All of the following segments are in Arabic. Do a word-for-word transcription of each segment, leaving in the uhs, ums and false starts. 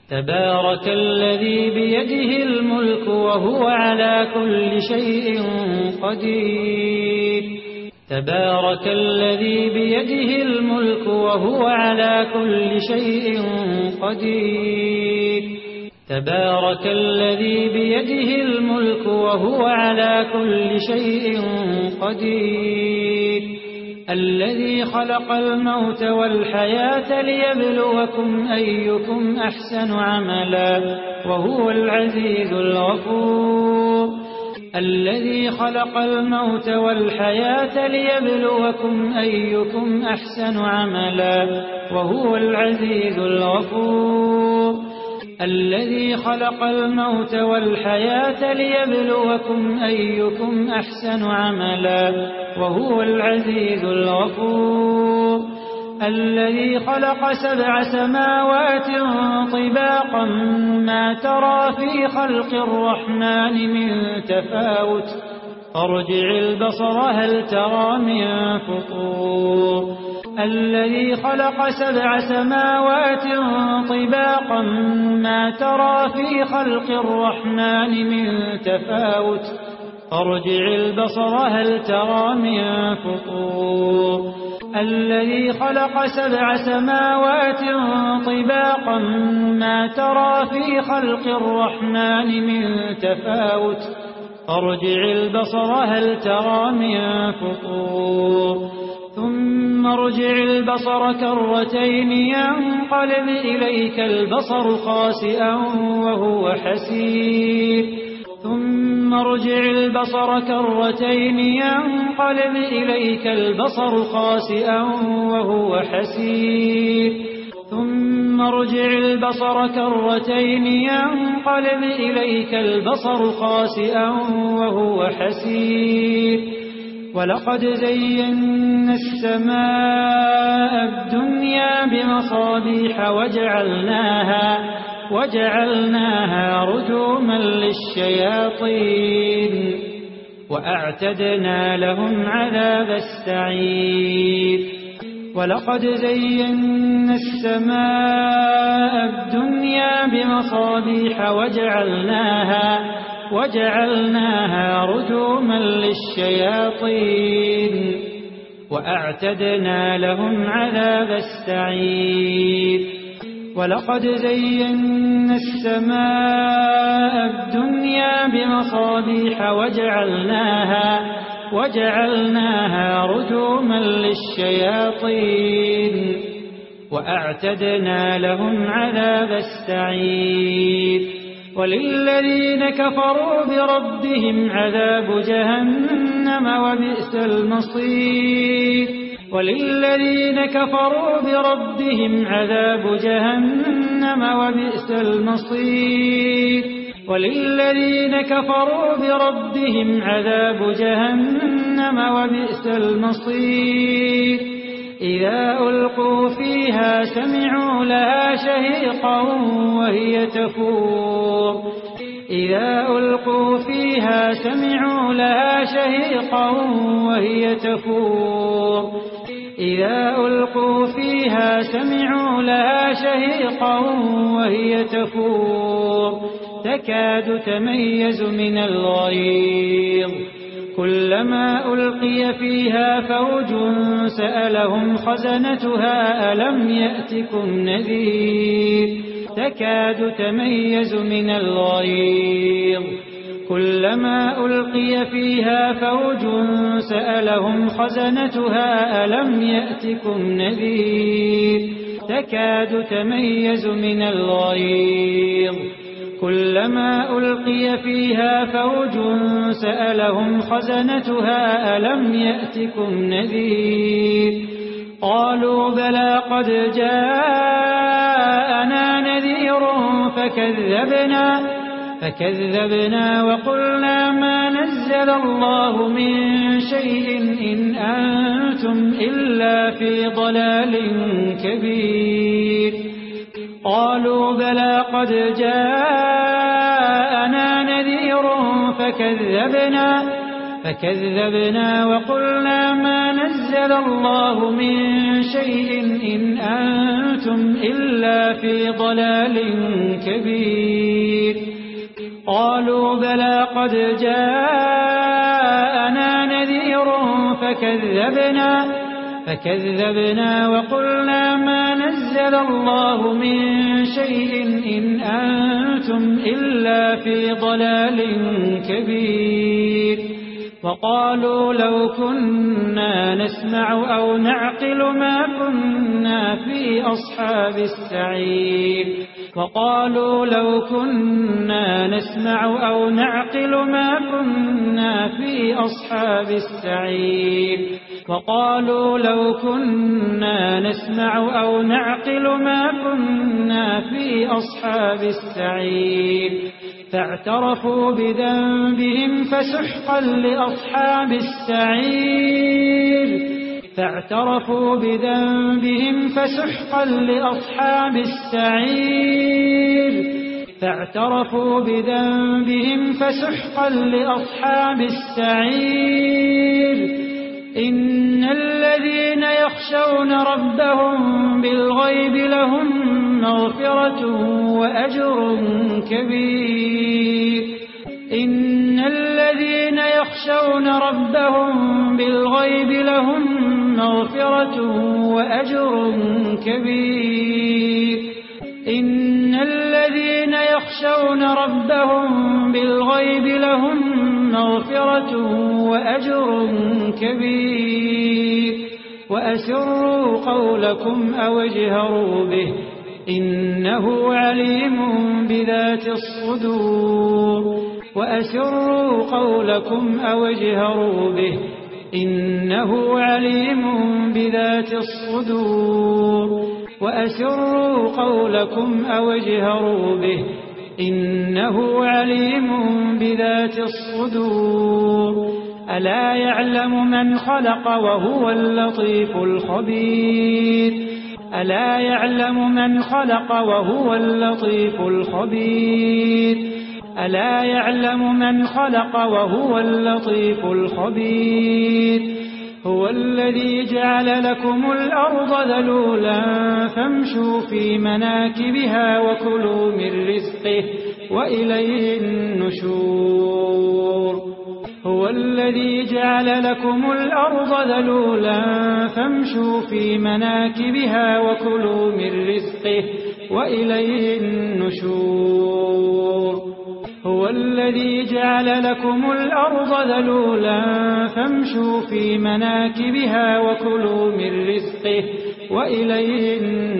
تبارك الذي بيده الملك وهو على كل شيء قدير تبارك الذي بيده الملك وهو على كل شيء قدير تبارك الذي بيده الملك وهو على كل شيء قدير الذي خلق الموت والحياة ليبلوكم أيكم أحسن عملا وهو العزيز الغفور الذي خلق الموت والحياة ليبلوكم أيكم أحسن عملا وهو العزيز الغفور الذي خلق الموت والحياة ليبلوكم أيكم أحسن عملا وهو العزيز الغفور الذي خلق سبع سماوات طباقا ما ترى في خلق الرحمن من تفاوت ارجع البصر هل ترى من فطور الذي خلق سبع سماوات طباقا ما ترى في خلق الرحمن من تفاوت ارجع البصر هل ترى من فطور الذي خلق سبع سماوات طباقا ما ترى في خلق الرحمن من تفاوت ارجع البصر هل ترى من فطور ثم ارجع البصر كرتين ينقلب إليك البصر خاسئا وهو حسير ثم ارجع البصر كرتين ينقلب إليك البصر خاسئا وهو حسير ثم ارجع البصر كرتين ينقلب إليك البصر خاسئا وهو حسير ولقد زينا السماء الدنيا بمصابيح وجعلناها وجعلناها رجوما للشياطين وأعتدنا لهم عذاب السعير ولقد زينا السماء الدنيا بمصابيح وجعلناها وجعلناها رجوما للشياطين وأعتدنا لهم عذاب السعير ولقد زينا السماء الدنيا بمصابيح وجعلناها وجعلناها رجوما للشياطين وأعتدنا لهم عذاب السعير وللذين كفروا بربهم عذاب جهنم وبئس المصير وللذين كفروا بربهم عذاب جهنم وبئس المصير وللذين كفروا بربهم عذاب جهنم وبئس المصير إذا ألقوا فيها سمعوا لها شهيقا وهي تفور إذا ألقوا فيها سمعوا لها شهيقا وهي تفور إذا ألقوا فيها سمعوا لها شهيقا وهي تفور تكاد تميز من الغيظ كلما ألقي فيها فوج سألهم خزنتها ألم يأتكم نذير تكاد تميز من الغيظ كلما ألقي فيها فوج سألهم خزنتها ألم يأتكم نذير تكاد تميز من الغيظ كلما ألقي فيها فوج سألهم خزنتها ألم يأتكم نذير قالوا بلى قد جاءنا نذير فكذبنا فكذبنا وقلنا ما نزل الله من شيء إن أنتم إلا في ضلال كبير قالوا بلى قد جاءنا نذير فكذبنا فكذبنا وقلنا ما نزل الله من شيء إن أنتم إلا في ضلال كبير قالوا بلى قد جاءنا نذير فكذبنا فكذبنا وقلنا ما نزل الله من شيء إن أنتم إلا في ضلال كبير وقالوا لو كنا نسمع أو نعقل ما كنا في أصحاب السعير وقالوا لو كنا نسمع أو نعقل ما كنا في أصحاب السعير وقالوا لو كنا نسمع أو نعقل ما كنا في أصحاب السعير فاعترفوا بذنبهم فسحقا لأصحاب السعير فاعترفوا بذنبهم فسحقا لأصحاب السعير فاعترفوا بذنبهم فسحقا لأصحاب السعير إن الذين يخشون ربهم بالغيب لهم مغفرة وأجر كبير إن الذين يخشون ربهم بالغيب لهم مغفرة وأجر كبير إن الذين يخشون ربهم بالغيب لهم مغفرة وأجر كبير وأسروا قولكم أو اجهروا به إنه عليم بذات الصدور وأسروا قولكم أو اجهروا به إنه عليم بذات الصدور وأسروا قولكم أو اجهروا به إنه عليم بذات الصدور ألا يعلم من خلق وهو اللطيف الخبير ألا يعلم من خلق وهو اللطيف الخبير ألا يعلم من خلق وهو اللطيف الخبير هو الذي جعل لكم الأرض ذلولا فامشوا في مناكبها وكلوا من رزقه وإليه النشور هو الذي جعل لكم الأرض ذلولا فامشوا في مناكبها وكلوا من رزقه وإليه النشور هو الذي جعل لكم الأرض ذلولا فامشوا في مناكبها وكلوا من رزقه وإليه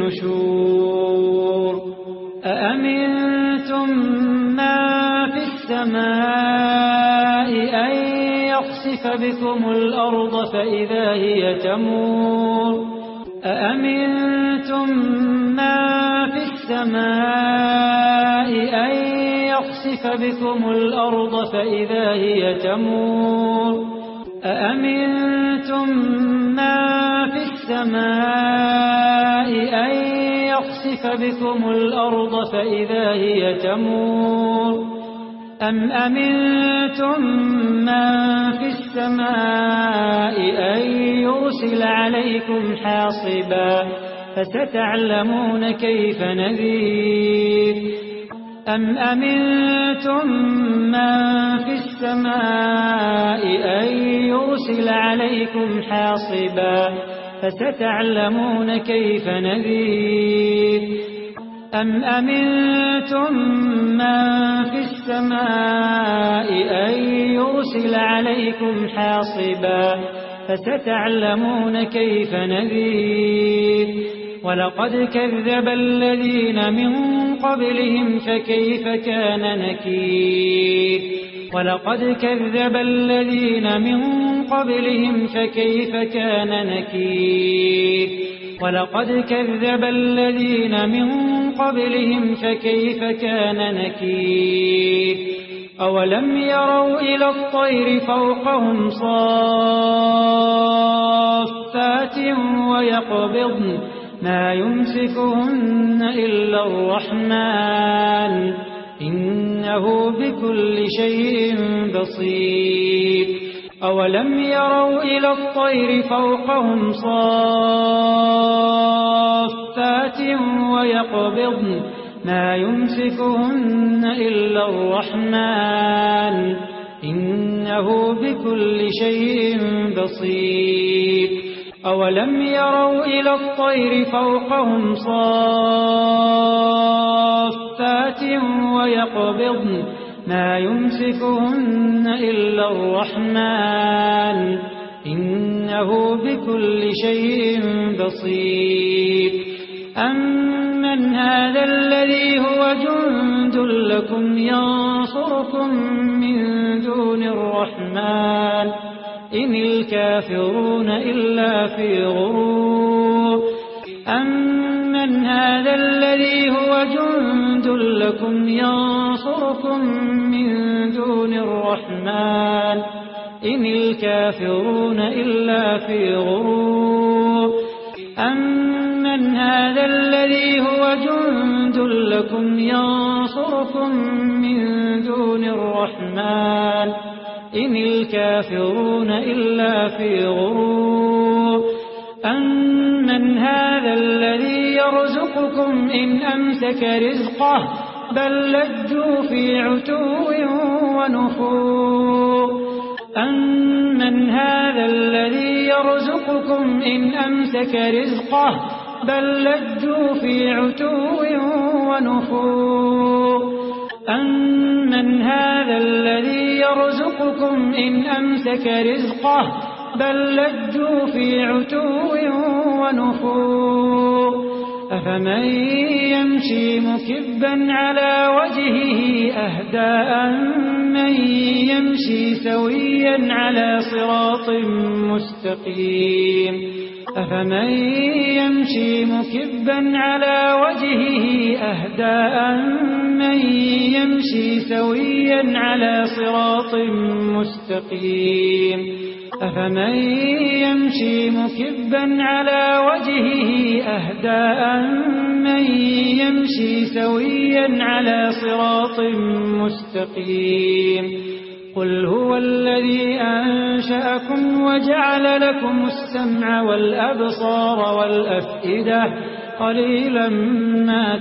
النشور أأمنتم ما في السماء أن يخسف بكم الأرض فإذا هي تمور أأمنتم ما في السماء أن يخسف بكم الأرض فإذا هي تمور أأمنتم ما في السماء أن يخسف بكم الأرض فإذا هي تمور أم أمنتم من في السماء أن يرسل عليكم حاصبا فستعلمون كيف نذير أم أمنتم من في السماء أن يرسل عليكم حاصبا فستعلمون كيف نذير أم أمنتم من في السماء أن يرسل عليكم حاصبا فستعلمون كيف نذير ولقد كذب الذين من قبلهم فكيف كان نكير ولقد كذب الذين من قبلهم فكيف كان نكير ولقد كذب الذين من قبلهم فكيف كان نكير أولم يروا إلى الطير فوقهم صافات ويقبضن ما يمسكهن إلا الرحمن إنه بكل شيء بصير أولم يروا إلى الطير فوقهم صافات ويقبضن ما يمسكهن إلا الرحمن إنه بكل شيء بصير أولم يروا إلى الطير فوقهم صافات ويقبضن ما يمسكهن إلا الرحمن إنه بكل شيء بصير أمن هذا الذي هو جند لكم ينصركم من دون الرحمن إن الكافرون إلا في غرور أمن هذا الذي هو جند لكم ينصركم من دون الرحمن إن الكافرون إلا في غرور أمن هذا الذي هو جند لكم ينصركم من دون الرحمن إن الكافرون إلا في غرور أمن هذا الذي يرزقكم إن أمسك رزقه بل لجوا في عتو ونفور أمن هذا الذي يرزقكم إن أمسك رزقه بل لجوا في عتو ونفور أمن هذا الذي يرزقكم إن أمسك رزقه بل لجوا في عتو ونفور أفمن يمشي مكبا على وجهه أهدى أمن يمشي سويا على صراط مستقيم أفمن يمشي مكبا على وجهه أهدى أمن يمشي سويا على صراط مستقيم أفمن يمشي مكبا على وجهه أهدى أمن يمشي سويا على صراط مستقيم قل هو الذي أنشأكم وجعل لكم السمع والأبصار والأفئدة قليلا ما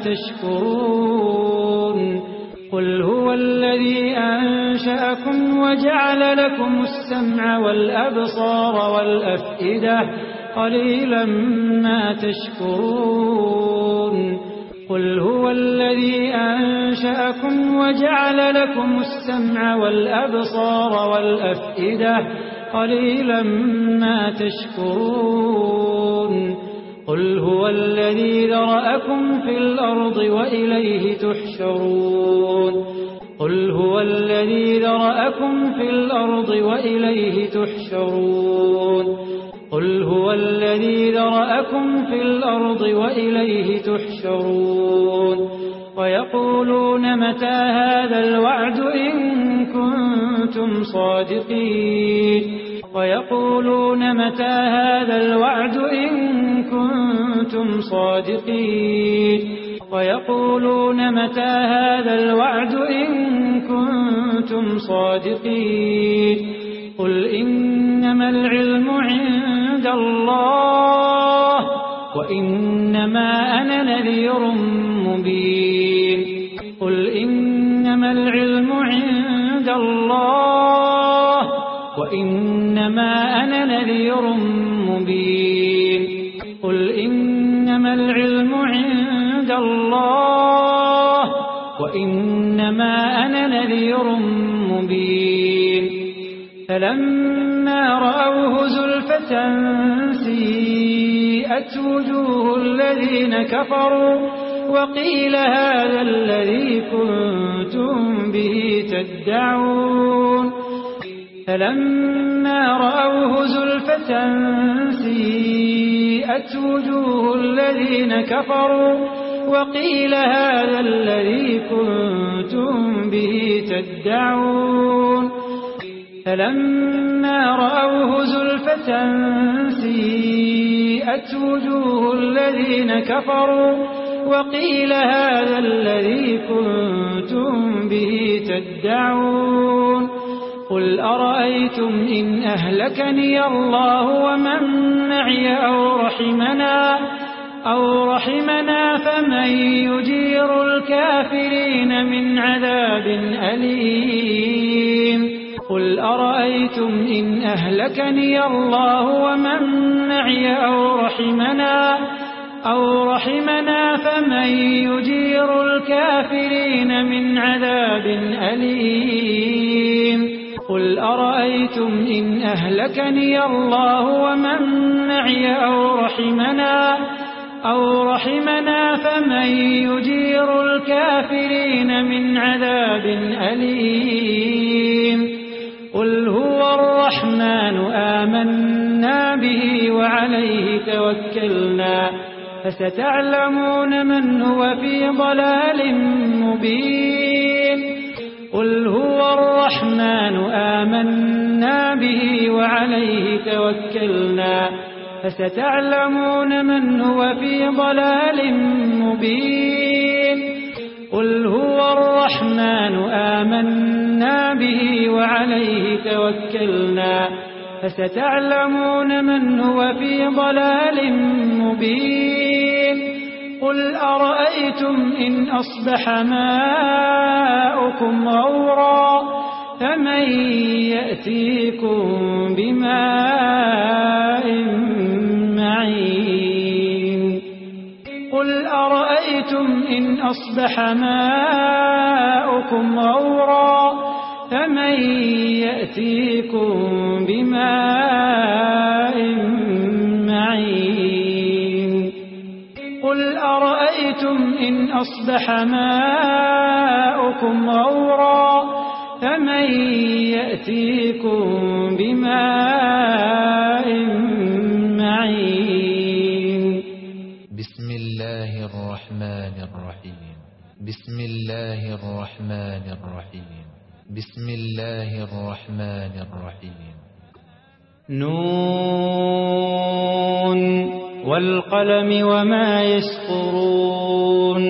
تشكرون قل هو الذي أنشأكم وجعل لكم السمع والأبصار والأفئدة قليلا ما تشكرون قل هو الذي أنشأكم وجعل لكم السمع والأبصار والأفئدة قليلا ما تشكرون قل هو الذي ذرأكم في الأرض وإليه تحشرون قل هو الذي ذرأكم في الأرض وإليه تحشرون قل هو الذي ذرأكم في الأرض وإليه تحشرون ويقولون متى هذا الوعد إن كنتم صادقين ويقولون متى هذا الوعد إن كنتم صادقين ويقولون متى هذا الوعد إن كنتم صادقين قل إنما العلم عند الله وإنما أنا نذير مبين قل إنما العلم عند الله وإنما أنا نذير مبين قل إنما العلم عند الله وإنما أنا نذير مبين فلما رأوه زلفة سيئت وجوه الذين كفروا وقيل هذا الذي كنتم به تدعون فلما رأوه زلفة سيئت وجوه الذين كفروا وقيل هذا الذي كنتم به تدعون فلما رأوه زلفة سيئت وجوه الذين كفروا وقيل هذا الذي كنتم به تدعون قل أرأيتم إن أهلكني الله ومن معي أو رحمنا أو رحمنا فمن يجير الكافرين من عذاب أليم قل أرأيتم إن أهلكني الله ومن معي أو رحمنا أو رحمنا فمن يجير الكافرين من عذاب أليم قل أرأيتم إن أهلكني الله ومن معي أو رحمنا أو رحمنا فمن يجير الكافرين من عذاب أليم قل هو الرحمن آمنا به وعليه توكلنا فستعلمون من هو في ضلال مبين قل هو الرحمن آمنا به وعليه توكلنا فستعلمون من هو في ضلال مبين قل هو الرحمن آمنا به وعليه توكلنا فستعلمون من هو في ضلال مبين قل أرأيتم إن أصبح ماؤكم غورا فمن يأتيكم بماء معين قل أرأيتم إن أصبح ماؤكم غورا فمن يأتيكم بماء معين قل أرأيتم إن أصبح ماؤكم غورا فمن يأتيكم بماء معين بسم الله الرحمن الرحيم بسم الله الرحمن الرحيم بسم الله الرحمن الرحيم نون والقلم وما يسطرون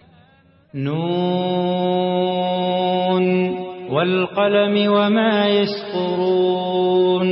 نون والقلم وما يسطرون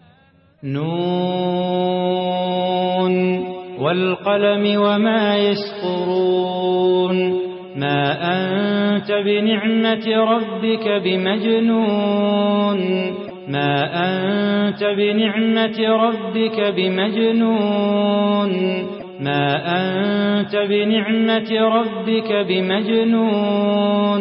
نون والقلم وما يسطرون ما أنت بنعمة ربك بمجنون ما أنت بنعمة ربك بمجنون ما أنت بنعمة ربك بمجنون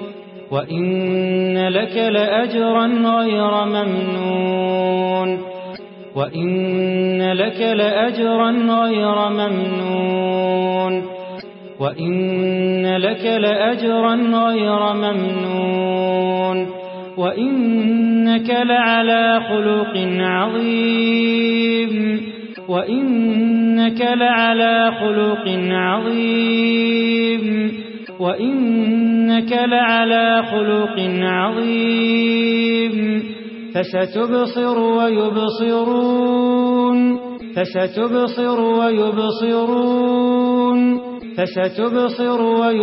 وإن لك لأجرا غير ممنون وإن لك لأجرا غير ممنون وإن لك لأجرا غير ممنون وإنك لعلى خلق عظيم وإنك لعلى خلق عظيم وإنك لعلى خلق عظيم فستبصر ويبصرون فستبصر ويبصرون فستبصر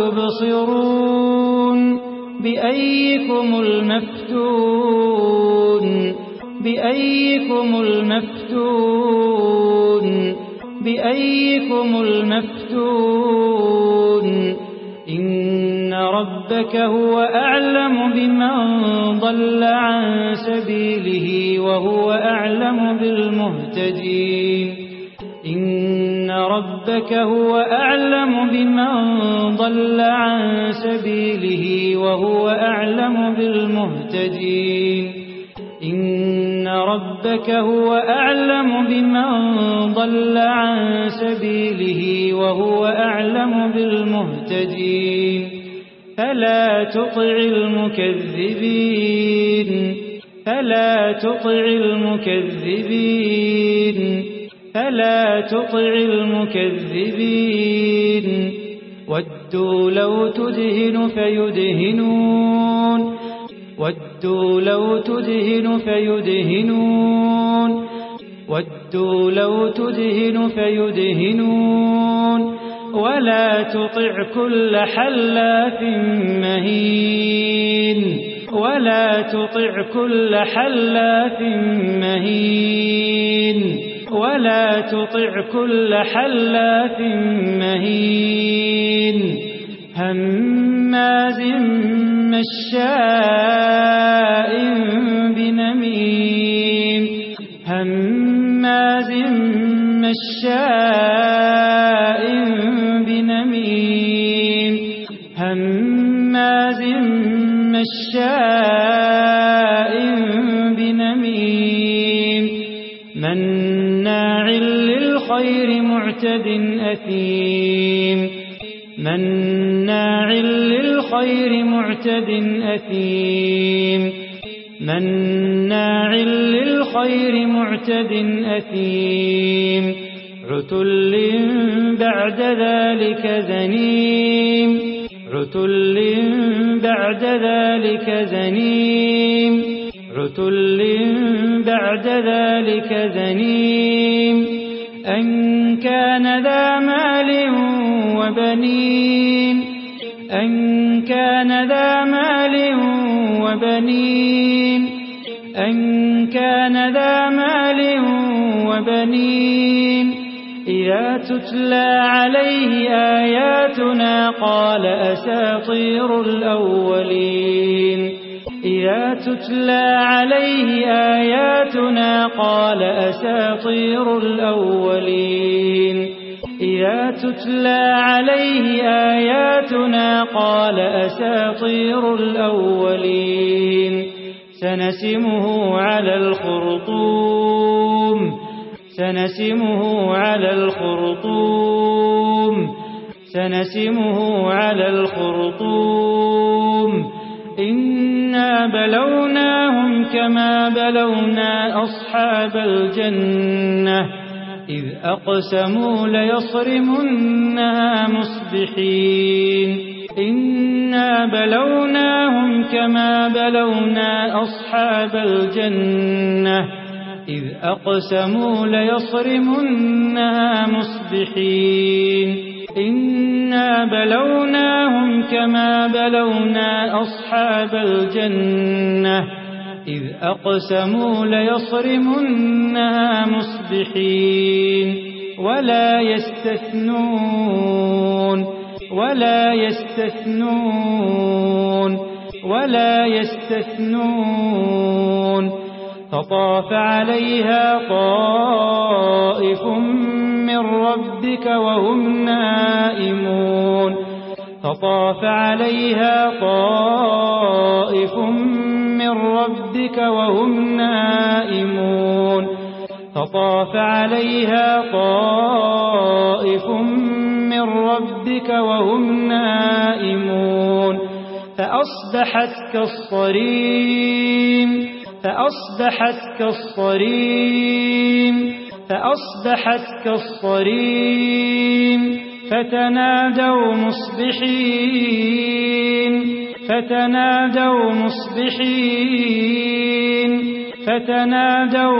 ويبصرون بأيكم المفتون بأيكم المفتون بأيكم المفتون إن ربك هو أعلم بمن ضل عن سبيله وهو أعلم بالمهتدين إن ربك هو أعلم بمن ضل عن سبيله وهو أعلم بالمهتدين إن ربك هو أعلم بمن ضل عن سبيله وهو أعلم بالمهتدين فلا تطع المكذبين فلا تطع المكذبين فلا تطع المكذبين ودوا لو تدهن فيدهنون ودوا لو تدهن فيدهنون ودوا لو تدهن فيدهنون ولا تطع كل حلاف مهين ولا ولا تطع كل حلاف مهين ولا تطع كل حلاف مهين هماز مشاء بنميم هماز مشاء بنميم هماز مشاء بنميم مناع للخير معتد أثيم مناع للخير معتد أثيم مناع للخير معتد أثيم عتل بعد ذلك زنيم عتل بعد ذلك زنيم عتل بعد ذلك زنيم أن كان ذا مال وبنين أن كان ذا مال وبنين أن كان ذا مال وبنين إذا تتلى عليه آياتنا قال أساطير الأولين إذا تتلى عليه آياتنا قال أساطير الأولين إذا تتلى عليه آياتنا قال أساطير الأولين سنسمه على الخرطوم سنسمه على الخرطوم سنسمه على الخرطوم إنا بلوناهم كما بلونا أصحاب الجنة إذ أقسموا ليصرمنها مصبحين إنا بلوناهم كما بلونا أصحاب الجنة إذ أقسموا ليصرمنها مصبحين إنا بلوناهم كما بلونا أصحاب الجنة إذ أقسموا ليصرمنها مصبحين ولا يستثنون ولا يستثنون ولا يستثنون فطاف عليها طائف من ربك وهم نائمون فطاف عليها طائف من ربك وهم نائمون فطاف عليها طائف من ربك وهم نائمون فأصبحت كالصريم فأصبحت كالصريم فأصبحت كالصريم فتنادوا مصبحين فتنادوا مصبحين فتنادوا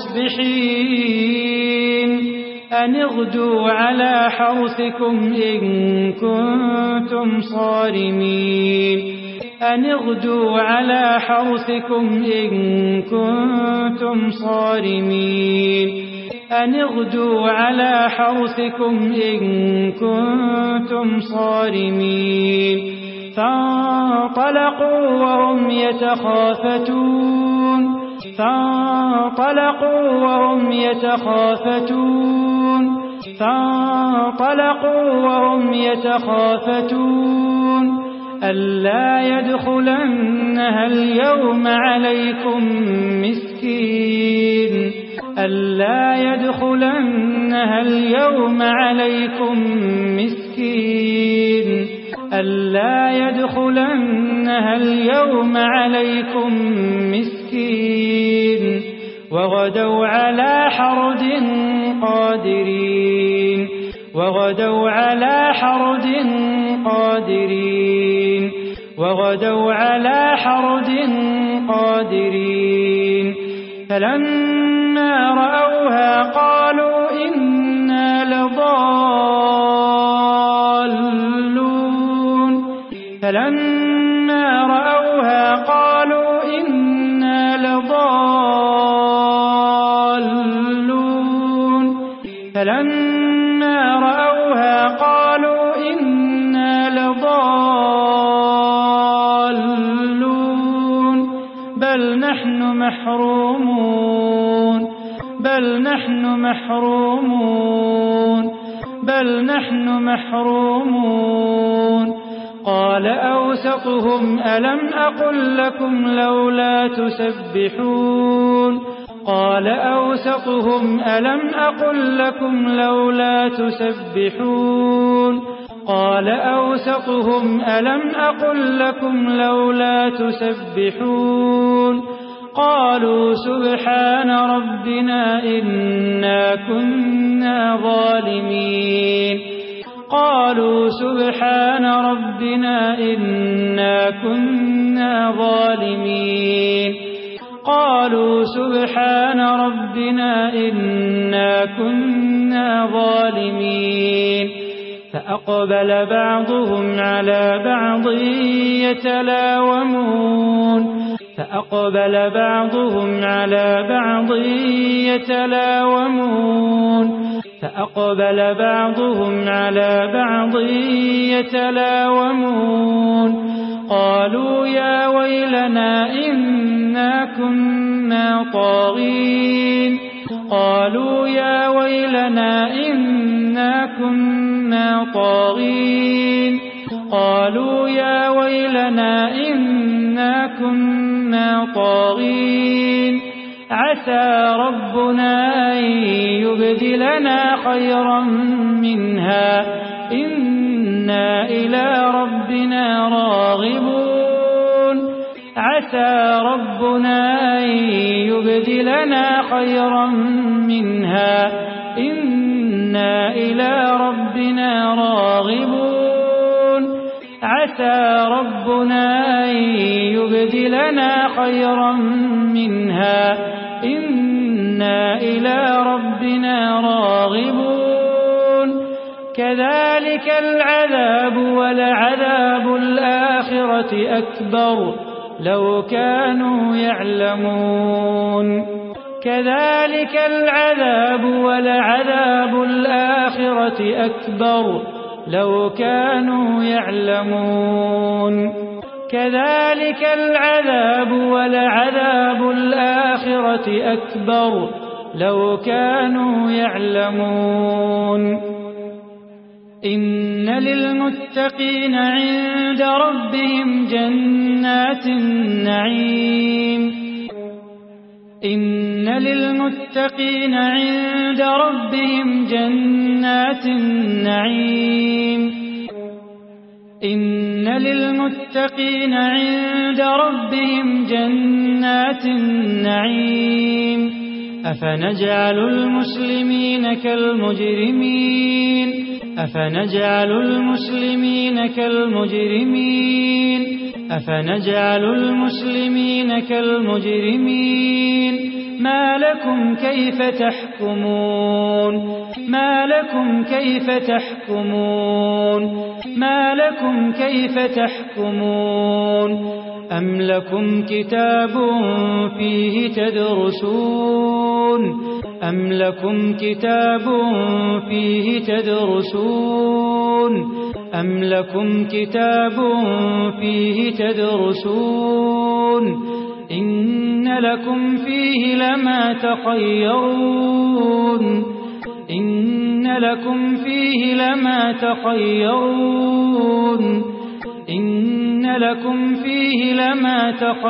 مصبحين أن اغدوا على حرثكم إن كنتم صارمين أن اغدوا على حرثكم إن كنتم صارمين أن اغدوا على حرثكم إن كنتم صارمين فانطلقوا وهم يتخافتون فانطلقوا وهم يتخافتون فانطلقوا وهم يتخافتون ألا يدخلنها اليوم عليكم مسكين ألا يدخلنها اليوم عليكم مسكين ألا يدخلنها اليوم عليكم مسكين وغدوا على حرد قادرين وغدوا على حرد قادرين وغدوا على حرد قادرين فلما رأوها قالوا إنا لضالون فلما رأوها رأوها قالوا إنا لضالون فلما رأوها قالوا إنا لضالون بل نحن محرومون بل نحن محرومون بل نحن محرومون قال أوسطهم ألم أقل لكم لولا تسبحون قال أوسطهم ألم أقل لكم لولا تسبحون قال أوسطهم ألم أقل لكم لولا تسبحون قالوا سبحان ربنا إنا كنا ظالمين قالوا سبحان ربنا إنا كنا ظالمين قالوا سبحان ربنا إنا كنا ظالمين فأقبل بعضهم على بعض يتلاومون فأقبل بعضهم على بعض يتلاومون فأقبل بعضهم على بعض يتلاومون قالوا يا ويلنا إنا كنا طاغين قالوا يا ويلنا إنا كنا طاغين قالوا يا ويلنا إنا كنا طاغين عسى ربنا أن يبدلنا خيرا منها إنا إلى ربنا راغبون عسى ربنا أن يبدلنا خيرا منها إنا إلى ربنا راغبون عسى ربنا أن يبدلنا خيرا منها إنا إلى ربنا راغبون كذلك العذاب ولعذاب الآخرة أكبر لو كانوا يعلمون كذلك العذاب ولعذاب الآخرة أكبر لو كانوا يعلمون كذلك العذاب ولعذاب الآخرة أكبر لو كانوا يعلمون إن للمتقين عند ربهم جنات النعيم إن للمتقين عند ربهم جنات النعيم إن للمتقين عند ربهم جنات النعيم أفنجعل المسلمين كالمجرمين أفنجعل المسلمين كالمجرمين أفنجعل المسلمين كالمجرمين ما لكم كيف تحكمون ما لكم كيف تحكمون ما لكم كيف تحكمون أم لكم كتاب فيه تدرسون أم لكم كتاب فيه تدرسون أم لكم كتاب فيه تدرسون إن لكم فيه لما تخيرون إن لكم فيه لما تخيرون إن لكم فيه لما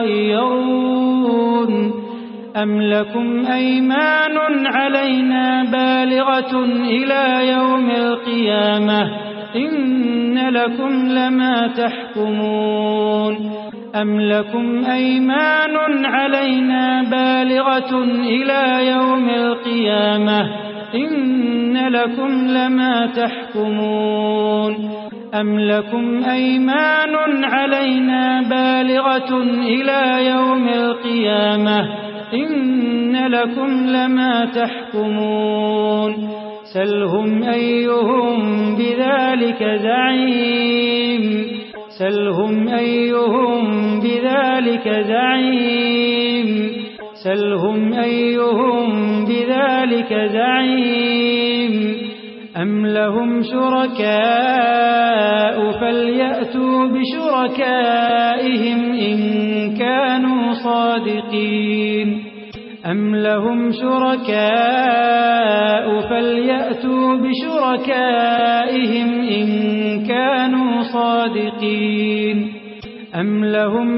تخيرون أم لكم أيمان علينا بالغة إلى يوم القيامة إن لكم لما تحكمون أم لكم أيمان علينا بالغة إلى يوم القيامة إن لكم لما تحكمون أم لكم أيمان علينا بالغة إلى يوم القيامة إن لكم لما تحكمون سلهم أيهم بذلك زعيم سلهم أيهم بذلك بذلك زعيم سلهم أيهم بذلك زعيم أم لهم شركاء فليأتوا بشركائهم إن كانوا صادقين أم لهم شركاء فليأتوا بشركائهم إن كانوا صادقين أم لهم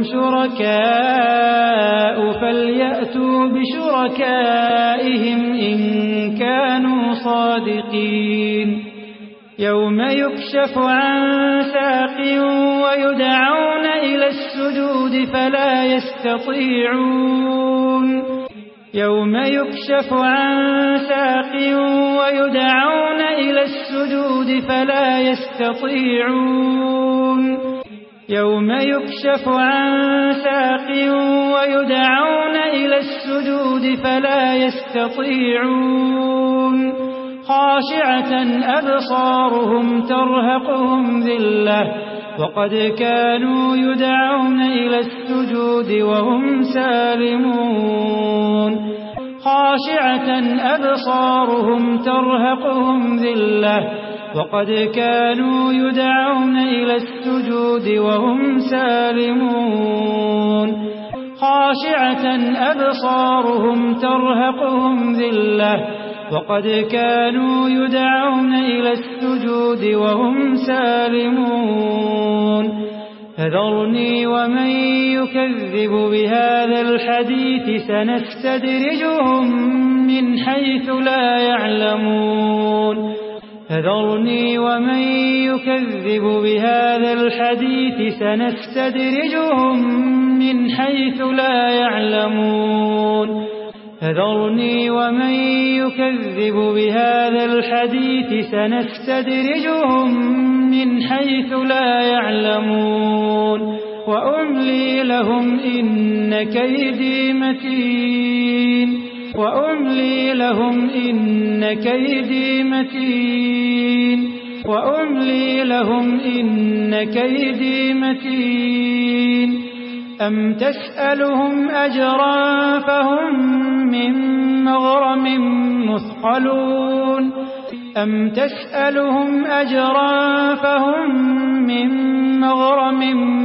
شركاء فليأتوا بشركائهم إن كانوا صادقين يوم يكشف عن ساق ويدعون إلى السجود فلا يستطيعون يوم يكشف عن ساق ويدعون إلى السجود فلا يستطيعون يوم يكشف عن ساق ويدعون إلى السجود فلا يستطيعون خاشعة أبصارهم ترهقهم ذلة وقد كانوا يدعون إلى السجود وهم سالمون خاشعة أبصارهم ترهقهم ذلة وقد كانوا يدعون إلى السجود وهم سالمون خاشعة أبصارهم ترهقهم ذلة وقد كانوا يدعون إلى السجود وهم سالمون فذرني ومن يكذب بهذا الحديث سنستدرجهم من حيث لا يعلمون فذرني ومن يكذب بهذا الحديث سنستدرجهم من حيث لا يعلمون فذرني ومن يكذب بهذا الحديث سنستدرجهم من حيث لا يعلمون وأملي لهم إن كيدي متين وأملي لهم إن كيدي متين وأملي لهم إن كيدي متين أم تسألهم أجرا فهم من مغرم مثقلون أم تسألهم أجرا فهم من مغرم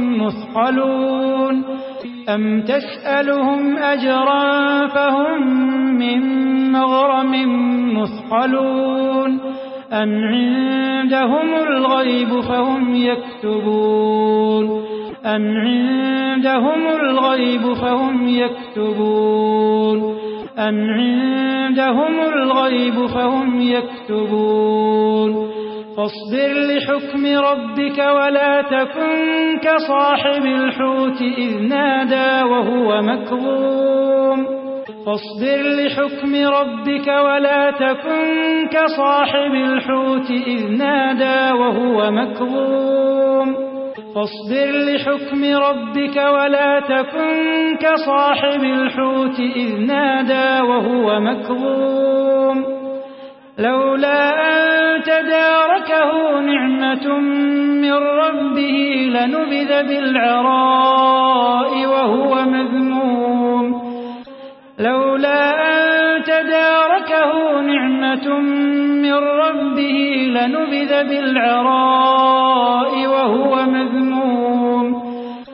مثقلون أم تسألهم أجرا فهم من مغرم مثقلون أم عندهم الغيب فهم يكتبون أم عندهم الغيب فهم يكتبون أم عندهم الغيب فهم يكتبون فاصبر لحكم ربك ولا تكن كصاحب الحوت إذ نادى وهو مكظوم فاصبر لحكم ربك ولا تكن كصاحب الحوت إذ نادى وهو مكظوم فاصبر لحكم ربك ولا تكن كصاحب الحوت إذ نادى وهو مكظوم لولا أن تداركه نعمة من ربه لنبذ بالعراء وهو مذموم لولا أن تداركه نعمة من ربه لنبذ بالعراء وهو مذموم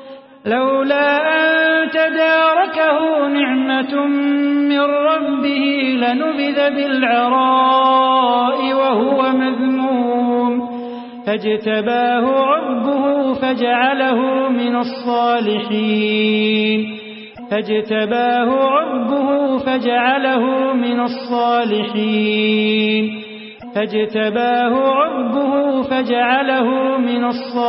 لولا أن تداركه نعمة من ربه لنبذ بالعراء وهو مذموم فاجتباه ربه فجعله من الصالحين فاجتباه ربه فجعله من الصالحين فاجتباه ربه فجعله من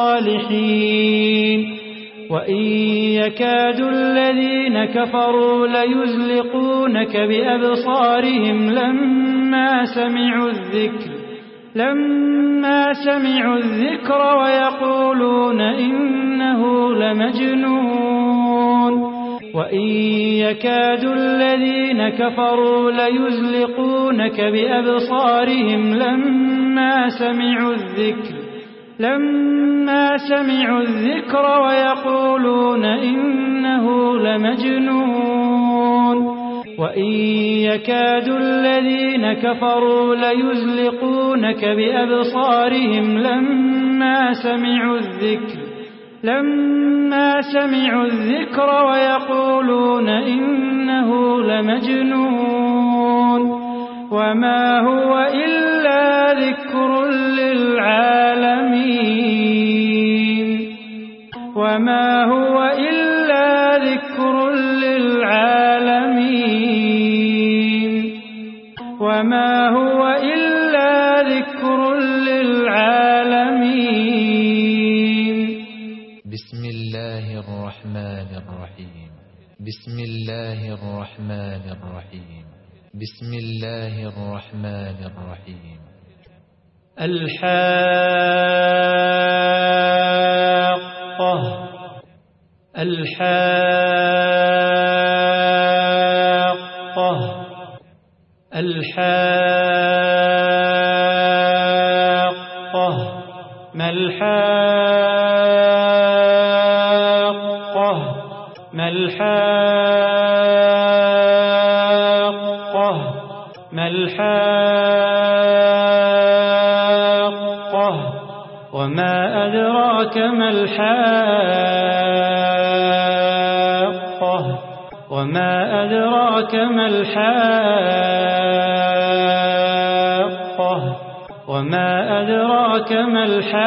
الصالحين وإن يكاد الذين كفروا ليزلقونك بأبصارهم لما سمعوا الذكر لما سمعوا الذكر ويقولون إنه لمجنون وإن يكاد الذين كفروا ليزلقونك بأبصارهم لما سمعوا الذكر لما سمعوا الذكر ويقولون إنه لمجنون وإن يكاد الذين كفروا ليزلقونك بأبصارهم لما سمعوا الذكر لما سمعوا الذكر ويقولون إنه لمجنون وما هو إلا ذكر للعالمين وما هو إلا ذكر للعالمين وما هو إلا ذكر للعالمين بسم الله الرحمن الرحيم بسم الله الرحمن الرحيم بسم الله الرحمن الرحيم الحاقة الحاقة الحاقة ما الحاقة ما الحاقة ما الحاقة وما أدراك ما الحاقة وما أدراك ما الحاقة وما أدراك ما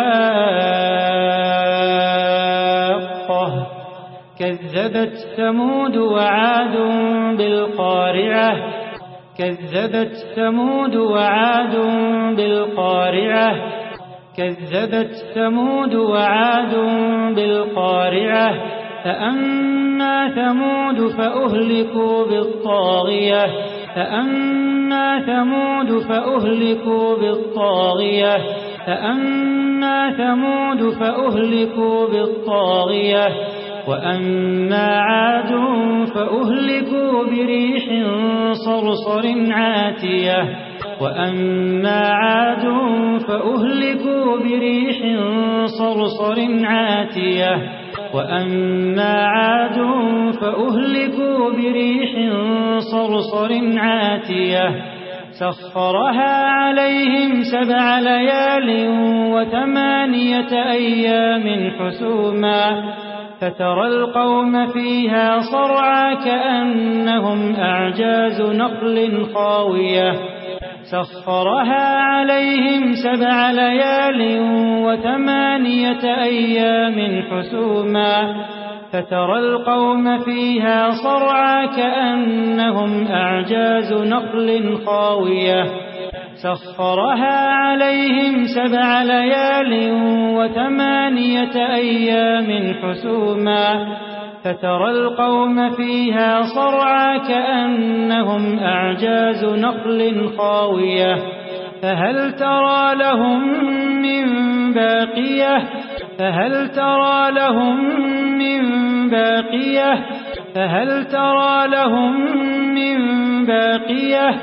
الحاقة كذبت ثمود وعاد بالقارعة كذبت ثمود وعاد بالقارعة كذبت ثمود وعاد بالقارعة فأما ثمود فأهلكوا بالطاغية فأما ثمود فأهلكوا بالطاغية فأما ثمود فأهلكوا بالطاغية وأما عاد فأهلكوا بريح صرصر عاتية وأما عاد فأهلكوا بريح صرصر عاتية وأما عاد فأهلكوا بريح صرصر عاتية سخرها عليهم سبع ليال وثمانية أيام حسوما فترى القوم فيها صرعى كأنهم أعجاز نخل خاوية سخرها عليهم سبع ليال وثمانية أيام حسوما فترى القوم فيها صرعى كأنهم أعجاز نخل خاوية سخرها عليهم سبع ليال وثمانية أيام حسوما فترى القوم فيها صرعى كأنهم أعجاز نخل خاوية فهل ترى لهم من باقية فهل ترى لهم من باقية فهل ترى لهم من باقية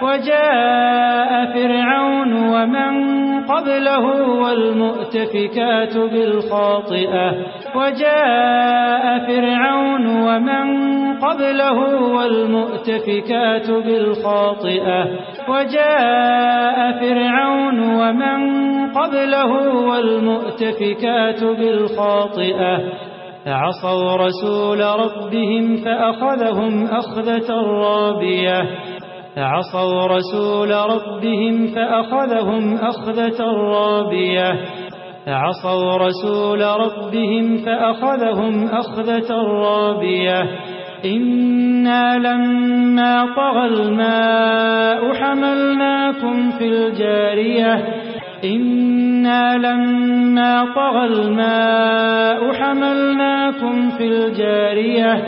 وجاء فرعون ومن قبله والمؤتفكات بالخاطئة وجاء فرعون ومن قبله والمؤتفكات بالخاطئة وجاء فرعون ومن قبله والمؤتفكات بالخاطئة فعصوا رسول ربهم فأخذهم أخذة رابية فعصوا رسول ربهم فأخذهم أخذة رابية فعصوا رسول ربهم فأخذهم أخذة رابية إنا لما طغى الماء حملناكم في الجارية إنا لما طغى الماء حملناكم في الجارية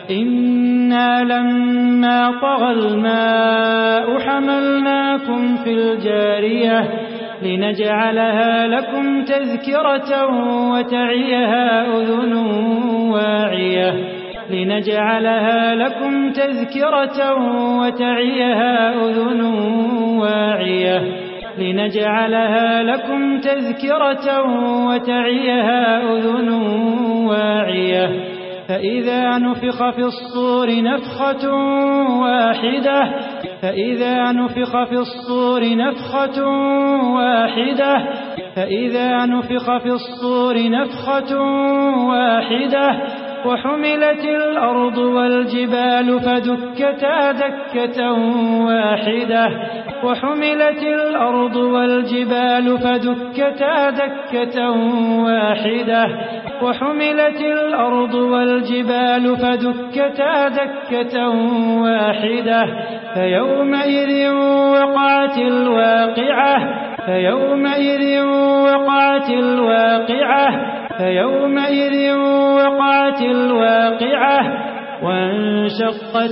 إنا لما طغى الماء حملناكم في الجارية لنجعلها لكم تذكرة وتعيها أذن واعية لنجعلها لكم تذكرة وتعيها أذن واعية لنجعلها لكم تذكرة وتعيها أذن واعية فإذا نفخ في الصور نفخة واحدة فإذا نفخ في الصور نفخة واحدة فإذا نفخ في الصور نفخة واحدة وحملت الأرض والجبال فدكتا دكة واحدة وحملت الأرض والجبال فدكتا دكة واحدة وحملت الأرض والجبال فدكتا دكة واحدة فيومئذ وقعت الواقعة فيومئذ وقعت الواقعة فيومئذ وقعت الواقعة وانشقت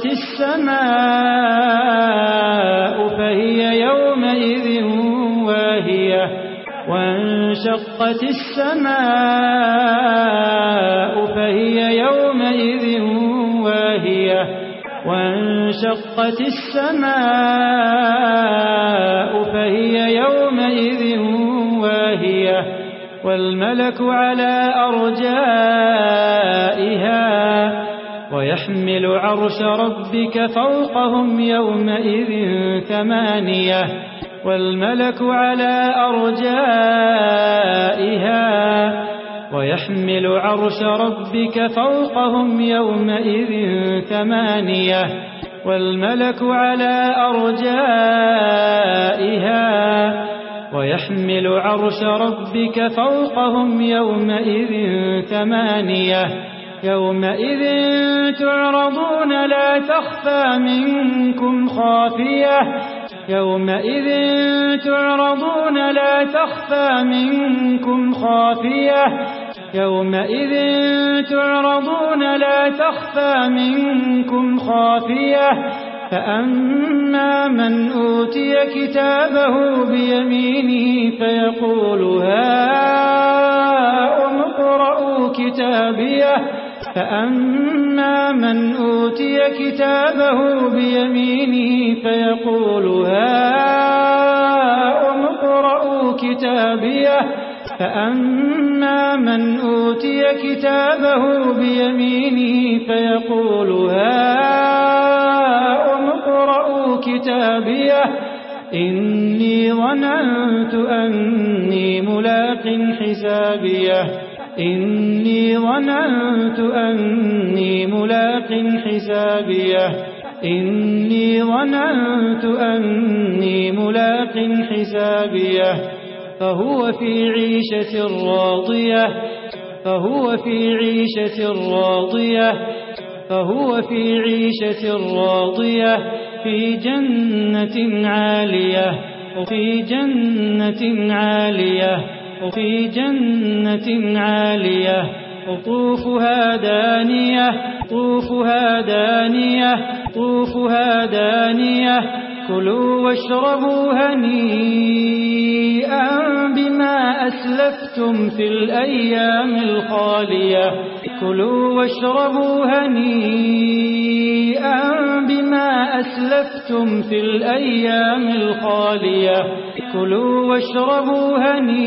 السماء فهي يومئذ واهية وانشقت السماء فهي يومئذ واهية وانشقت السماء فهي يومئذ واهية والملك على أرجائها ويحمل عرش ربك فوقهم يومئذ ثمانية والملك على أرجائها ويحمل عرش ربك فوقهم يومئذ ثمانية والملك على أرجائها ويحمل عرش ربك فوقهم يومئذ ثمانية يومئذ تعرضون لا تخفى منكم خافية يومئذ تعرضون لا تخفى منكم خافية يومئذ تعرضون لا تخفى منكم خافية فأما من أوتي كتابه بيمينه فيقول هاؤم اقرءوا كتابيه فأما من أوتي كتابه بيمينه فيقول هاؤم اقرءوا كتابيه فأما من أوتي كتابه بيمينه فيقول هاؤم اقرءوا كتابيه إني ظننت أني ملاق حسابيه إني ظننت أني ملاق حسابيه إني ظننت أني ملاق حسابيه فهو في عيشة راضية فهو في عيشة راضية فهو في عيشة راضية في جنة عالية وفي جنة عالية وفي جنة عالية قطوفها دانية قطوفها دانية قطوفها دانية كلوا واشربوا هنيئا بما أسلفتم في الأيام الخالية كلوا واشربوا هنيئا بما أسلفتم في الأيام الخالية كلوا واشربوا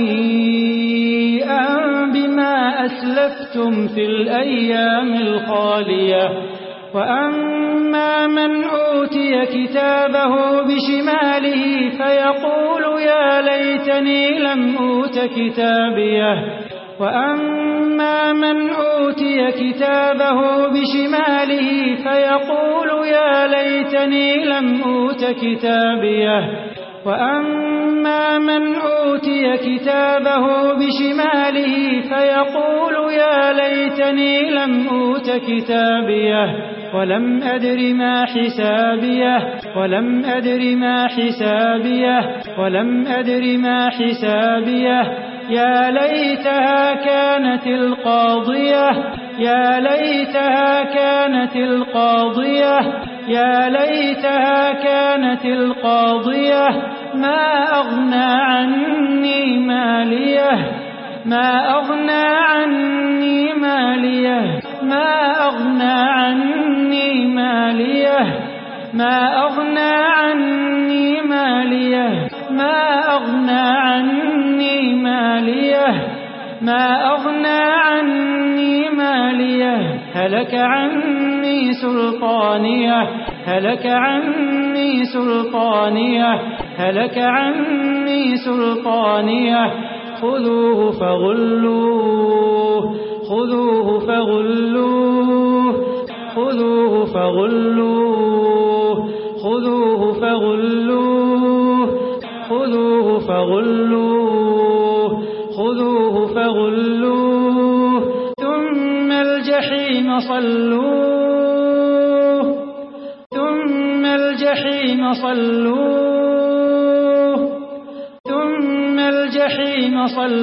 هنيئا بما أسلفتم في الأيام الخالية وأما من أوتي كتابه بشماله فيقول يا ليتني لم أوت كتابيه وأما من أوتي كتابه بشماله فيقول يا ليتني لم أوت كتابيه وأما من أوتي كتابه بشماله فيقول يا ليتني لم أوت كتابيه ولم أدر ما حسابيه ولم أدر ما حسابيه ولم أدر ما حسابيه يا ليتها كانت القاضية يا ليتها كانت القاضية يا ليتها كانت القاضية ما أغنى عني ماليه ما أغنى عني ماليه ما أغنى عني ماليه ما أغنى عني ماليه ما أغنى عني ماليه ما أغنى عني ماليه هلك عني سلطانيه هلك عني سلطانيه هلك عني سلطانيه خذوه فغلوه خذوه فغلوه خذوه فغلوه خذوه فغلوه خذوه فغلوه خذوه فغلوه ثم الجحيم صلوه ثم الجحيم صلوه ثم الجحيم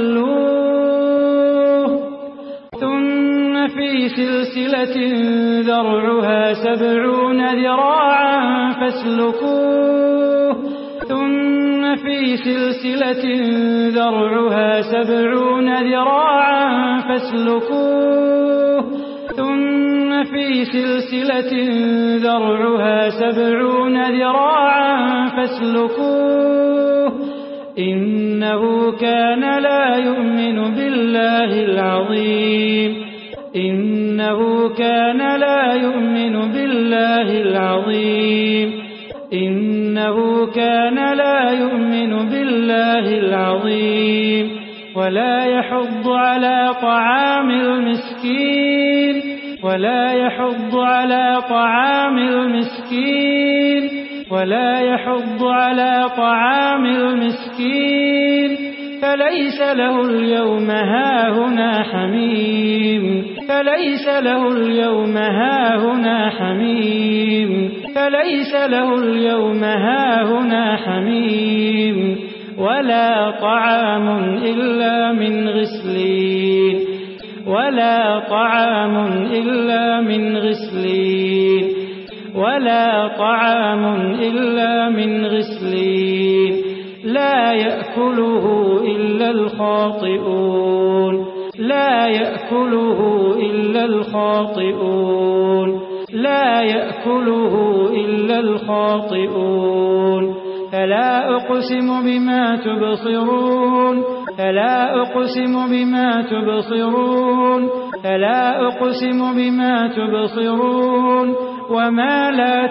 صلوه ثم في سلسلة ذرعها سبعون ذراعا فاسلكوه ثم في سلسلة ذرعها سبعون ذراعا فاسلكوه ثم في سلسلة ذرعها سبعون ذراعا فاسلكوه إنه كان لا يؤمن بالله العظيم إنه كان لا يؤمن بالله العظيم إنه كان لا يؤمن بالله العظيم ولا يحض على طعام المسكين ولا يحض على طعام المسكين ولا يحض على طعام المسكين فليس له اليوم هاهنا حميم فليس له اليوم هاهنا حميم فليس له اليوم هاهنا حميم ولا طعام إلا من غسلين ولا طعام إلا من غسلين ولا طعام إلا من غسلين لا يأكله إلا الخاطئون لا يأكله إلا الخاطئون لا يأكله إلا الخاطئون فلا أقسم بما تبصرون فلا أقسم بما تبصرون فلا أقسم بما تبصرون وما لا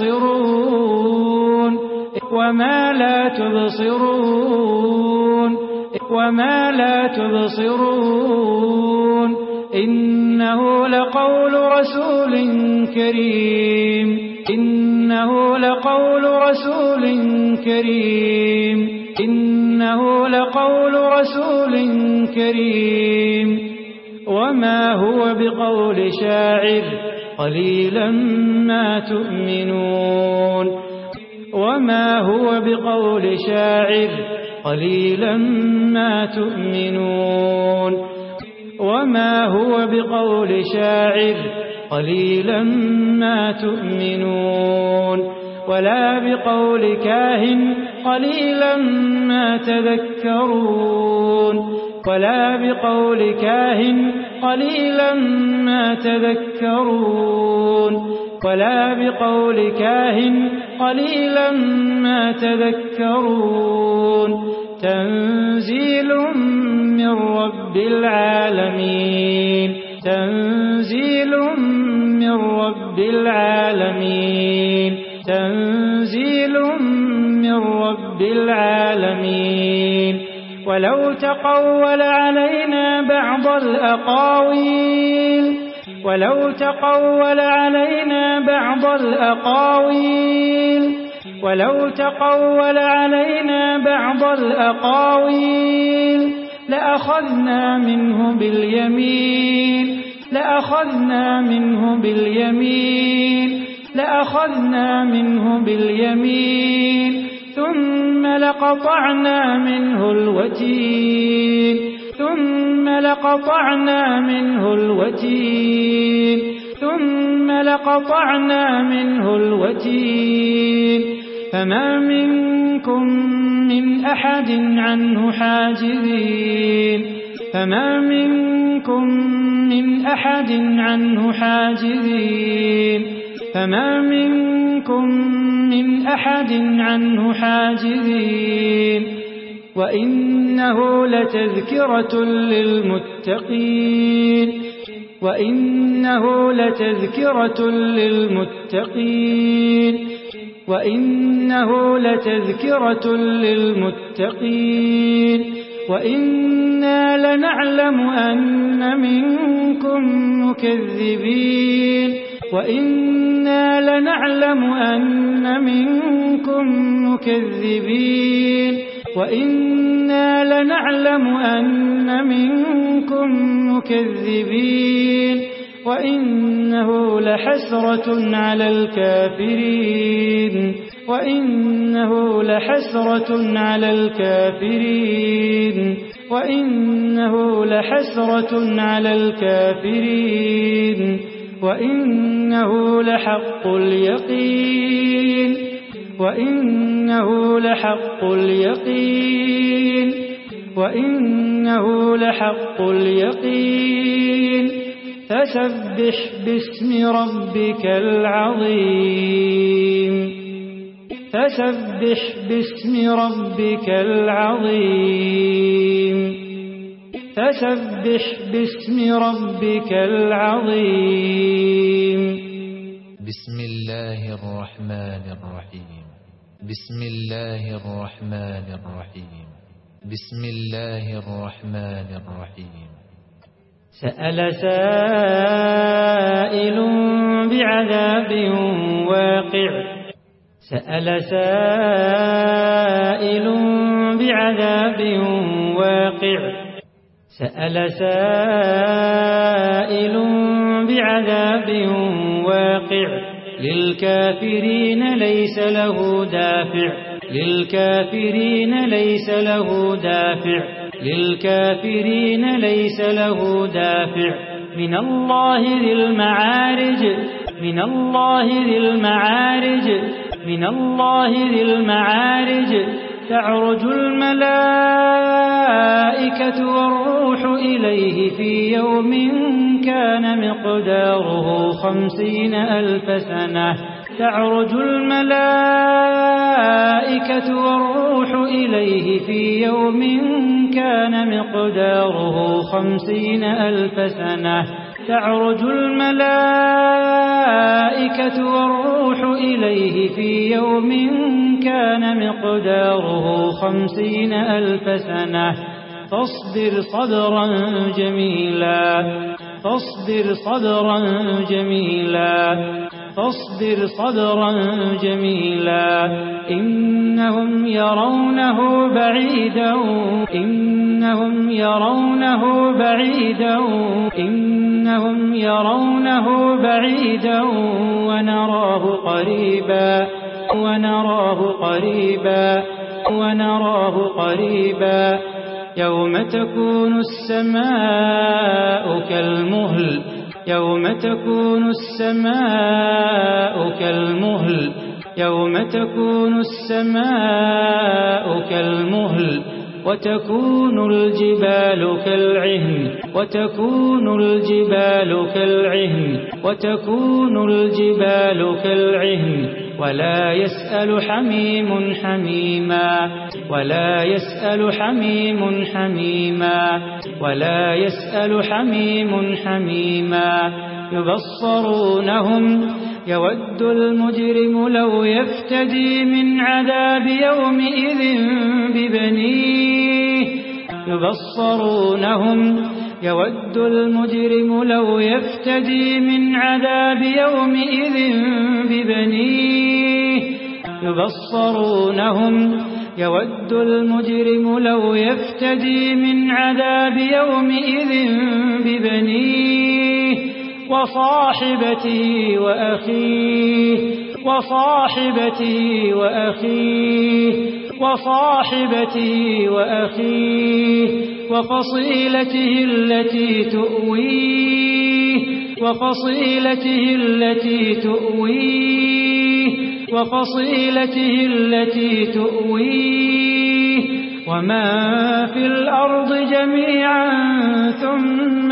تبصرون وما لا تبصرون وما لا تبصرون إنه لقول رسول كريم إنه لقول رسول كريم إنه لقول رسول كريم وما هو بقول شاعر قليلا ما تؤمنون وما هو بقول شاعر قليلا ما تؤمنون وما هو بقول شاعر قليلا ما تؤمنون ولا بقول كاهن قليلا ما تذكرون ولا بقول كاهن قليلا ما تذكرون ولا بقول كاهن قليلا ما تذكرون تنزيل من رب العالمين تنزيل من رب العالمين تنزيل من رب العالمين ولو تقول علينا بعض الأقاويل ولو تقول علينا بعض الأقاويل ولو تقول علينا بعض الأقاويل لأخذنا منه باليمين لأخذنا منه باليمين لأخذنا منه باليمين ثم لقطعنا منه الوتين ثم لقطعنا منه الوتين ثم لقطعنا منه الوتين فما منكم من أحد عنه حاجزين فما منكم من أحد عنه حاجزين فما منكم من أحد عنه حاجزين وإنه لتذكرة للمتقين وإنه لتذكرة للمتقين وإنه لتذكرة للمتقين وإنا لنعلم أن منكم مكذبين وإنا لنعلم أن منكم مكذبين وإنا لنعلم أن منكم مكذبين وإنه لحسرة على الكافرين وإنه لحسرة على الكافرين وإنه لحسرة على الكافرين وإنه لحق اليقين وإنه لحق اليقين وإنه لحق اليقين فسبح باسم ربك العظيم فسبح باسم ربك العظيم فسبح باسم ربك العظيم بسم الله الرحمن الرحيم بسم الله الرحمن الرحيم بسم الله الرحمن الرحيم سأل سائل بعذاب واقع سأل سائل بعذاب واقع سأل سائل بعذاب واقع للكافرين ليس له دافع للكافرين ليس له دافع للكافرين ليس له دافع من الله ذي المعارج من الله ذي المعارج من الله ذي المعارج تعرج الملائكة والروح إليه في يوم كان مقداره خمسين ألف سنة تعرج الملائكة والروح إليه في يوم كان مقداره خمسين ألف سنة تعرج الملائكة والروح إليه في يوم كان مقداره خمسين ألف سنة فاصبر صبرا جميلا فاصبر صبرا جميلا فاصبر صبرا جميلا إنهم يرونه بعيدا إنهم يرونه بعيدا إنهم يرونه بعيدا ونراه قريبا ونراه قريبا ونراه قريبا يوم تكون السماء كالمهل يوم تكون السماء كالمهل يوم تكون السماء كالمهل وتكون الجبال كالعهن وتكون الجبال كالعهن وتكون الجبال كالعهن ولا يسأل حميم حميما ولا يسأل حميم حميما ولا يسأل حميم حميما يبصرونهم يود المجرم لو يفتدي من عذاب يومئذ ببنيه يبصرونهم يود المجرم لو يفتدي من عذاب يومئذ ببنيه يبصرونهم يود المجرم لو يفتدي من عذاب يومئذ ببنيه وصاحبته وأخيه وصاحبته وأخيه وصاحبته وأخيه وفصيلته التي تؤويه وفصيلته التي تؤويه وفصيلته التي تؤويه وما في الأرض جميعا ثم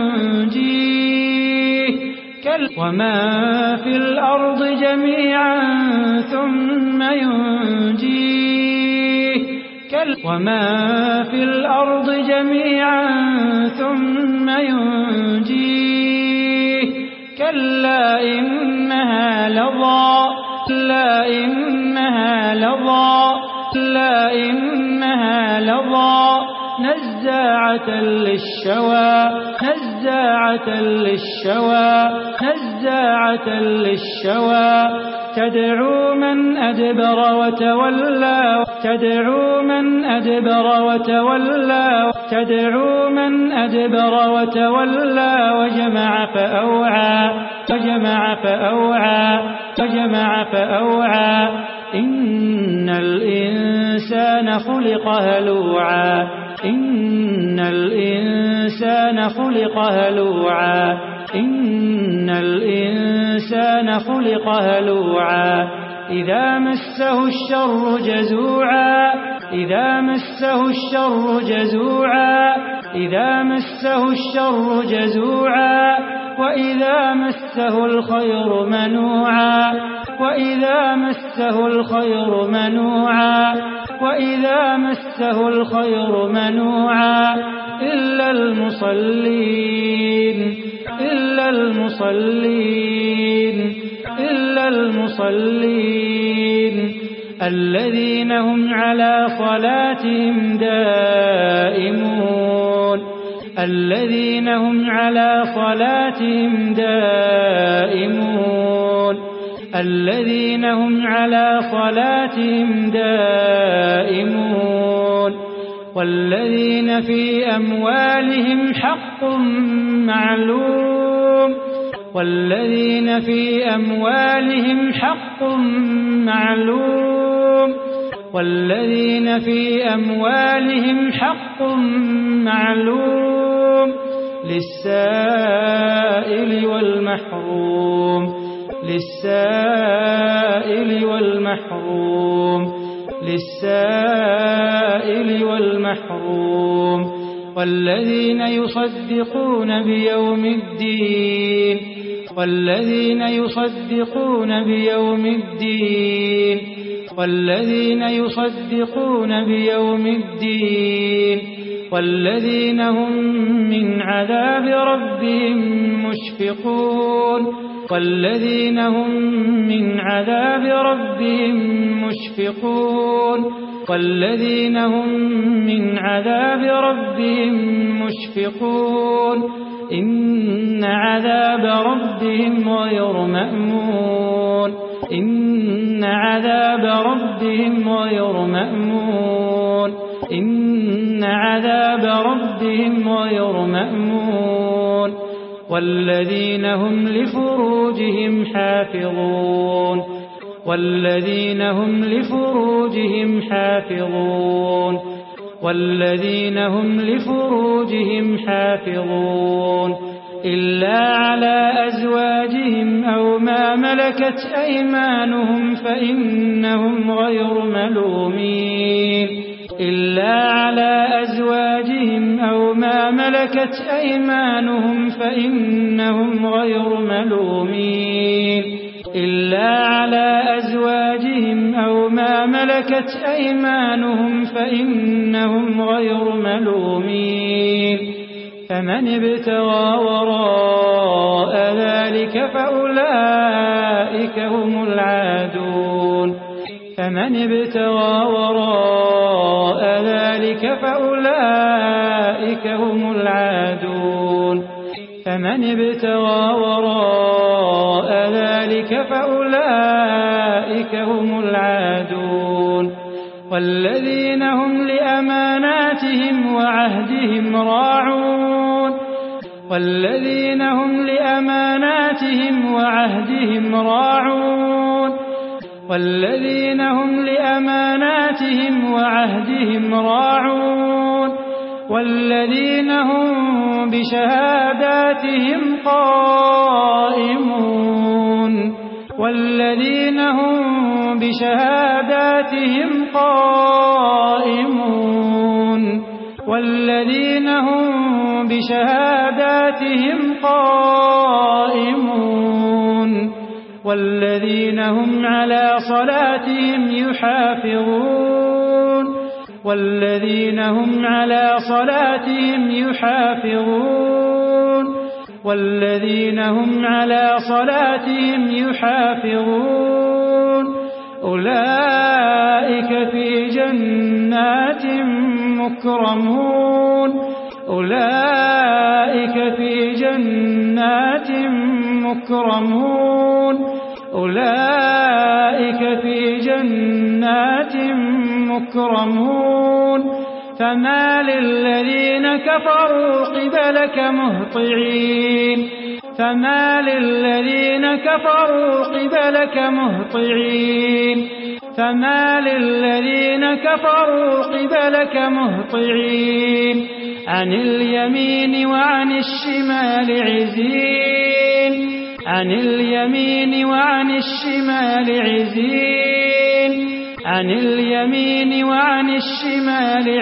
ينجيه وما في الأرض جميعا ثم ينجيه وما في الأرض جميعا ثم ينجيه كلا إنها لظى لا إنها لظى لا إنها لظى نزاعة للشوى نزاعة للشوى نزاعة للشوى تدعو من أدبر وتولى تدعو من أدبر وتولى تدعو من أدبر وتولى وجمع فأوعى وجمع فأوعى وجمع فأوعى إن الإنسان خلق هلوعا إن الإنسان خلق هلوعا إن الإنسان خلق هلوعا إذا مسه الشر جزوعا إذا مسه الشر جزوعا إذا مسه الشر جزوعا وإذا مسه الخير منوعا وإذا مسه الخير منوعا وإذا مسه الخير منوعا إلا المصلين إلا المصلين إلا المصلين الذين هم على صلاتهم دائمون الذين هم على صلاتهم دائمون الذين هم على صلاتهم دائمون والذين في أموالهم حق معلوم والذين في أموالهم حق معلوم والذين في أموالهم حق معلوم للسائل والمحروم للسائل والمحروم للسائل والمحروم والذين يصدقون بيوم الدين والذين يصدقون بيوم الدين والذين يصدقون بيوم الدين والذين هم من عذاب ربهم مشفقون والذين هم من عذاب ربهم مشفقون والذين هم من عذاب ربهم مشفقون إن عذاب ربهم غير مأمون إن عذاب ربهم غير مأمون إن عذاب ربهم غير مأمون والذين هم لفروجهم حافظون والذين هم لفروجهم حافظون والذين هم لفروجهم حافظون إلا على أزواجهم أو ما ملكت أيمانهم فإنهم غير ملومين إلا على أزواجهم أو ما ملكت أيمانهم فإنهم غير ملومين إلا على أزواجهم أو ما ملكت أيمانهم فإنهم غير ملومين فمن ابتغى وراء ذلك فأولئك هم العادون فمن ابتغى وراء ذلك فأولئك هم العادون فمن ابتغى وراء ذلك فأولئك هم العادون والذين هم لأماناتهم وعهدهم راعون والذين هم لأماناتهم وعهدهم راعون والذين هم لأماناتهم وعهدهم راعون والذين هم بشهاداتهم قائمون والذين هم بشهاداتهم قائمون والذين هم بشهاداتهم قائمون والذين هم على صلاتهم يحافظون والذين هم على صلاتهم يحافظون والذين هم على صلاتهم يحافظون أولئك في جنات مكرمون أولئك في جنات مكرمون أولئك في جنات مكرمون فما للذين كفروا قبلك مهطعين فما للذين كفروا قبلك مهطعين فما للذين كفروا قبلك مهطعين عن اليمين وعن الشمال عزين عن اليمين وعن الشمال عزين عن اليمين وعن الشمال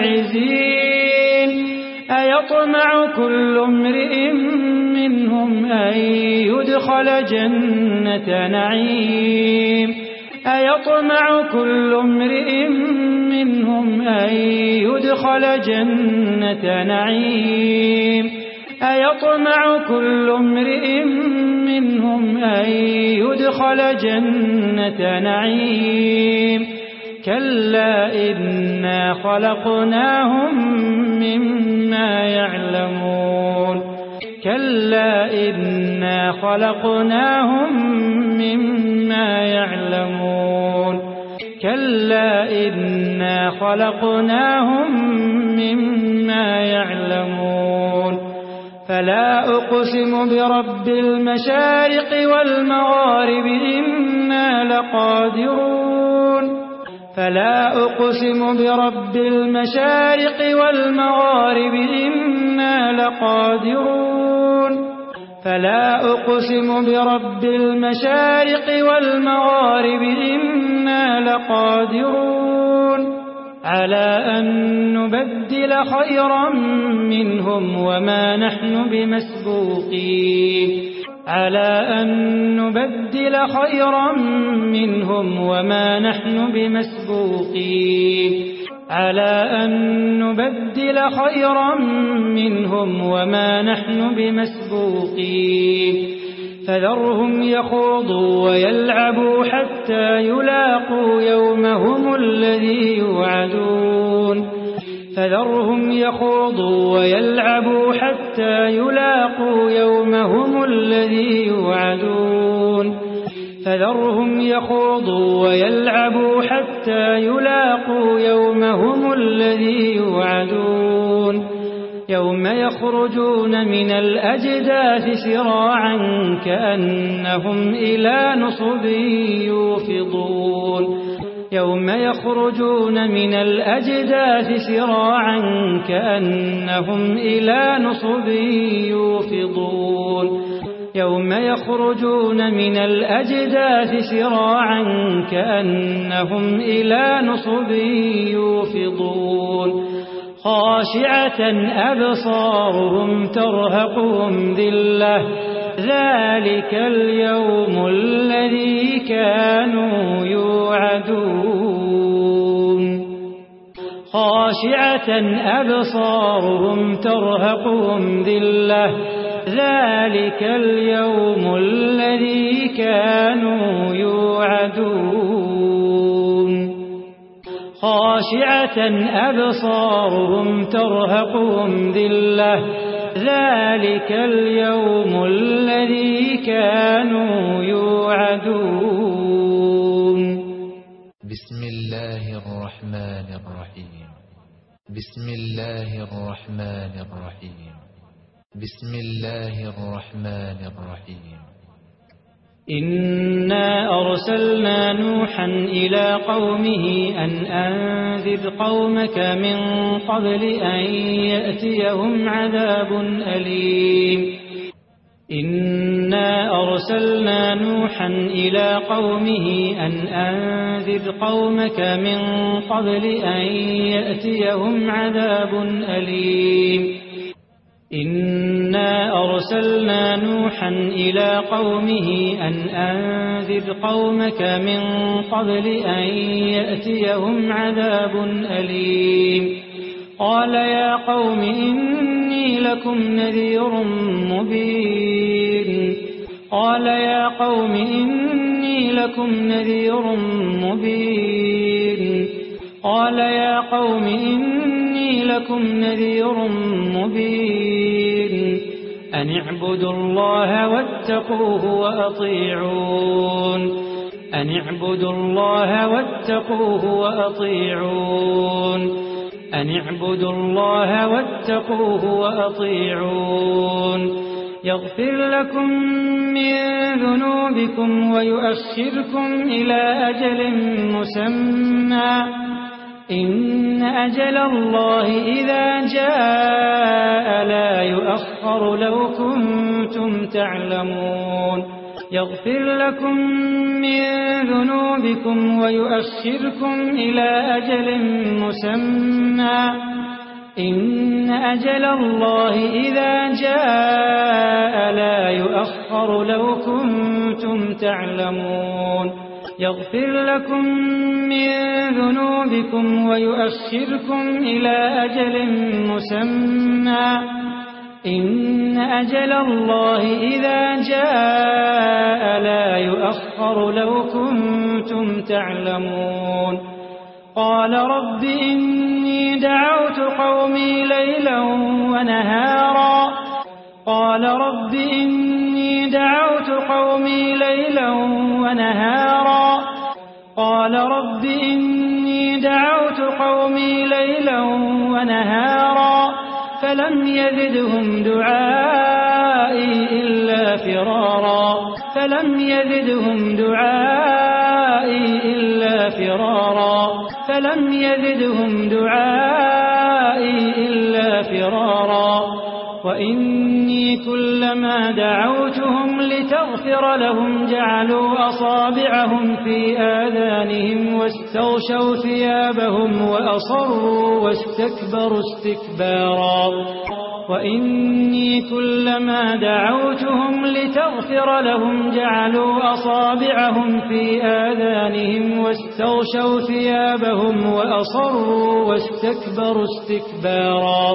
عزين أيطمع كل امرئ منهم أن يدخل جنة نعيم أيطمع كل امرئ منهم أن يدخل جنة نعيم أيطمع كل امرئ منهم أن يدخل جنة نعيم كلا إنا خلقناهم مما يعلمون كلا إنا خلقناهم مما يعلمون كلا إنا خلقناهم مما يعلمون فلا أقسم برب المشارق والمغارب إنا لقادرون فلا أقسم برب المشارق والمغارب إنا لقادرون فلا أقسم برب المشارق والمغارب إنا لقادرون على أن نبدل خيرا منهم وما نحن بمسبوقين على أن نبدل خيرا منهم وما نحن بمسبوقين على أن نبدل خيرا منهم وما نحن بمسبوقين فذرهم يخوضوا ويلعبوا حتى يلاقوا يومهم الذي يوعدون فذرهم يخوضوا ويلعبوا حتى يلاقوا يومهم الذي يوعدون فذرهم يخوضوا ويلعبوا حتى يلاقوا يومهم الذي يوعدون يوم يخرجون من الأجداث سراعا كأنهم إلى نصب يوفضون يوم يخرجون من الأجداث سراعا كأنهم إلى نصب يوفضون يوم يخرجون من الأجداث سراعا كأنهم إلى نصب يوفضون خاشعة أبصارهم ترهقهم ذلة ذلك اليوم الذي كانوا يوعدون خاشعة أبصارهم ترهقهم ذلة ذلك اليوم الذي كانوا يوعدون خاشعة أبصارهم ترهقهم ذلة ذلك اليوم الذي كانوا يوعدون بسم الله الرحمن الرحيم بسم الله الرحمن الرحيم بسم الله الرحمن الرحيم إنا أرسلنا نوحا إلى قومه أن أنذر قومك من قبل أن يأتيهم عذاب أليم إنا أرسلنا نوحا إلى قومه أن أنذر قومك من قبل أن يأتيهم عذاب أليم إنا أرسلنا نوحا إلى قومه أن أنذر قومك من قبل أن يأتيهم عذاب أليم قال يا قوم إني لكم نذير مبين قال يا قوم إني لكم نذير مبين قال يا قوم إني لكم نذير مبين أن اعبدوا الله واتقوه وأطيعون أن اعبدوا الله واتقوه وأطيعون أن اعبدوا الله واتقوه وأطيعون يغفر لكم من ذنوبكم ويؤخركم إلى أجل مسمى إن أجل الله إذا جاء لا يؤخر لو كنتم تعلمون يغفر لكم من ذنوبكم ويؤخركم إلى أجل مسمى إن أجل الله إذا جاء لا يؤخر لو كنتم تعلمون يغفر لكم من ذنوبكم ويؤخركم إلى أجل مسمى إن أجل الله إذا جاء لا يؤخر لو كنتم تعلمون قال رب إني دعوت قومي ليلا ونهارا قال رب إني دعوت قومي ليلا ونهارا قال رب إني دعوت قومي ليلا ونهارا فلم يزدهم دعائي إلا فرارا فلم يزدهم دعائي إلا فرارا فلم يزدهم دعائي إلا فرارا وإني كلما دعوتهم لتغفر لهم جعلوا أصابعهم في آذانهم واستغشوا ثيابهم وأصروا واستكبروا استكبارا وإني كلما دعوتهم لتغفر لهم جعلوا أصابعهم في آذانهم واستغشوا ثيابهم وأصروا واستكبروا استكبارا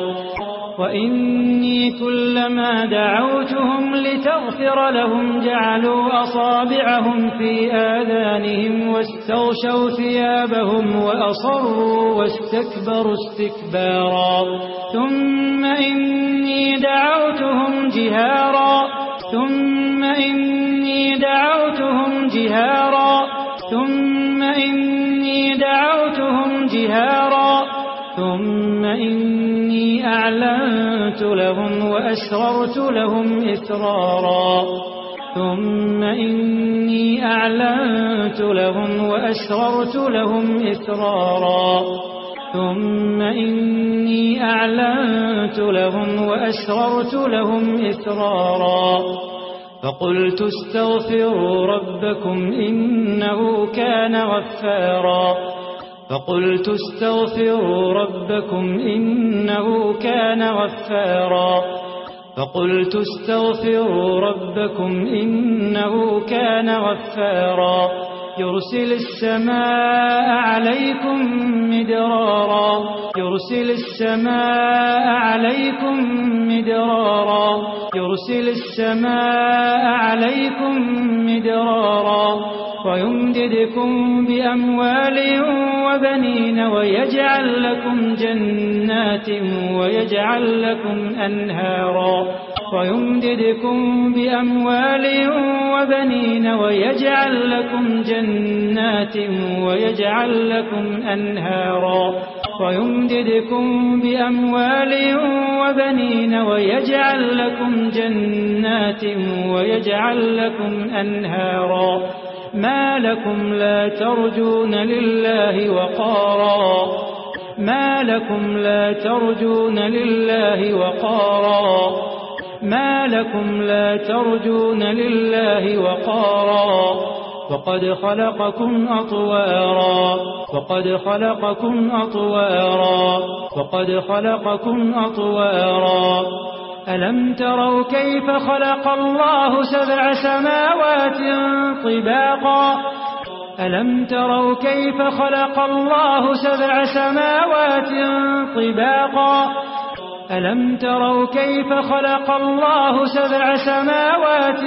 وإني كلما دعوتهم لتغفر لهم جعلوا أصابعهم في آذانهم واستغشوا ثيابهم وأصروا واستكبروا استكبارا ثم إني دعوتهم جهارا ثم إني دعوتهم جهارا ثم إني دعوتهم جهارا ثم إني أعلنت لهم وأسررت لهم إسرارا ثم إني أعلنت لهم وأسررت لهم إسرارا ثم إني أعلنت لهم وأسررت لهم إسرارا فقلت استغفروا ربكم إنه كان غفارا فقلت استغفروا ربكم إنه كان غفارا فقلت استغفروا ربكم إنه كان غفارا يرسل السماء عليكم مدرارا يرسل السماء عليكم مدرارا يرسل السماء عليكم مدرارا ويمددكم بأموال وبنين ويجعل لكم جنات ويجعل لكم أنهارا ويمددكم بأموال وبنين ويجعل لكم جنات ويجعل لكم أنهارا ويمددكم بأموال وبنين ويجعل لكم جنات ويجعل لكم أنهارا ما لكم لا ترجون لله وقارا ما لكم لا ترجون لله وقارا ما لكم لا ترجون لله وقارا وقد خلقكم أطوارا وقد خلقكم أطوارا وقد خلقكم أطوارا ألم تروا كيف خلق الله سبع سماوات طباقا ألم تروا كيف خلق الله سبع سماوات طباقا ألم تروا كيف خلق الله سبع سماوات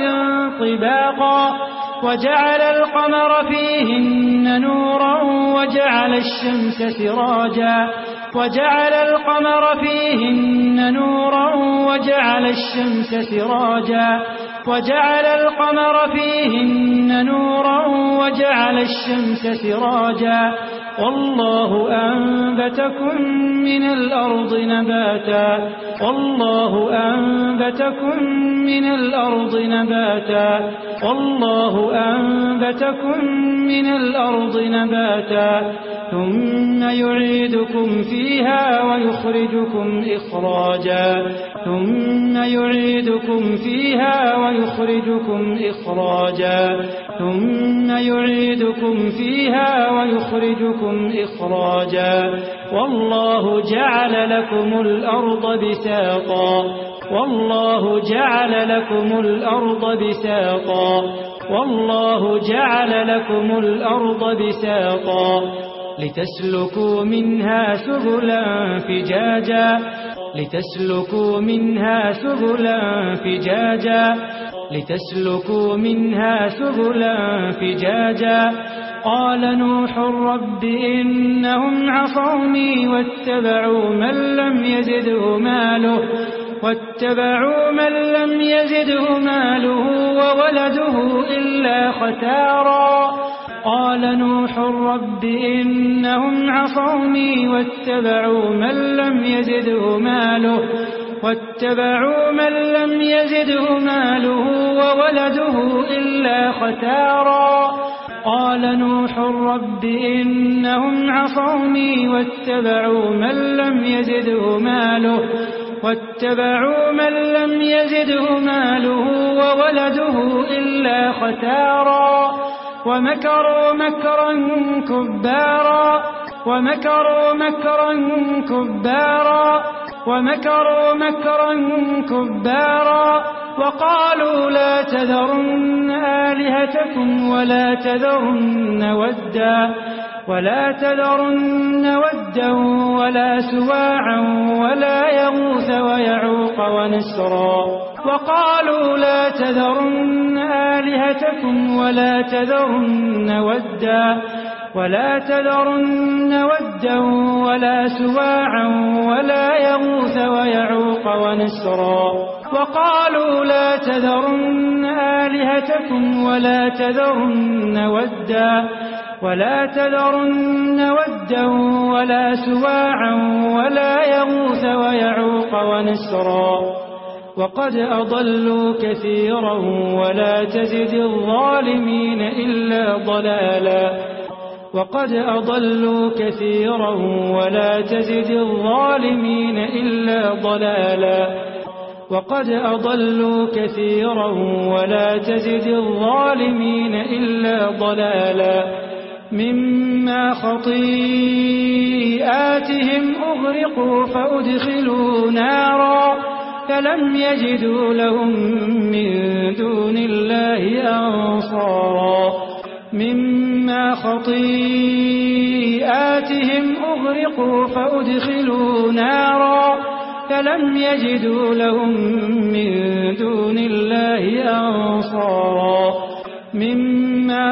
طباقا وجعل القمر فيهن نورا وجعل الشمس سراجا وجعل القمر فيهن نورا وجعل الشمس سراجا وجعل القمر فيهن نورا وجعل الشمس سراجا والله أنبتكم من الأرض نباتا والله أنبتكم من الأرض نباتا والله أنبتكم من الأرض نباتا ثم يعيدكم فيها ويخرجكم إخراجا ثم يعيدكم فيها ويخرجكم إخراجا ثم يعيدكم فيها ويخرجكم إخراجا والله جعل لكم الأرض بساطا والله جعل لكم الأرض بساطا والله جعل لكم الأرض بساطا لتسلكوا منها سبلا فجاجا لتسلكوا منها سبلا فجاجا لتسلكوا منها سبلا فجاجا قال نوح رب إنهم عصوني واتبعوا من لم يزده ماله واتبعوا من لم يزده ماله وولده إلا خسارا قال نوح رب إنهم عصوني واتبعوا من لم يزده ماله واتبعوا من لم يزده ماله وولده إلا خسارا قال نوح رب إنهم عصوني واتبعوا من لم يزده ماله واتبعوا من لم يزده ماله وولده إلا خسارا ومكروا مكرا كبارا ومكروا مكرا كبارا ومكروا مكرا كبارا وقالوا لا تذرن آلهتكم ولا تذرن ودا ولا تذرن ودا ولا سواعا ولا يغوث ويعوق ونسرا وقالوا لا تذرن آلهتكم ولا تذرن ودا ولا تذرن ودا ولا سواعا ولا يغوث ويعوق ونسرا وقالوا لا تذرن آلهتكم ولا تذرن ودا ولا تذرن ودا ولا سواعا ولا يغوث ويعوق ونسرا وقد أضلوا كثيرا ولا تزد الظالمين إلا ضلالا وقد أضلوا كثيرا ولا تزد الظالمين إلا ضلالا وقد أضلوا كثيرا ولا تزد الظالمين إلا ضلالا مما خطيئاتهم أغرقوا فأدخلوا نارا فلم يجدوا لهم من دون الله أنصارا مما خطيئاتهم أغرقوا فأدخلوا نارا فلم يجدوا لهم من دون الله أنصارا مما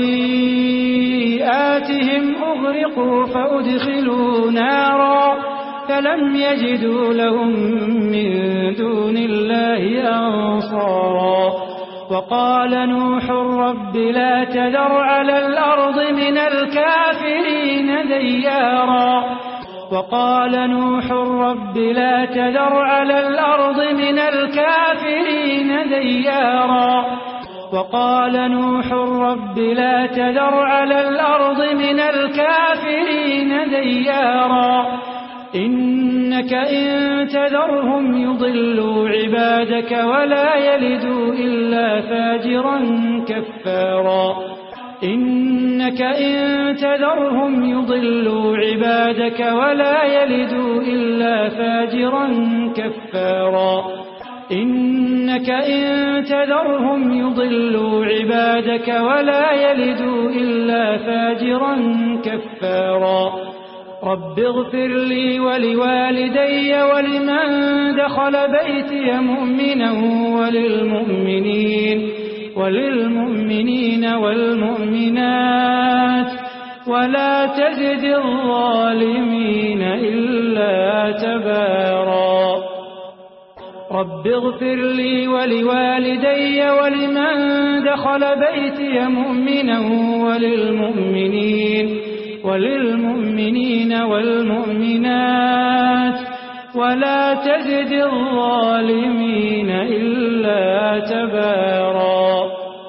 خطيئاتهم أغرقوا فأدخلوا نارا فلم يجدوا لهم من دون الله أنصارا وقال نوح رب لا تذر على الأرض من الكافرين ديارا وقال نوح رب لا تذر على الأرض من الكافرين ديارا وقال نوح رب لا تذر على الأرض من الكافرين ديارا إنك إن تذرهم يضلوا عبادك ولا يلدوا إلا فاجرا كفارا إنك إن تذرهم يضلوا عبادك ولا يلدوا إلا فاجرا كفارا إنك إن تذرهم يضلوا عبادك ولا يلدوا إلا فاجرا كفارا رب اغفر لي ولوالدي ولمن دخل بيتي مؤمنا وللمؤمنين وللمؤمنين والمؤمنات ولا تزد الظالمين إلا تبارا رب اغفر لي ولوالدي ولمن دخل بيتي مؤمنا وللمؤمنين وللمؤمنين والمؤمنات ولا تزد الظالمين إلا تبارا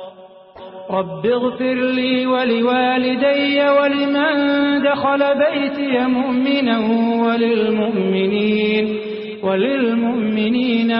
رب اغفر لي ولوالدي ولمن دخل بيتي مؤمنا وللمؤمنين وللمؤمنين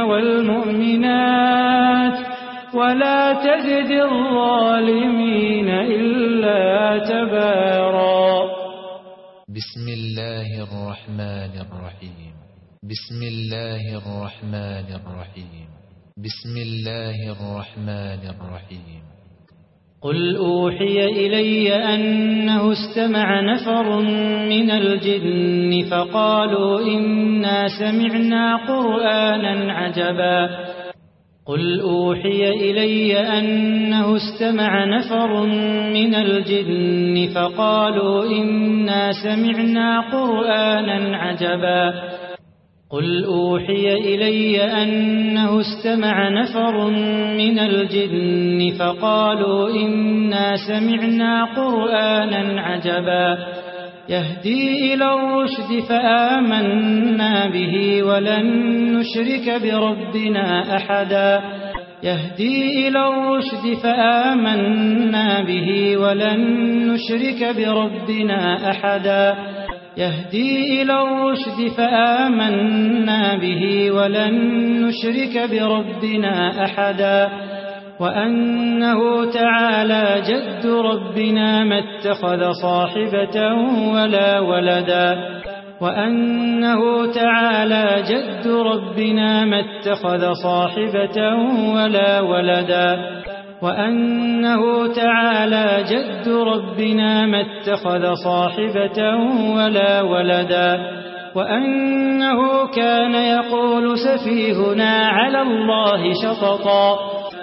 والمؤمنات ولا تزد الظالمين إلا تبارا بسم الله الرحمن الرحيم بسم الله الرحمن الرحيم بسم الله الرحمن الرحيم قل أوحي إلي أنه استمع نفر من الجن فقالوا إنا سمعنا قرآنا عجبا قل أوحي إلي أنه استمع نفر من الجن فقالوا إنا سمعنا قرآنا عجبا قل أوحي إلي أنه استمع نفر من الجن فقالوا إنا سمعنا قرآنا عجبا يهدي إلى الرشد فآمنا به ولن نشرك بربنا أحدا يهدي إلى الرشد فآمنا به ولن نشرك بربنا أحدا يهدي إلى الرشد فآمنا به ولن نشرك بربنا أحدا وأنه تعالى جد ربنا ما اتخذ صاحبة ولا ولدا وأنه تعالى جد ربنا ما اتخذ صاحبة ولا ولدا وأنه تعالى جد ربنا ما اتخذ صاحبة ولا ولدا وأنه كان يقول سفيهنا على الله شططا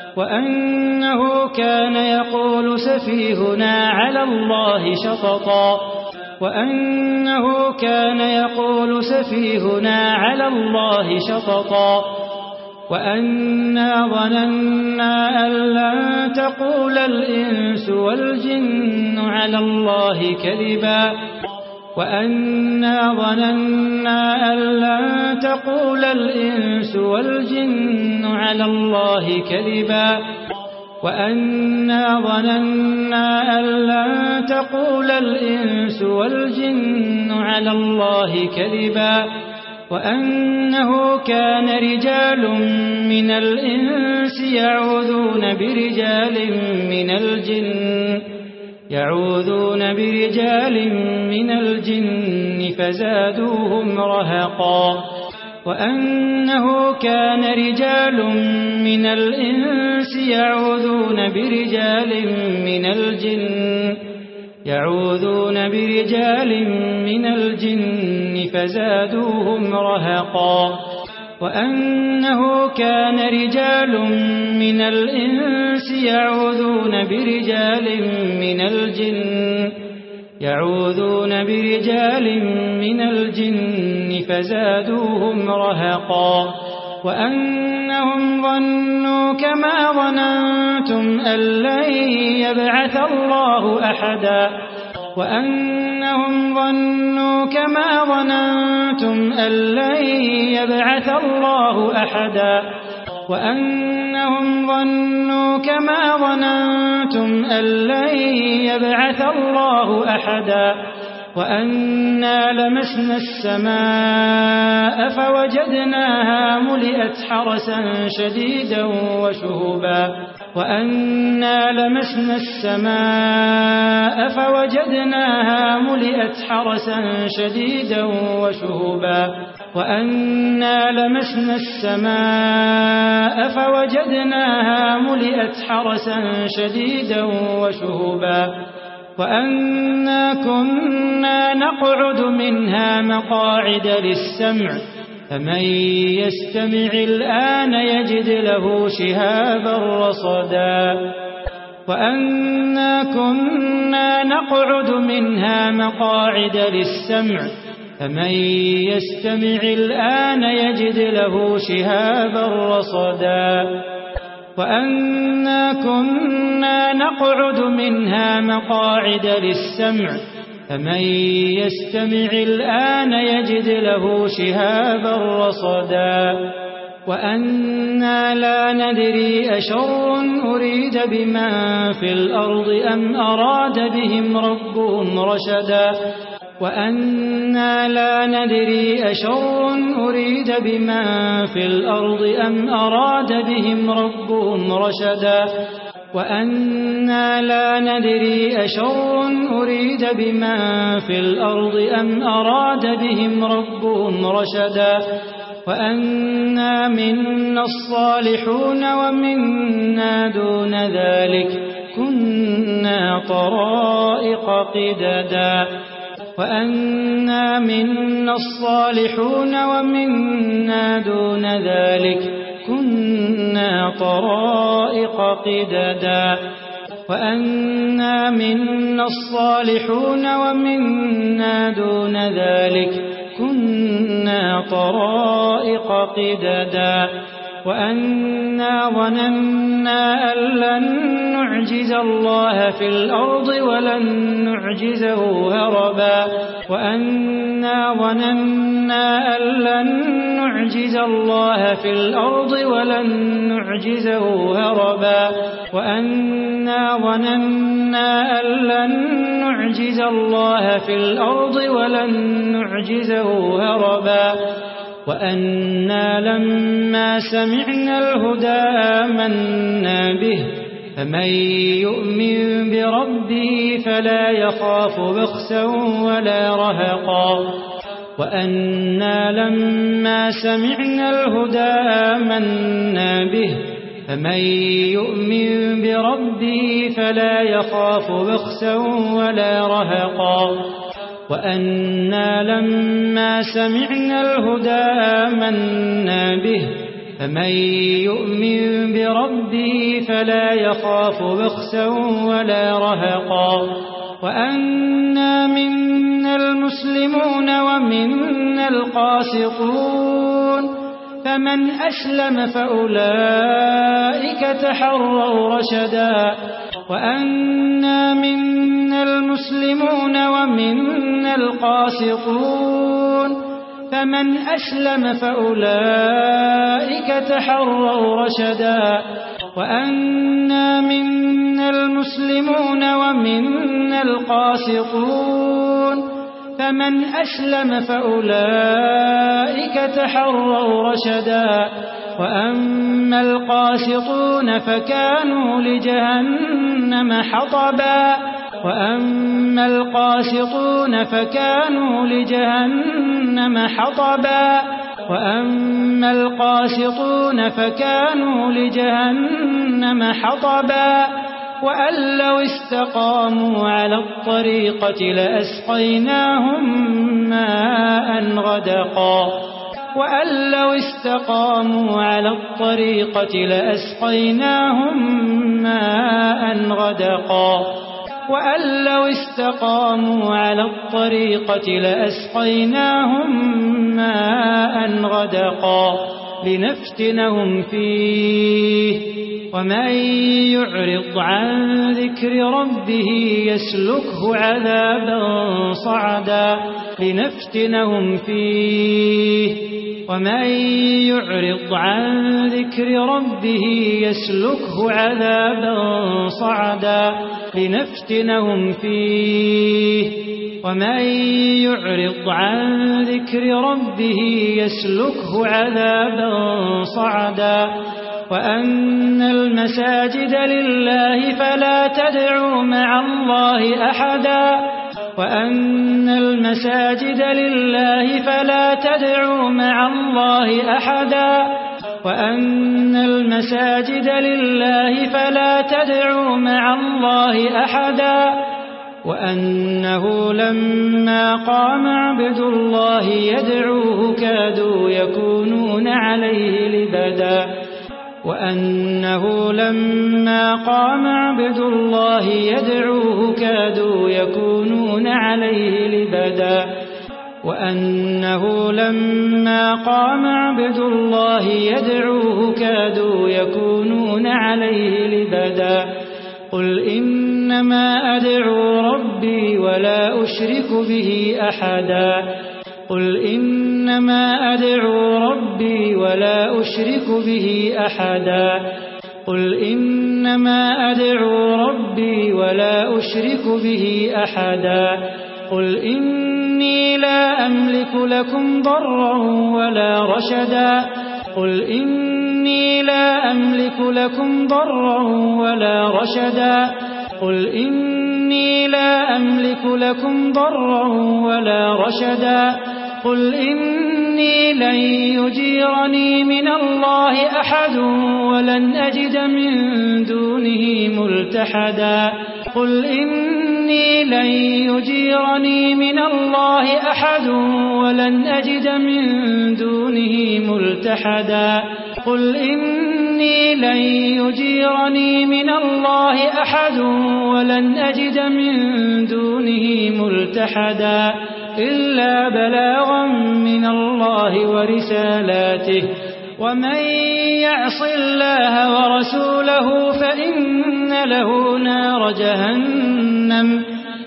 وأنه كان يقول سفيهنا على الله شططا وأنه كان يقول سفيهنا على الله شططا وأنا ظننا أن لن تقول الإنس والجن على الله كذبا وأنا ظننا أن لن تقول الإنس والجن على الله كذبا وأنا ظننا أن لن تقول الإنس والجن على الله كذبا وأنه كان رجال من الإنس يعوذون برجال من الجن يعوذون برجال من الجن فزادوهم رهقا وأنه كان رجال من الإنس يعوذون برجال من الجن يعوذون برجال من الجن فزادوهم رهقا وأنه كان رجال من الإنس يعوذون برجال من الجن يعوذون برجال من الجن فزادوهم رهقا وأنهم ظنوا كما ظننتم أن لن يبعث الله أحدا وأنهم ظنوا كما ظننتم أن لن يبعث الله أحدا وأنهم ظنوا كما ظننتم أن لن يبعث الله أحدا وأنا لمسنا السماء فوجدناها ملئت حرسا شديدا وشهبا وأنا لمسنا السماء فوجدناها ملئت حرسا شديدا وشهبا وأنا لمسنا السماء فوجدناها ملئت حرسا شديدا وشهبا وأنا كنا نقعد منها مقاعد للسمع فمن يستمع الآن يجد له شهابا رصدا وأنا كنا نقعد منها مقاعد للسمع فمن يستمع الآن يجد له شهابا رصدا وأنا كنا نقعد منها مقاعد للسمع فمن يستمع الآن يجد له شهابا رصدا وأنا لا ندري أشر أريد بمن في الأرض أم أراد بهم ربهم رشدا وأنا لا ندري أشر أريد بمن في الأرض أم أراد بهم ربهم رشدا وأنا لا ندري أشر أريد بمن في الأرض أم أراد بهم ربهم رشدا وأنا منا الصالحون ومنا دون ذلك كنا طرائق قددا وأنا منا الصالحون ومنا دون ذلك كنا طرائق قددا وأنا منا الصالحون ومنا دون ذلك كنا طرائق قددا وأنا ظننا أن لن نعجز الله في الأرض ولن نعجزه هربا وأنا ظننا أن لن نعجز الله في الأرض ولن نعجزه هربا وأنا ظننا أن لن نعجز الله في الأرض ولن نعجزه هربا وأنا لما سمعنا الهدى آمنا به فمن يؤمن بربه فلا يخاف بخسا ولا رهقا وأنا لما سمعنا الهدى آمنا به فمن يؤمن بربه فلا يخاف بخسا ولا رهقا وأنا لما سمعنا الهدى آمنا به فمن يؤمن بربه فلا يخاف بخسا ولا رهقا وأنا منا المسلمون ومنا القاسطون فمن أسلم فأولئك تحروا رشدا وأنا منا المسلمون ومنا القاسطون فمن أسلم فأولئك تحروا رشدا وأنا منا المسلمون ومنا القاسطون فمن أسلم فأولئك تحروا رشدا وأما القاسطون فكانوا لجهنم حطبا وأما القاسطون فكانوا لجهنم حطبا وأما القاسطون فكانوا لجهنم حطبا وأن لو استقاموا على الطريقة لأسقيناهم ماء غدقا وأن لو استقاموا على الطريقة لأسقيناهم ماء غدقا وأن لو استقاموا على الطريقة لأسقيناهم ماء غدقا لنفتنهم فيه ومن يعرض عن ذكر ربه يسلكه عذابا صعدا لنفتنهم فيه ومن يعرض عن ذكر ربه يسلكه عذابا صعدا لنفتنهم فيه ومن يعرض عن ذكر ربه يسلكه عذابا صعدا وأن المساجد لله فلا تدعوا مع الله أحدا وأن المساجد لله فلا تدعوا مع الله أحدا وأن المساجد لله فلا تدعوا مع الله أحدا وأنه لما قام عبد الله يدعوه كادوا يكونون عليه لبدا وأنه لما قام عبد الله يدعوه كادوا يكونون عليه لبدا وأنه لما قام عبد الله يدعوه كادوا يكونون عليه لبدا قل إنما أدعو ربي ولا أشرك به أحدا قل إنما أدعو ربي ولا أشرك به أحدا قل إنما أدعو ربي ولا أشرك به أحدا قل إني لا أملك لكم ضرا ولا رشدا قل إني لا أملك لكم ضرا ولا رشدا قل إني لا أملك لكم ضرا ولا رشدا قل إني لن يجيرني من الله أحد ولن أجد من دونه ملتحدا قل إني لن يجيرني من الله أحد ولن أجد من دونه ملتحدا قل إني لن يجيرني من الله أحد ولن أجد من دونه ملتحدا إلا بلاغا من الله ورسالاته ومن يعص الله ورسوله فإن له نار جهنم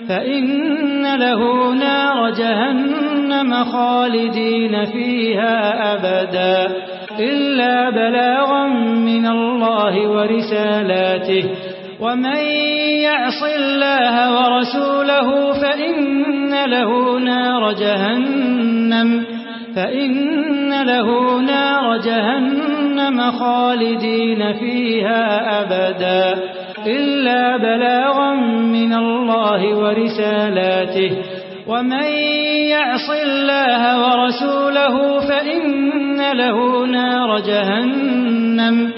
فإن له نار جهنم خالدين فيها أبدا إلا بلاغا من الله ورسالاته ومن يعص الله ورسوله فإن له نار جهنم فإن له نار جهنم خالدين فيها أبدا إلا بلاغا من الله ورسالاته ومن يعص الله ورسوله فإن له نار جهنم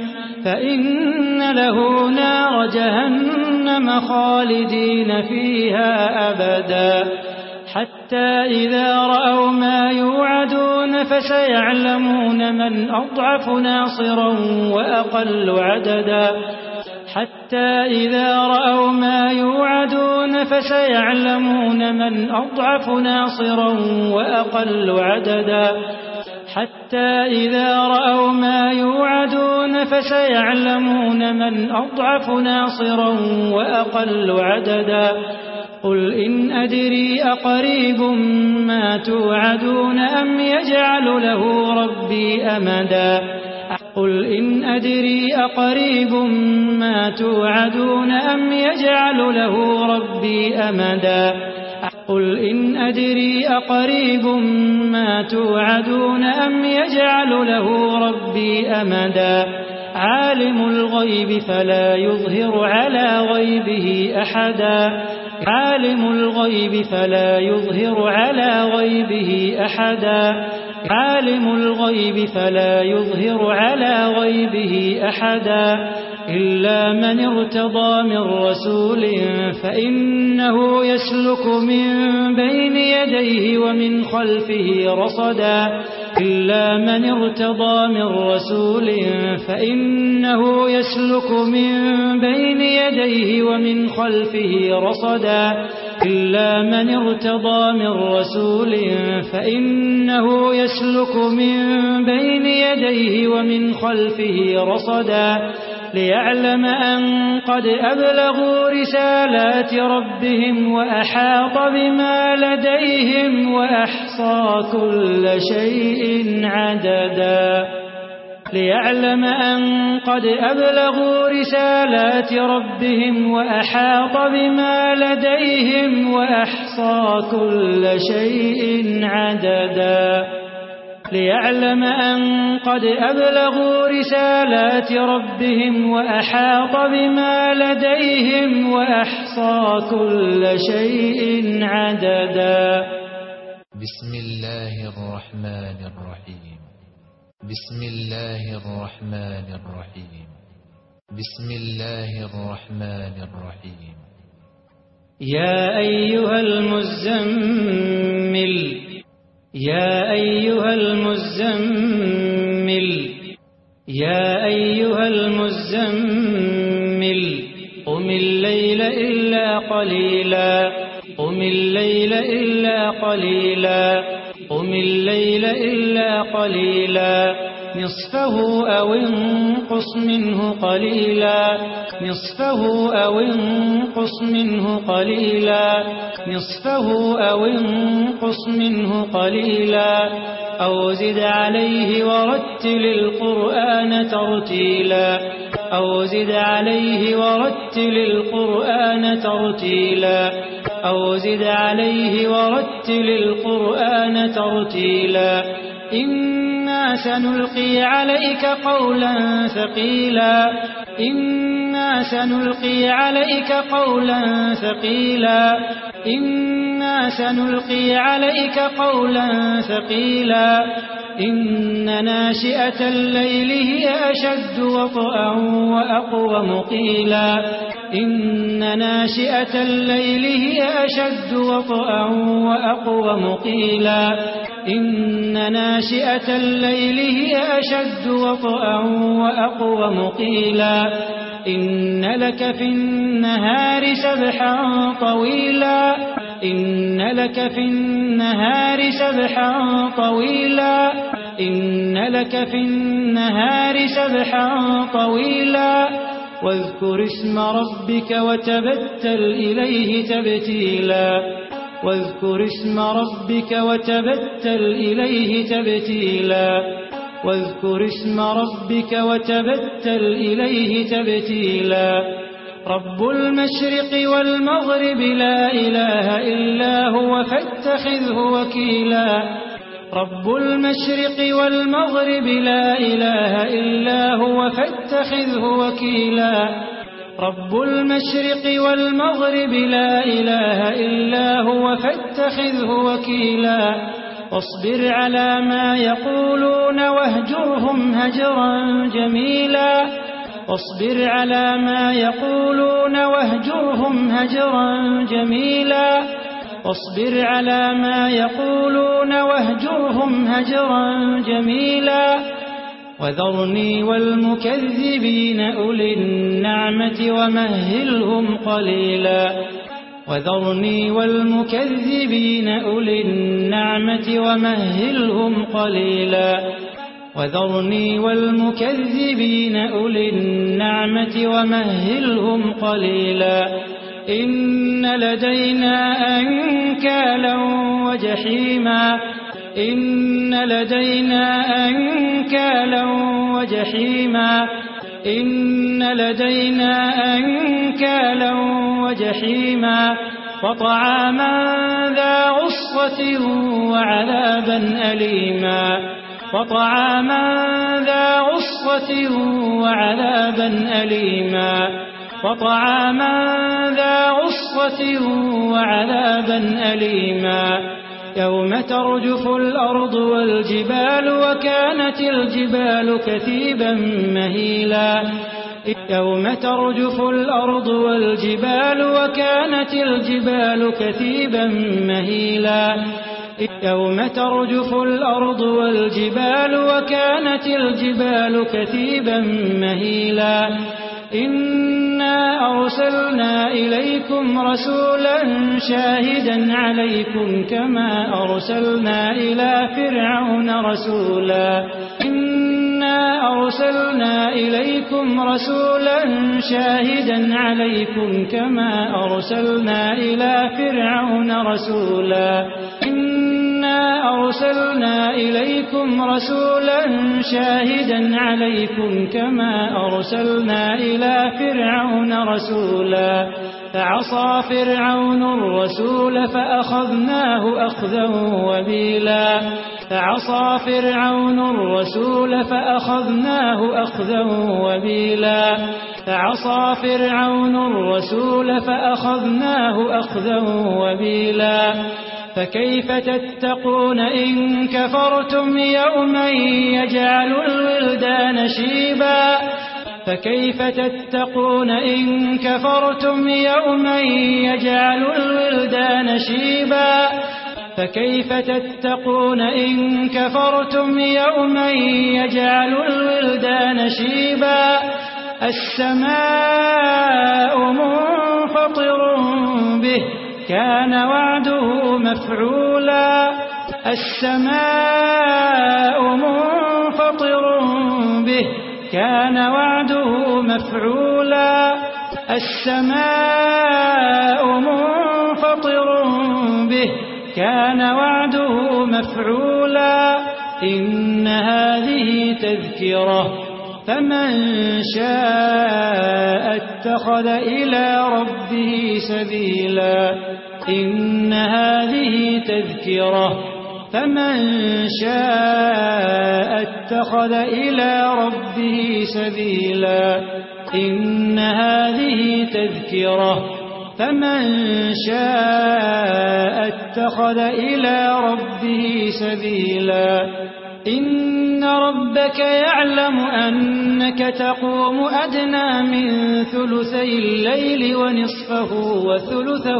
فإن له نار جهنم خالدين فيها أبدا حتى إذا رأوا ما يوعدون فسيعلمون من أضعف ناصرا وأقل عددا حتى إذا رأوا ما يوعدون فسيعلمون من أضعف ناصرا وأقل عددا حتى إذا رأوا ما يوعدون فسيعلمون من أضعف ناصرا وأقل عددا قل إن أدري أقريب ما توعدون أم يجعل له ربي أمدا قل إن أدري أقريب ما توعدون أم يجعل له ربي أمدا قل إن أدري أقريب ما توعدون أم يجعل له ربي أمدا عالم الغيب فلا يظهر على غيبه أحدا عالم الغيب فلا يظهر على غيبه أحدا عالم الغيب فلا يظهر على غيبه أحدا إلا من ارتضى من رسول فإنه يسلك من بين يديه ومن خلفه رصدا إلا من ارتضى من رسول فإنه يسلك من بين يديه ومن خلفه رصدا إلا من ارتضى من رسول فإنه يسلك من بين يديه ومن خلفه رصدا ليعلم أن قد أبلغوا رسالات ربهم وأحاط بما لديهم وأحصى كل شيء عددا ليعلم أن قد أبلغوا رسالات ربهم وأحاط بما لديهم وأحصى كل شيء عددا ليعلم أن قد أبلغوا رسالات ربهم وأحاط بما لديهم وأحصى كل شيء عددا. بسم الله الرحمن الرحيم. بسم الله الرحمن الرحيم. بسم الله الرحمن الرحيم. يا أيها المزمل يا أيها المزمل يا أيها المزمل قم الليل إلا قليلا قم الليل إلا قليلا قم الليل إلا قليلا نصفه أو انقص منه قليلا نصفه أو انقص منه قليلا نصفه أو انقص منه قليلا أو زد عليه ورتل القرآن ترتيلا أو زد عليه ورتل القرآن ترتيلا أو زد عليه ورتل القرآن ترتيلا إنا سنلقي عليك قولا ثقيلا إنا سنلقي عليك قولا ثقيلا إنا سنلقي عليك قولا ثقيلا إن ناشئة الليل هي أشد وطئا وأقوم قيلا إن ناشئة الليل هي أشد وطئا وأقوم قيلا إن ناشئة الليل هي أشد وطئا وأقوم قيلا إن لك في النهار سبحا طويلا إن لك في النهار سبحا طويلا إن لك في النهار سبحا طويلا واذكر اسم ربك وتبتل إليه تبتيلا واذكر اسم ربك وتبتل إليه تبتيلا واذكر اسم ربك وتبتل إليه تبتيلا رب المشرق والمغرب لا إله إلا هو فاتخذه وكيلا رب المشرق والمغرب لا إله إلا هو فاتخذه وكيلا رب المشرق والمغرب لا إله إلا هو فاتخذه وكيلا واصبر على ما يقولون واهجرهم هجرا جميلا واصبر على ما يقولون واهجرهم هجرا جميلا واصبر على ما يقولون واهجرهم هجرا جميلا وذرني والمكذبين أولي النعمة ومهلهم قليلا وذرني والمكذبين أولي النعمة ومهلهم قليلا وذرني والمكذبين أولي النعمة ومهلهم قليلا إن لدينا أنكالا وجحيما إن لدينا أنكالا وجحيما إن لدينا أنكالا وجحيما وطعاما ذا غصة وعذابا أليما وطعاما ذا غصة وعذابا أليما وطعاما ذا غصة وعذابا أليما يوم ترجف الأرض والجبال وكانت الجبال كثيبا مهيلا يوم ترجف الأرض والجبال وكانت الجبال كثيبا مهيلا يوم ترجف الأرض والجبال وكانت الجبال كثيبا مهيلا إنا أرسلنا إليكم رسولا شاهدا عليكم كما أرسلنا إلى فرعون رسولا إنا أرسلنا إليكم رسولا شاهدا عليكم كما أرسلنا إلى فرعون رسولا إنا أرسلنا إليكم رسولا شاهدا عليكم كما أرسلنا إلى فرعون رسولا فعصى فرعون الرسول فأخذناه أخذا وبيلا فعصى فرعون الرسول فأخذناه أخذا وبيلا فعصى فرعون الرسول فأخذناه أخذا وبيلا فكيف تتقون إن كفرتم يوما يجعل الولدان شيبا فكيف تتقون إن كفرتم يوما يجعل الولدان شيبا فكيف تتقون إن كفرتم يوما يجعل الولدان شيبا السماء منفطر به كان وعده مفعولا السماء منفطر به كان وعده مفعولا السماء منفطر به كان وعده مفعولا إن هذه تذكرة فمن شاء اتخذ إلى ربه سبيلا إن هذه تذكرة فمن شاء اتخذ إلى ربه سبيلا إن هذه تذكرة فمن شاء اتخذ إلى ربه سبيلا إن ربك يعلم أنك تقوم أدنى من ثلثي الليل ونصفه وثلثه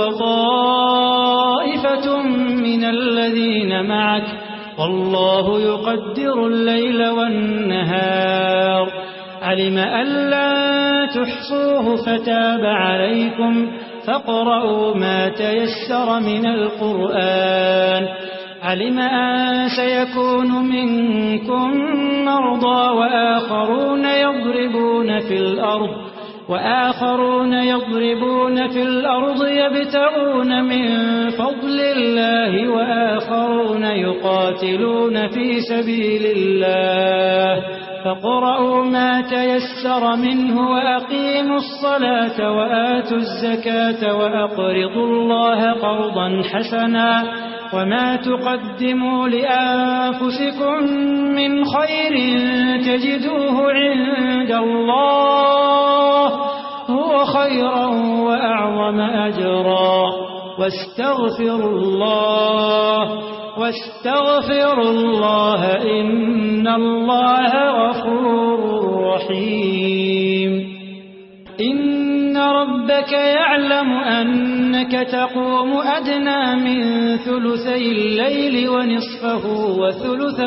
وطائفة من الذين معك والله يقدر الليل والنهار علم أن لن تحصوه فتاب عليكم فاقرؤوا ما تيسر من القرآن علم أن سيكون منكم مرضى وآخرون يضربون في الأرض وآخرون يضربون في الأرض يبتغون من فضل الله وآخرون يقاتلون في سبيل الله فاقرؤوا ما تيسر منه وأقيموا الصلاة وآتوا الزكاة وأقرضوا الله قرضا حسنا وما تقدموا لأنفسكم من خير تجدوه عند الله هو خيرا وأعظم أجرا واستغفروا الله واستغفروا الله إن الله غفور رحيم إن ربك يعلم أنك تقوم أدنى من ثلثي الليل ونصفه وثلثه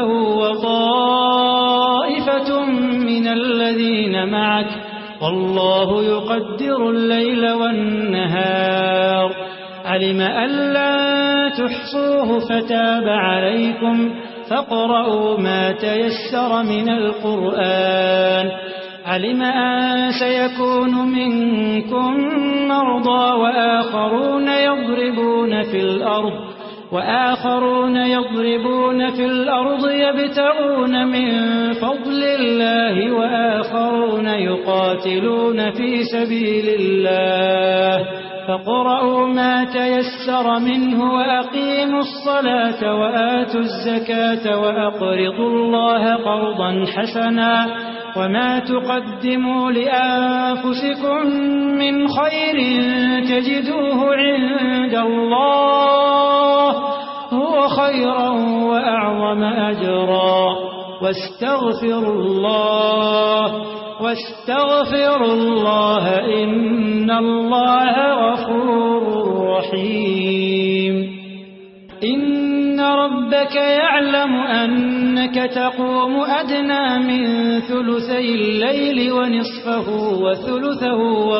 وطائفة من الذين معك والله يقدر الليل والنهار علم أن لن تحصوه فتاب عليكم فاقرؤوا ما تيسر من القرآن علم أن سيكون منكم مرضى وآخرون يضربون في الأرض وآخرون يضربون في الأرض يبتغون من فضل الله وآخرون يقاتلون في سبيل الله فاقرؤوا ما تيسر منه وأقيموا الصلاة وآتوا الزكاة وأقرضوا الله قرضا حسنا وما تقدموا لأنفسكم من خير تجدوه عند الله هو خيرا وأعظم أجرا واستغفروا الله واستغفروا الله إن الله غفور رحيم إن ربك يعلم أنك تقوم أدنى من ثلثي الليل ونصفه وثلثه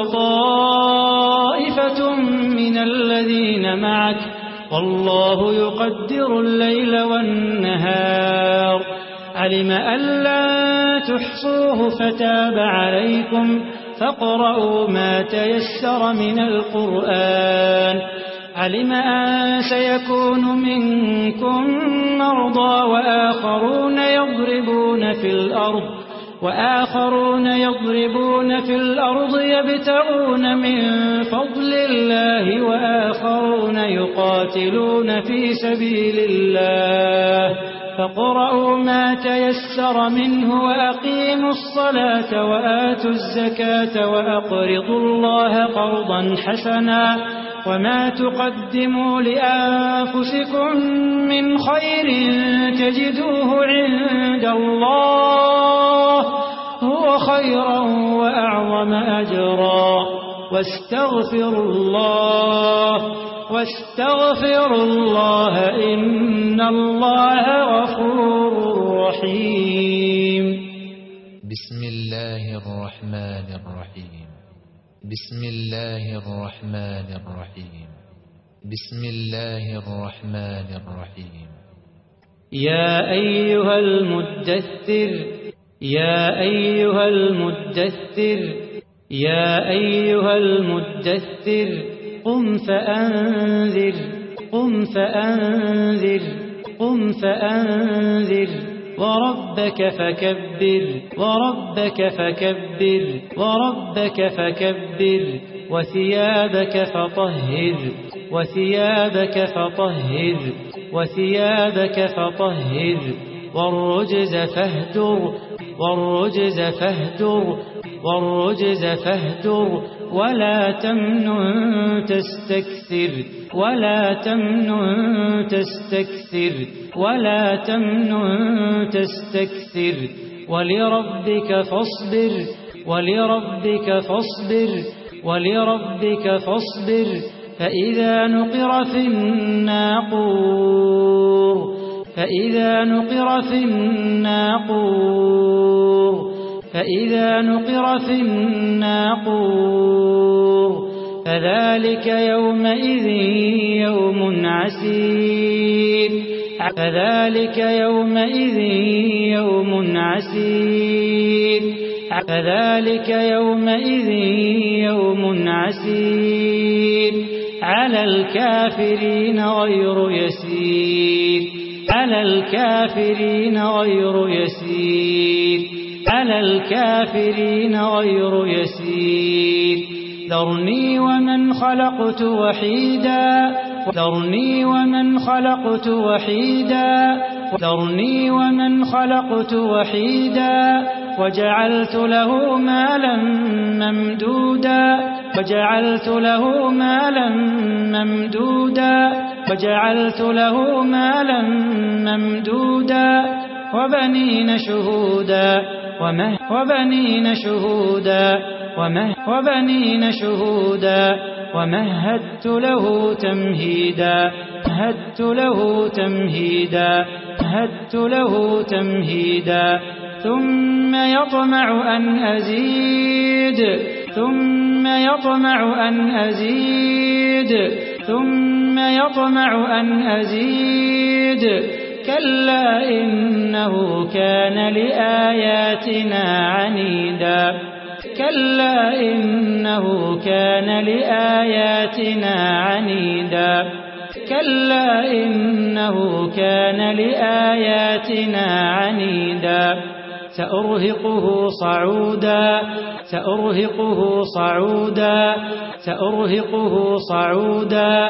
وطائفة من الذين معك والله يقدر الليل والنهار علم أن لن تحصوه فتاب عليكم فاقرؤوا ما تيسر من القرآن علم أن سيكون منكم مرضى وآخرون يضربون في الأرض وآخرون يضربون في الأرض يبتغون من فضل الله وآخرون يقاتلون في سبيل الله فاقرؤوا ما تيسر منه وأقيموا الصلاة وآتوا الزكاة وأقرضوا الله قرضا حسنا وما تقدموا لأنفسكم من خير تجدوه عند الله هو خيرا وأعظم أجرا واستغفروا الله واستغفروا الله إن الله غفور رحيم. بسم الله الرحمن الرحيم. بسم الله الرحمن الرحيم. بسم الله الرحمن الرحيم. يا أيها المدثر يا أيها المدثر يا أيها المدثر قم فأنذر قم فأنذر قم فأنذر وربك فكبر وربك فكبر وربك فكبر وثيابك فطهر وثيابك فطهر وثيابك فطهر والرجز فاهجر والرجز فاهجر والرجز فاهجر ولا تمنن تستكثر ولا تمنن تستكثر ولا تمنن تستكثر ولربك فاصبر ولربك فاصبر ولربك فاصبر فإذا نقر في الناقور فإذا نقر في الناقور فإذا نقر في الناقور فذلك يومئذ يوم عسير فذلك يومئذ يوم عسير فذلك يومئذ يوم عسير على الكافرين غير يسير على الكافرين غير يسير على الكافرين غير يسير ذرني ومن خلقت وحيدا ذرني ومن خلقت وحيدا ذرني ومن خلقت وحيدا وجعلت له مالا ممدودا وجعلت له مالا ممدودا وجعلت له مالا ممدودا وبنين شهودا ومه وبنين شهودا ومه وبنين شهودا ومهدت له تمهيدا مهدت له تمهيدا مهدت له تمهيدا ثم يطمع أن أزيد ثم يطمع أن أزيد ثم يطمع أن أزيد كلا إنه كان لآياتنا عنيدا كلا إنه كان لآياتنا عنيدا كلا إنه كان لآياتنا عنيدا سأرهقه صعودا سأرهقه صعودا سأرهقه صعودا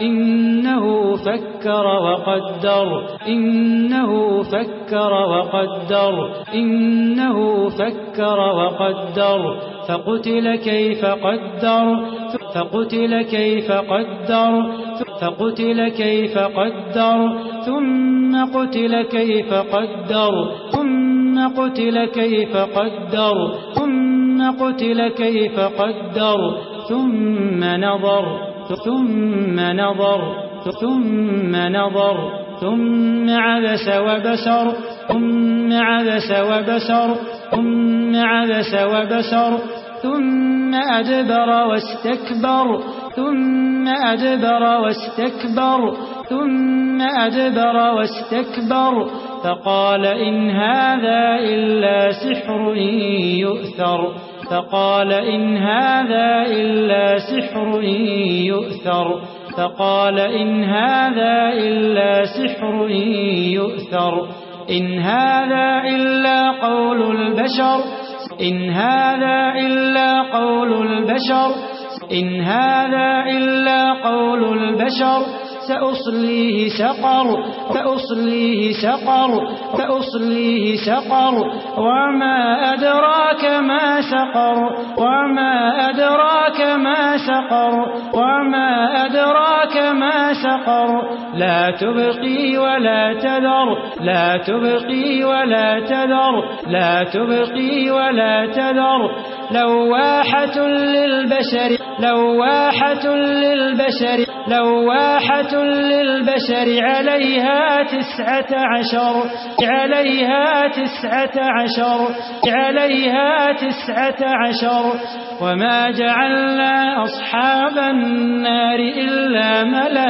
إنه فكر وقدر إنه فكر وقدر إنه فكر وقدر فقتل كيف قدر فقتل كيف قدر فقتل كيف قدر ثم قتل كيف قدر ثم قتل كيف قدر ثم قتل كيف قدر ثم نظر ثم نظر ثم نظر ثم عبس وبسر ثم عبس وبسر ثم عبس وبسر ثم أدبر واستكبر ثم أدبر واستكبر ثم أدبر واستكبر فقال إن هذا إلا سحر يؤثر فقال إن هذا إلا سحر يؤثر فقال إن هذا إلا سحر يؤثر إن هذا إلا قول البشر إن هذا إلا قول البشر إن هذا إلا قول البشر سأصليه سقر سأصليه سقر سأصليه سقر وما أدراك ما سقر وما أدراك ما سقر وما أدراك ما سقر لا تبقي ولا تذر لا تبقي ولا تذر لا تبقي ولا تذر لواحة للبشر لواحة للبشر لواحة للبشر عليها تسعة عشر عليها تسعة عشر عليها تسعة عشر وما جعلنا أصحاب النار إلا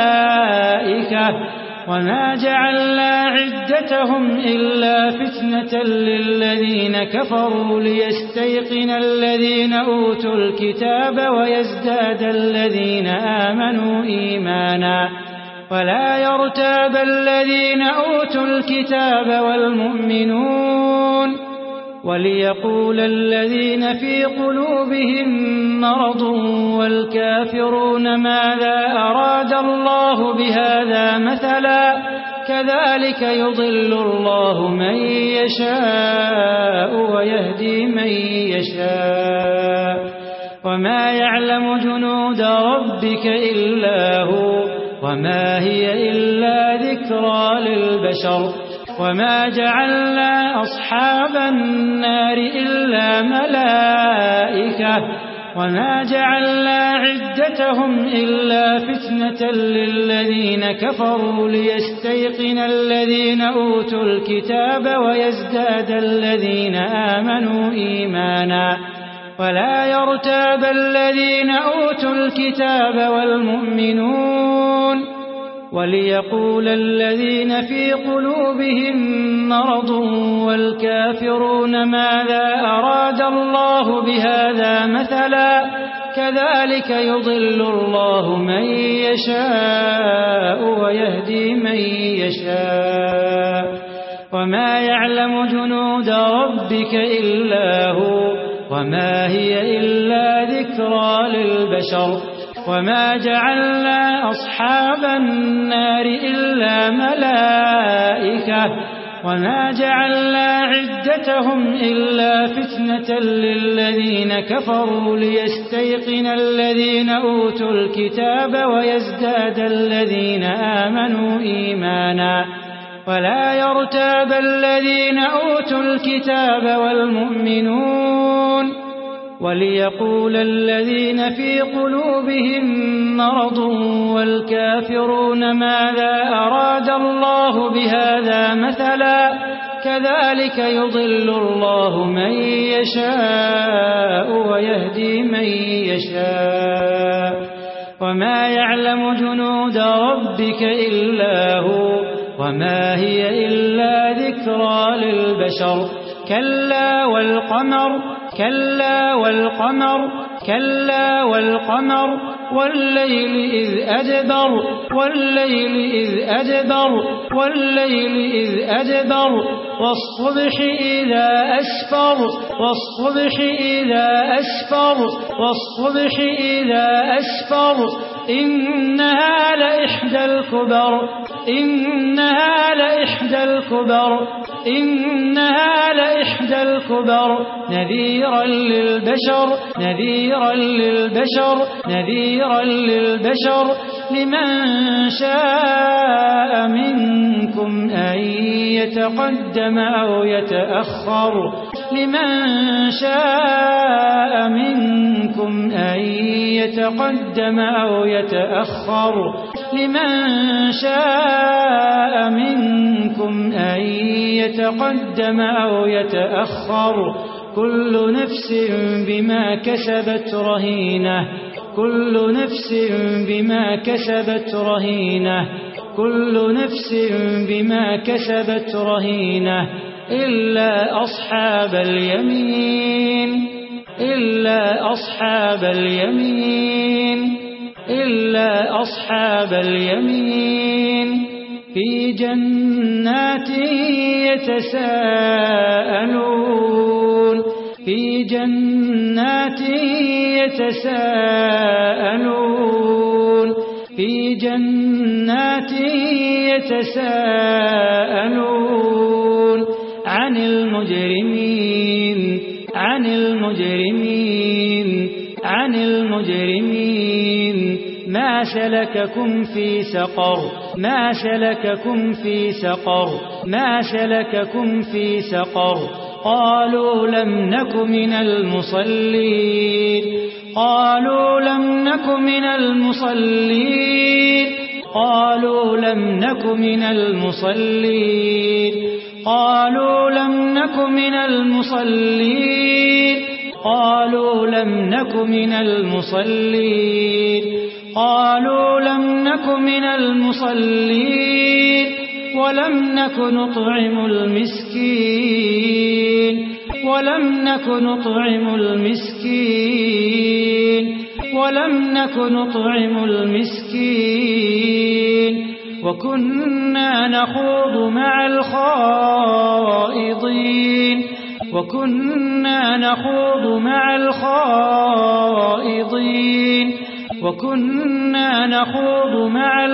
ملائكة وما جعلنا عدتهم إلا فتنة للذين كفروا ليستيقن الذين أوتوا الكتاب ويزداد الذين آمنوا إيمانا ولا يرتاب الذين أوتوا الكتاب والمؤمنون وليقول الذين في قلوبهم مرض والكافرون ماذا أراد الله بهذا مثلا كذلك يضل الله من يشاء ويهدي من يشاء وما يعلم جنود ربك إلا هو وما هي إلا ذكرى للبشر وما جعلنا أصحاب النار إلا ملائكة وما جعلنا عدتهم إلا فتنة للذين كفروا ليستيقن الذين أوتوا الكتاب ويزداد الذين آمنوا إيمانا ولا يرتاب الذين أوتوا الكتاب والمؤمنون وليقول الذين في قلوبهم مرض والكافرون ماذا أراد الله بهذا مثلا كذلك يضل الله من يشاء ويهدي من يشاء وما يعلم جنود ربك إلا هو وما هي إلا ذكرى للبشر وما جعلنا أصحاب النار إلا ملائكة وما جعلنا عدتهم إلا فتنة للذين كفروا ليستيقن الذين أوتوا الكتاب ويزداد الذين آمنوا إيمانا ولا يرتاب الذين أوتوا الكتاب والمؤمنون وليقول الذين في قلوبهم مرض والكافرون ماذا أراد الله بهذا مثلا كذلك يضل الله من يشاء ويهدي من يشاء وما يعلم جنود ربك إلا هو وما هي إلا ذكرى للبشر كلا والقمر كلا والقمر كلا والقمر والليل إذ أدبر والليل إذ أدبر والليل إذ أدبر والصبح إذا أسفر والصبح إذا أسفر والصبح إذا أسفر إنها لإحدى الكبر إنها لإحدى الكبر إنها لإحدى الكبر نذيرا للبشر نذيرا للبشر نذيرا للبشر لمن شاء منكم أن يتقدم أو يتأخر لمن شاء منكم أن يتقدم أو يتأخر لمن شاء منكم أن يتقدم أو يتأخر كل نفس بما كسبت رهينة كل نفس بما كسبت رهينة كل نفس بما كسبت رهينة إلا أصحاب اليمين إلا أصحاب اليمين إلا أصحاب اليمين في جنات يتساءلون في جنات يتساءلون في جنات يتساءلون عن المجرمين عن المجرمين عن المجرمين ما سلككم في سقر ما سلككم في سقر ما سلككم في سقر قالوا لم نك من المصلين قالوا لم نك من المصلين قالوا لم نك من المصلين قالوا لم نك من المصلين قالوا لم نك من المصلين قالوا لم نك من المصلين ولم نك نطعم المسكين ولم نك نطعم المسكين ولم نك نطعم المسكين وكنا نخوض مع الخائضين وكنا نخوض مع الخائضين وكنا نخوض مع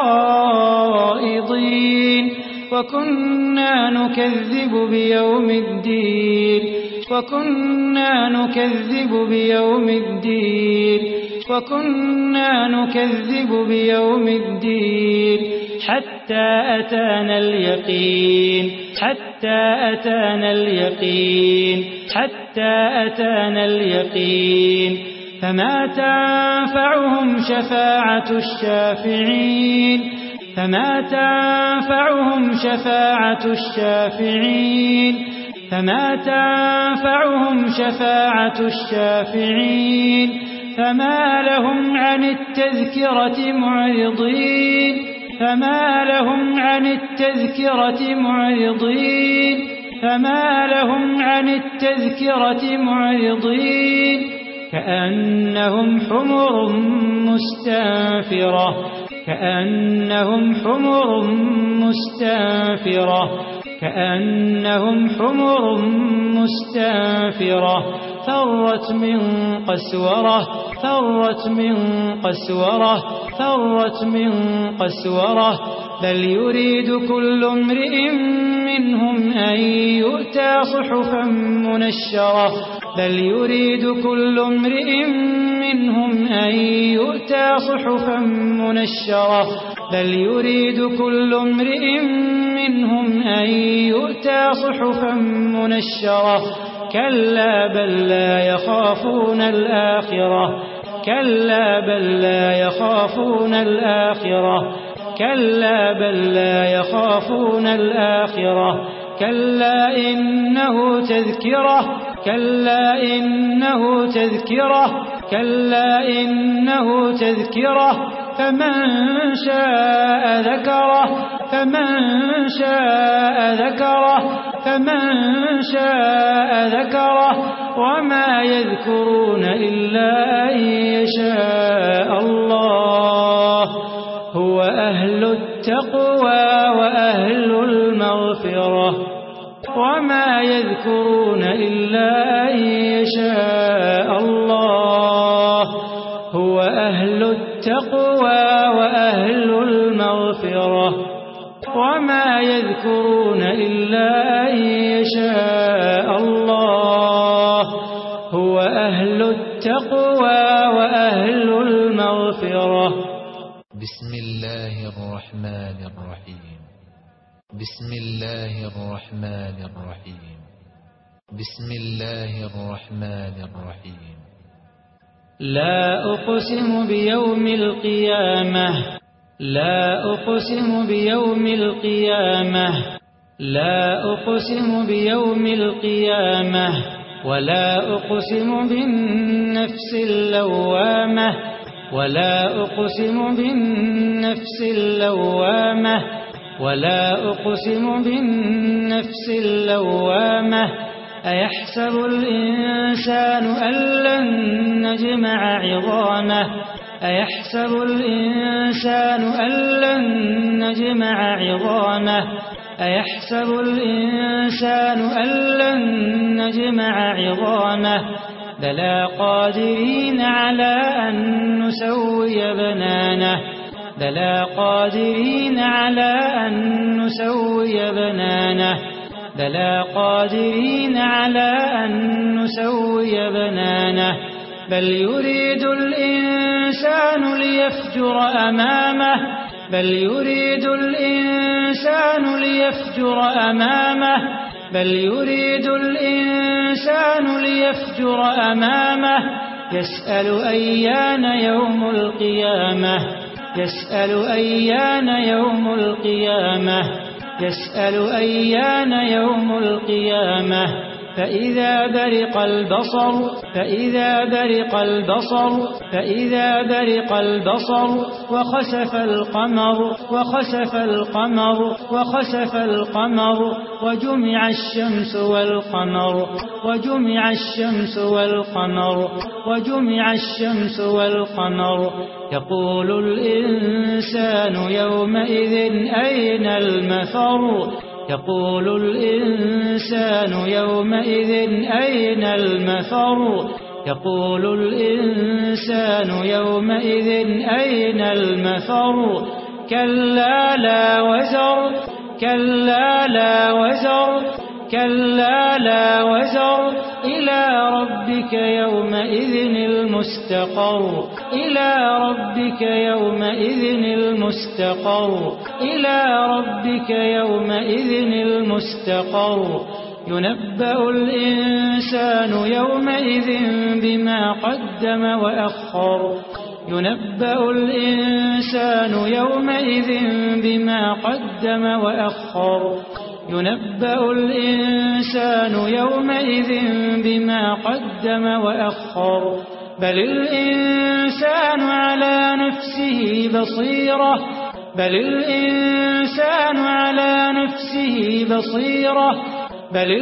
الخائضين وكنا نكذب بيوم الدين وكنا نكذب بيوم الدين وكنا نكذب بيوم الدين حتى أتانا اليقين حتى أتانا اليقين حتى أتانا اليقين فما تنفعهم شفاعة الشافعين فما تنفعهم شفاعة الشافعين فما تنفعهم شفاعة الشافعين فما لهم عن التذكرة معرضين فما لهم عن التذكرة معرضين فما لهم عن التذكرة معرضين كأنهم حمر مستنفرة كأنهم حمر مستنفرة كأنهم حمر مستنفرة فرت من قسورة فرت من قسورة فرت من قسورة بل يريد كل امرئ منهم أن يؤتى صحفا منشرة بل يريد كل امرئ منهم أن يؤتى صحفا منشرة بل يريد كل امرئ منهم أن يؤتى صحفا منشرة كلا بل لا يخافون الآخرة كلا بل لا يخافون الآخرة كلا بل لا يخافون الآخرة كلا إنه تذكرة كلا إنه تذكرة كلا إنه تذكرة فمن شاء ذكره فمن شاء ذكره فمن شاء ذكره وما يذكرون إلا أن يشاء الله هو أهل التقوى وأهل المغفرة وما يذكرون إلا أن يشاء الله هو أهل التقوى وأهل المغفرة وما يذكرون إلا أن يشاء الله هو أهل التقوى وأهل المغفرة. بسم الله الرحمن الرحيم. بسم الله الرحمن الرحيم. بسم الله الرحمن الرحيم. لا أقسم بيوم القيامة لا أقسم بيوم القيامة لا أقسم بيوم القيامة ولا أقسم بالنفس اللوامة ولا أقسم بالنفس اللوامة ولا أقسم بالنفس اللوامة أيحسب الإنسان أن لن نجمع عظامه أيحسب الإنسان أن لن نجمع عظامه أيحسب الإنسان أن لن نجمع عظامه بلى قادرين على أن نسوي بنانه بلى قادرين على أن نسوي بنانه بلى قادرين على أن نسوي بنانه بل يريد الإنسان ليفجر أمامه بل يريد الإنسان ليفجر أمامه بل يريد الإنسان ليفجر أمامه يسأل أيان يوم القيامة يسأل أيان يوم القيامة يسأل أيان يوم القيامة فإذا برق البصر فإذا برق البصر فإذا برق البصر وخسف القمر وخسف القمر وخسف القمر وجمع الشمس والقمر وجمع الشمس والقمر وجمع الشمس والقمر يقول الإنسان يومئذ أين المفر يقول الإنسان يومئذ أين المفر يقول الإنسان يومئذ أين المفر كلا لا وزر كلا لا وزر كلا لا وزر إلى ربك يومئذ المستقر إلى ربك يومئذ المستقر إلى ربك يومئذ المستقر ينبأ الإنسان يومئذ بما قدم وأخر ينبأ الإنسان يومئذ بما قدم وأخر ينبأ الإنسان يومئذ بما قدم وأخر بل الإنسان على نفسه بصيرة بل الإنسان على نفسه بصيرة بل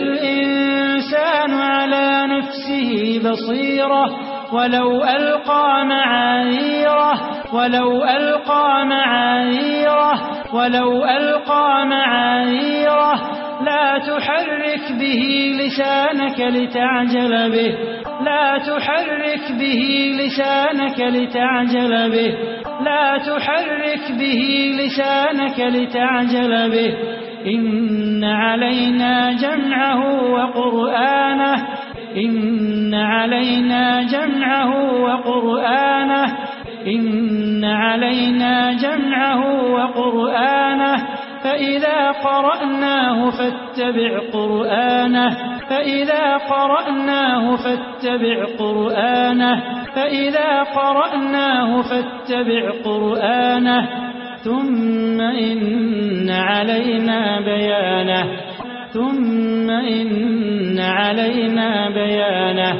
الإنسان على نفسه بصيرة ولو ألقى معاذيره ولو ألقى معاذيره ولو ألقى معاذيره لا تحرك به لسانك لتعجل به لا تحرك به لسانك لتعجل به لا تحرك به لسانك لتعجل به إن علينا جمعه وقرآنه إن علينا جمعه وقرآنه إن علينا جمعه وقرآنه فإذا قرأناه فاتبع قرآنه فإذا قرأناه فاتبع قرآنه فإذا قرأناه فاتبع قرآنه ثم إن علينا بيانه ثم إن علينا بيانه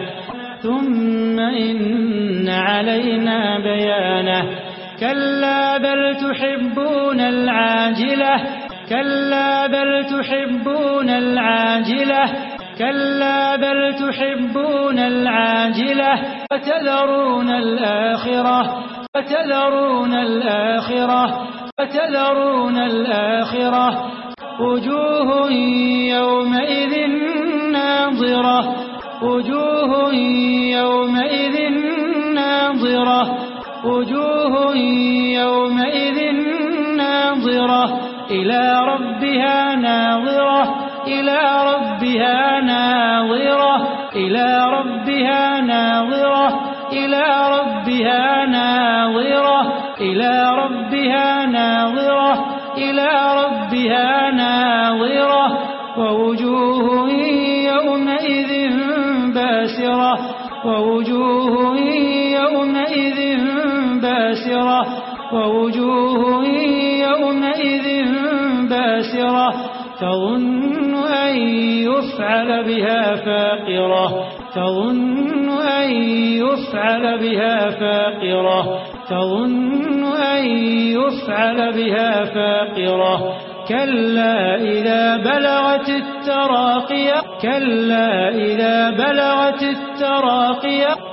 ثم إن علينا بيانه كلا بل تحبون العاجلة كلا بل تحبون العاجلة كلا بل تحبون العاجلة وتذرون الآخرة وتذرون الآخرة وتذرون الآخرة وجوه يومئذ ناظرة وجوه يومئذ ناظرة وجوه يومئذ ناظرة إلى ربها ناظرة إلى ربها ناظرة إلى ربها ناظرة إلى ربها ناظرة إلى ربها ناظرة إلى ربها ناظرة ووجوه يومئذ باسرة ووجوه يومئذ باسرة ووجوه يومئذ باسرة تظن أن يفعل بها فاقرة تظن أن يفعل بها فاقرة تظن أن يفعل بها فاقرة كلا إذا بلغت التراقي كلا إذا بلغت التراقي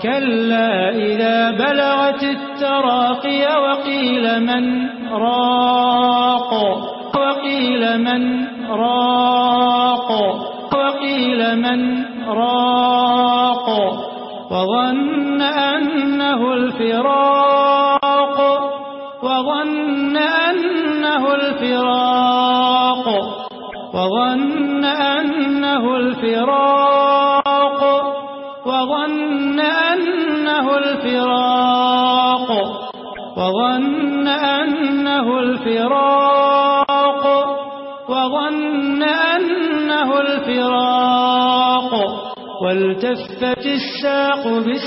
كلا إذا بلغت التراقي وقيل من راق وقيل من راق وقيل من راق وظن أنه الفراق وظن أنه الفراق وظن أنه الفراق وظن أنه الفراق وظن أنه الفراق وظن أنه الفراق والتفت الساق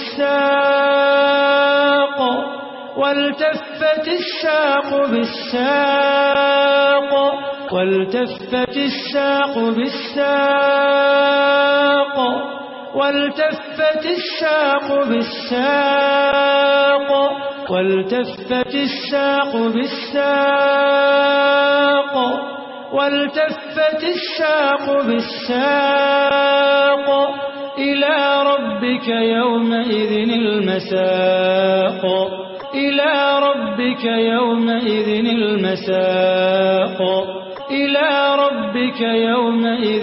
بالساق والتفت الساق بالساق والتفت الساق بالساق والتفت الساق بالساق والتفت الساق بالساق والتفت الساق بالساق إلى ربك يومئذ المساق إلى ربك يومئذ المساق إلى ربك يومئذ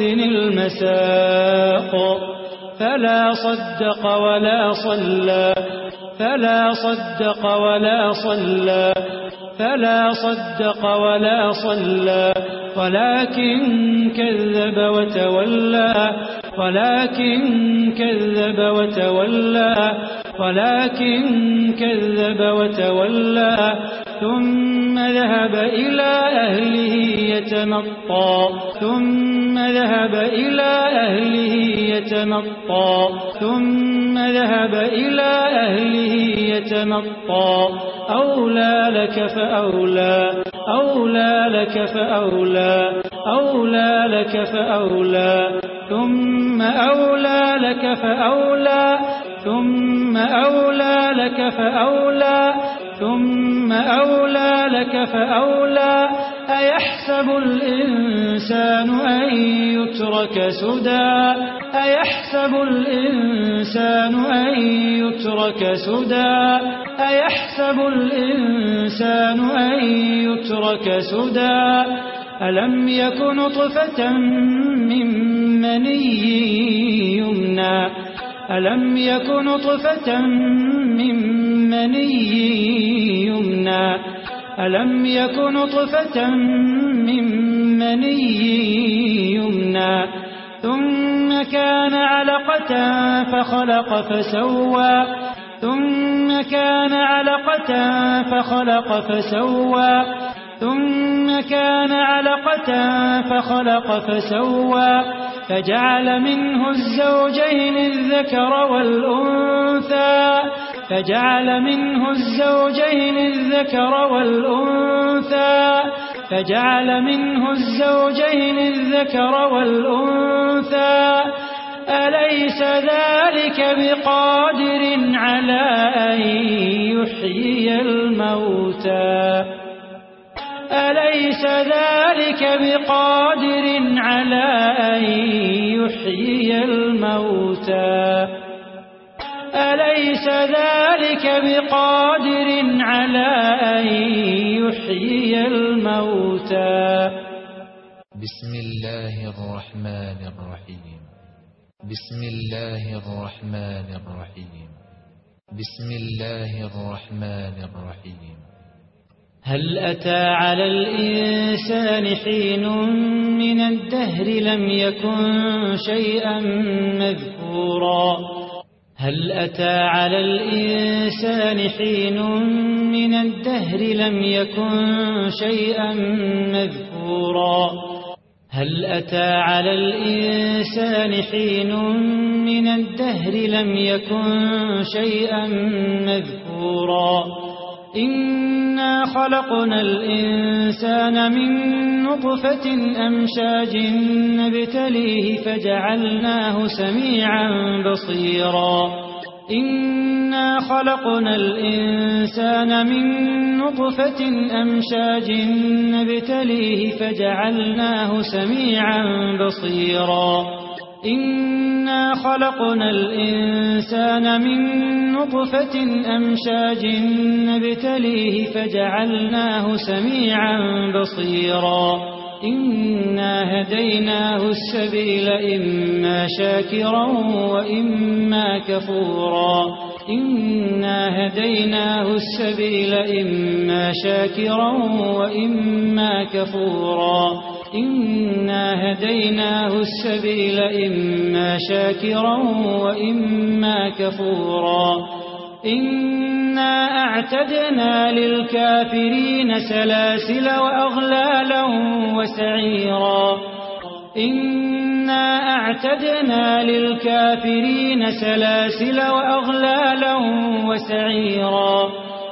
المساق فلا صدق ولا صلى فلا صدق ولا صلى فلا صدق ولا صلى ولكن كذب وتولى ولكن كذب وتولى ولكن كذب وتولى ثم ذهب إلى أهله يتمطى ثم ذهب إلى أهله يتمطى ثم ذهب إلى أهله يتمطى أولى لك فأولى أولى لك فأولى أولى لك فأولى ثم أولى لك فأولى ثم أولى لك فأولى ثم أولى لك فأولى أيحسب الإنسان أن يترك سدى أيحسب الإنسان أن يترك سدى أيحسب الإنسان أن يترك سدى ألم يك نطفة من مني يمنى ألم يك نطفة من مني يمنى ألم يك نطفة من مني يمنى ثم كان علقة فخلق فسوى ثم كان علقة فخلق فسوى ثم كان علقة فخلق فسوى فجعل منه الزوجين الذكر والأنثى فجعل منه الزوجين الذكر والأنثى فجعل منه الزوجين الذكر والأنثى أليس ذلك بقادر على أن يحيي الموتى أليس ذلك بقادر على أن يحيي الموتى أليس ذلك بقادر على أن يحيي الموتى بسم الله الرحمن الرحيم بسم الله الرحمن الرحيم بسم الله الرحمن الرحيم هل أتى على الإنسان حين من الدهر لم يكن شيئا مذكورا هل أتى على الإنسان حين من الدهر لم يكن شيئا مذكورا هل أتى على الإنسان حين من الدهر لم يكن شيئا مذكورا إنا خلقنا الإنسان من نطفة أمشاج نبتليه فجعلناه سميعا بصيرا إنا خلقنا الإنسان من نطفة أمشاج نبتليه فجعلناه سميعا بصيرا إنا خلقنا الإنسان من نطفة أمشاج نبتليه فجعلناه سميعا بصيرا إنا هديناه السبيل إما شاكرا وإما كفورا إنا هديناه السبيل إما شاكرا وإما كفورا إنا هديناه السبيل إما شاكرا وإما كفورا إنا أعتدنا للكافرين سلاسل وأغلالا وسعيرا إنا أعتدنا للكافرين سلاسل وأغلالا وسعيرا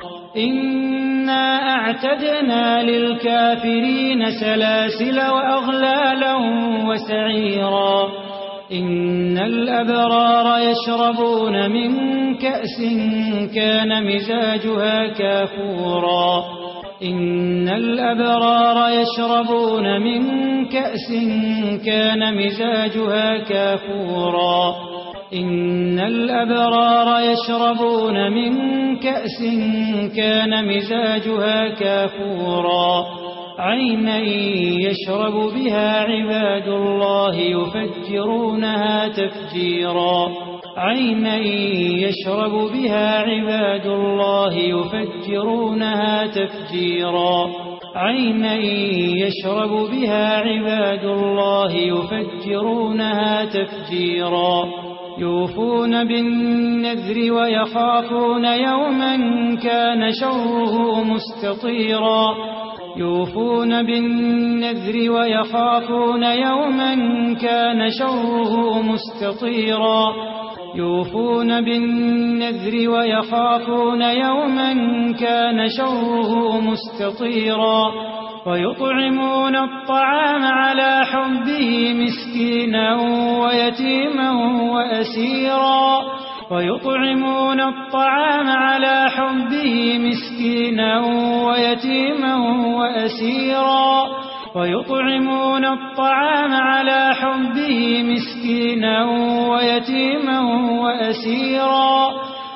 إنا أعتدنا للكافرين سلاسل وأغلالا وسعيرا إن الأبرار يشربون من كأس كان مزاجها كافورا إن الأبرار يشربون من كأس كان مزاجها كافورا إن الأبرار يشربون من كأس كان مزاجها كافورا عينا يشرب بها عباد الله يفجرونها تفجيرا عينا يشرب بها عباد الله يفجرونها تفجيرا عينا يشرب بها عباد الله يفجرونها تفجيرا يوفون بالنذر ويخافون يوما كان شره مستطيرا يوفون بالنذر ويخافون يوما كان شره مستطيرا يوفون بالنذر ويخافون يوما كان شره مستطيرا ويطعمون الطعام على حبه مسكينا ويتيما وأسيرا ويطعمون الطعام على حبه مسكينا ويتيما وأسيرا ويطعمون الطعام على حبه مسكينا ويتيما وأسيرا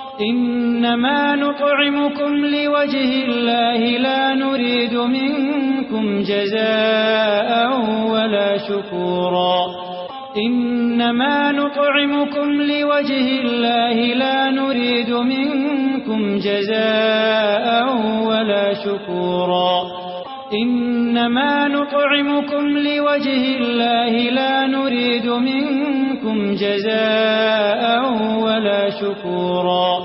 إنما نطعمكم لوجه الله لا نريد منكم جزاء ولا شكورا إنما نطعمكم لوجه الله لا نريد منكم جزاء ولا شكورا إنما نطعمكم لوجه الله لا نريد منكم جزاء ولا شكورا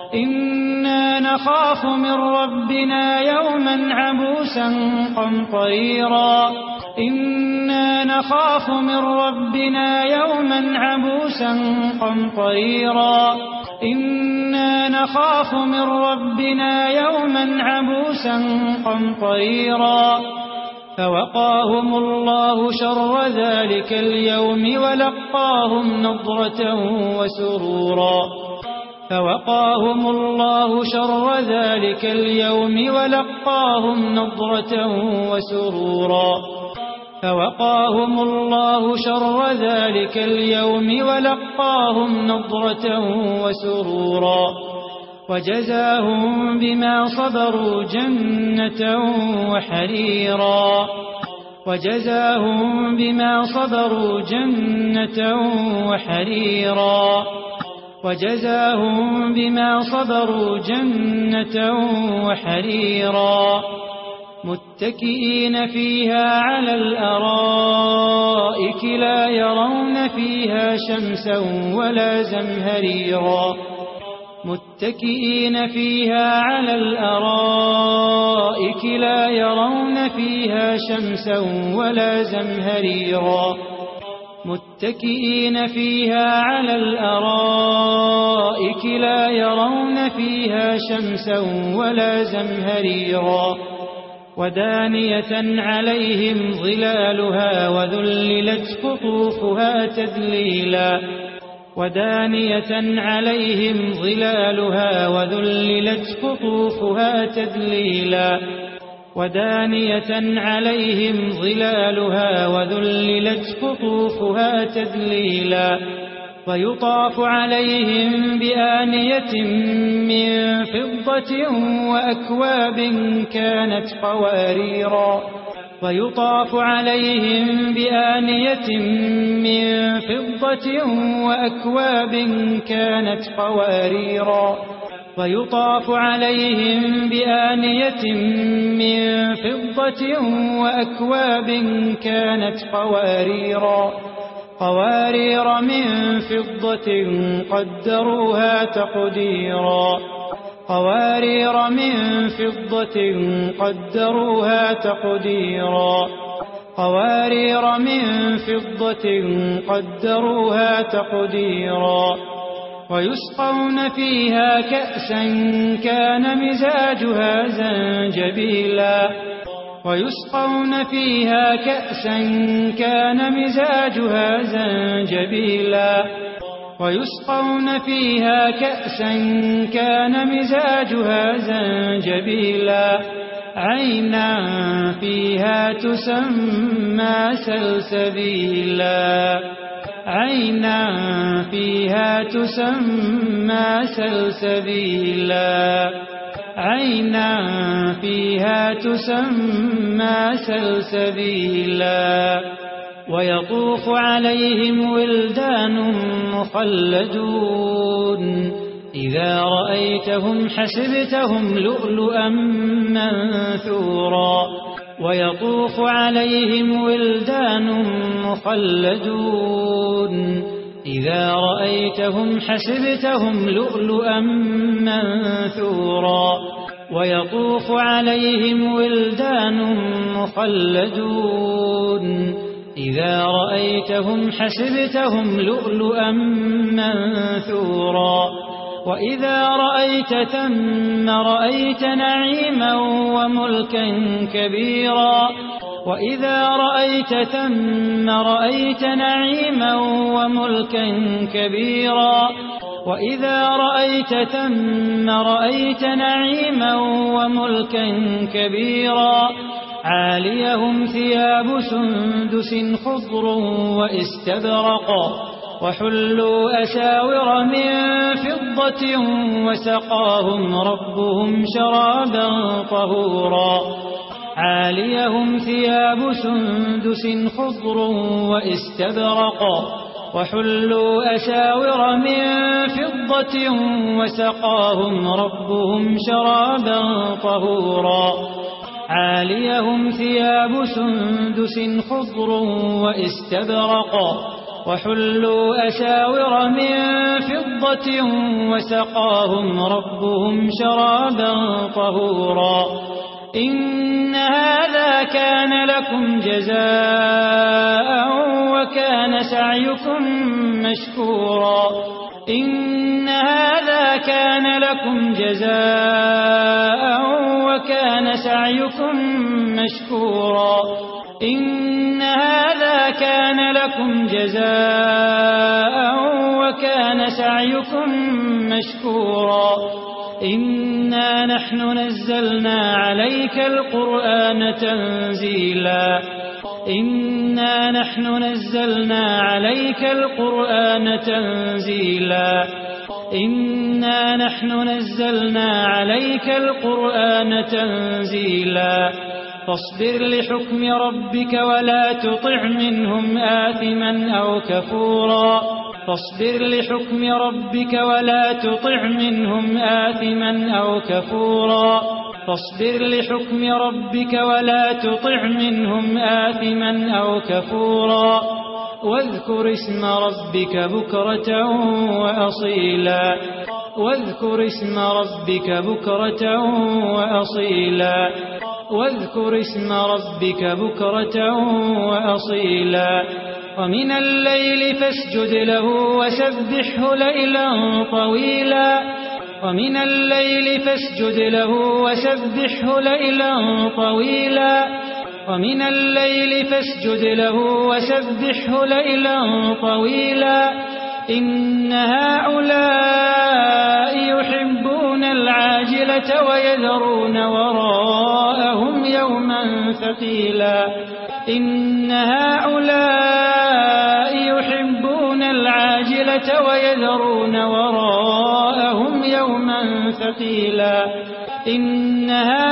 إنا نخاف من ربنا يوما عبوسا قمطريرا إنا نخاف من ربنا يوما عبوسا قمطريرا إنا نخاف من ربنا يوما عبوسا قمطريرا فوقاهم الله شر ذلك اليوم ولقاهم نضرة وسرورا فوقاهم الله شر ذلك اليوم ولقاهم نضرة وسرورا فوقاهم الله شر ذلك اليوم ولقاهم نضرة وسرورا وجزاهم بما صبروا جنة وحريرا وجزاهم بما صبروا جنة وحريرا وجزاهم بما صبروا جنة وحريرا متكئين فيها على الأرائك لا يرون فيها شمسا ولا زمهريرا متكئين فيها على الأرائك لا يرون فيها شمسا ولا زمهريرا متكئين فيها على الأرائك لا يرون فيها شمسا ولا زمهريرا ودانية عليهم ظلالها وذللت قطوفها تذليلا ودانية عليهم ظلالها وذللت قطوفها تذليلا ودانية عليهم ظلالها وذللت قطوفها تذليلا ويطاف عليهم بآنية من فضة وأكواب كانت قواريرا ويطاف عليهم بآنية من فضة وأكواب كانت قواريرا ويطاف عليهم بآنية من فضة وأكواب كانت قواريرا قوارير من فضة قدروها تقديرا قوارير من فضة قدروها تقديرا قوارير من فضة قدروها تقديرا ويسقون فيها كأسا كان مزاجها زنجبيلا ويسقون فيها كأسا كان مزاجها زنجبيلا ويسقون فيها كأسا كان مزاجها زنجبيلا عينا فيها تسمى سلسبيلا عينا فيها تسمى سلسبيلا عينا فيها تسمى سلسبيلا ويطوف عليهم ولدان مخلدون إذا رأيتهم حسبتهم لؤلؤا منثورا ويطوف عليهم ولدان مخلدون إذا رأيتهم حسبتهم لؤلؤا منثورا ويطوف عليهم ولدان مخلدون إذا رأيتهم حسبتهم لؤلؤا منثورا وإذا رأيت ثم رأيت نعيما وملكا كبيرا وإذا رأيت ثم رأيت نعيما وملكا كبيرا وإذا رأيت ثم رأيت نعيما وملكا كبيرا عاليهم ثياب سندس خضر واستبرق وحلوا أساور من فضة وسقاهم ربهم شرابا طهورا عاليهم ثياب سندس خضر واستبرق وحلوا أساور من فضة وسقاهم ربهم شرابا طهورا عاليهم ثياب سندس خضر واستبرق وحلوا أساور من فضة وسقاهم ربهم شرابا طهورا إن هذا كان لكم جزاء وكان سعيكم مشكورا إن هذا كان لكم جزاء وكان سعيكم مشكورا إن هذا كان لكم جزاء وكان سعيكم مشكورا إنا نحن نزلنا عليك القرآن تنزيلا إنا نحن نزلنا عليك القرآن تنزيلا إنا نحن نزلنا عليك القرآن تنزيلا فاصبر لحكم ربك ولا تطع منهم آثما أو كفورا فاصبر لحكم ربك ولا تطع منهم آثما أو كفورا فاصبر لحكم ربك ولا تطع منهم آثما أو كفورا واذكر اسم ربك بكرة وأصيلا واذكر اسم ربك بكرة وأصيلا واذكر اسم ربك بكرة وأصيلا ومن الليل فاسجد له وسبحه ليلا طويلا ومن الليل فاسجد له وسبحه ليلا طويلا ومن الليل فاسجد له وسبحه ليلا طويلا إن هؤلاء يحبون العاجلة ويذرون وراءهم يوما ثقيلا إن هؤلاء يحبون العاجلة ويذرون وراءهم يوما ثقيلا إن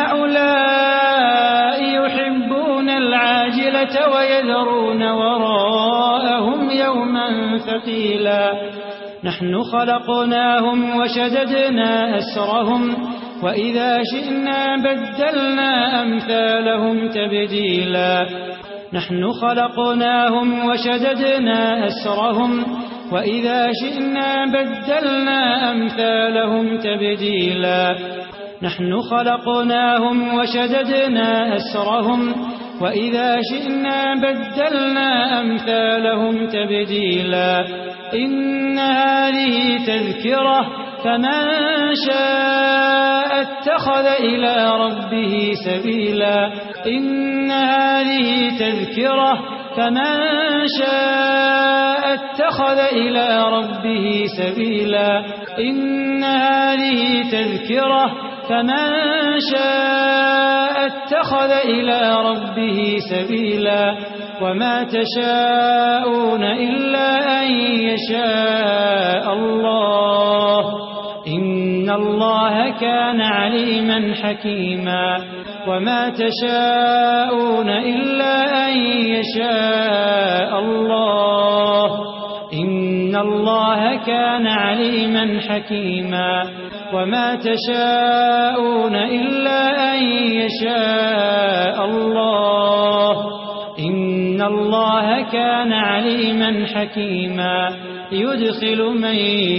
هؤلاء يحبون العاجلة ويذرون وراءهم يوما ثقيلا نحن خلقناهم وشددنا أسرهم وإذا شئنا بدلنا أمثالهم تبديلا نحن خلقناهم وشددنا أسرهم وإذا شئنا بدلنا أمثالهم تبديلا نحن خلقناهم وشددنا أسرهم وإذا شئنا بدلنا أمثالهم تبديلا إن هذه تذكرة فمن شاء اتخذ إلى ربه سبيلا إن هذه تذكرة فمن شاء اتخذ إلى ربه سبيلا إن هذه تذكرة فمن شاء اتخذ إلى ربه سبيلا وما تشاءون إلا أن يشاء الله إن الله كان عليما حكيما وما تشاءون إلا أن يشاء الله إن الله كان عليما حكيما وما تشاءون إلا أن يشاء الله إن الله كان عليما حكيما يدخل من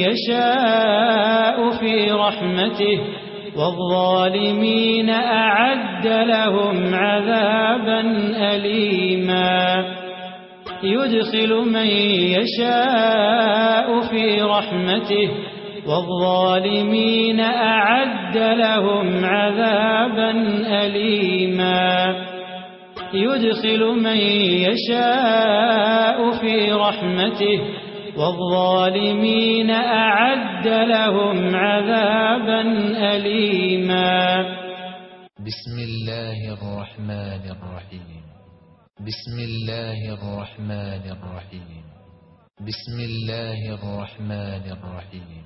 يشاء في رحمته والظالمين أعد لهم عذابا أليما يدخل من يشاء في رحمته والظالمين أعد لهم عذابا أليما يدخل من يشاء في رحمته والظالمين أعد لهم عذابا أليما بسم الله الرحمن الرحيم بسم الله الرحمن الرحيم بسم الله الرحمن الرحيم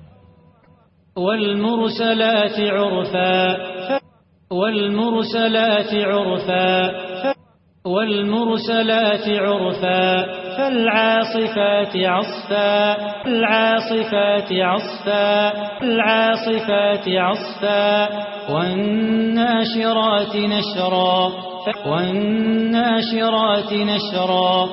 والمرسلات عرفا والمرسلات عرفا والمرسلات عرفا فالعاصفات عصفا العاصفات عصفا العاصفات عصفا والناشرات نشرا والناشرات نشرا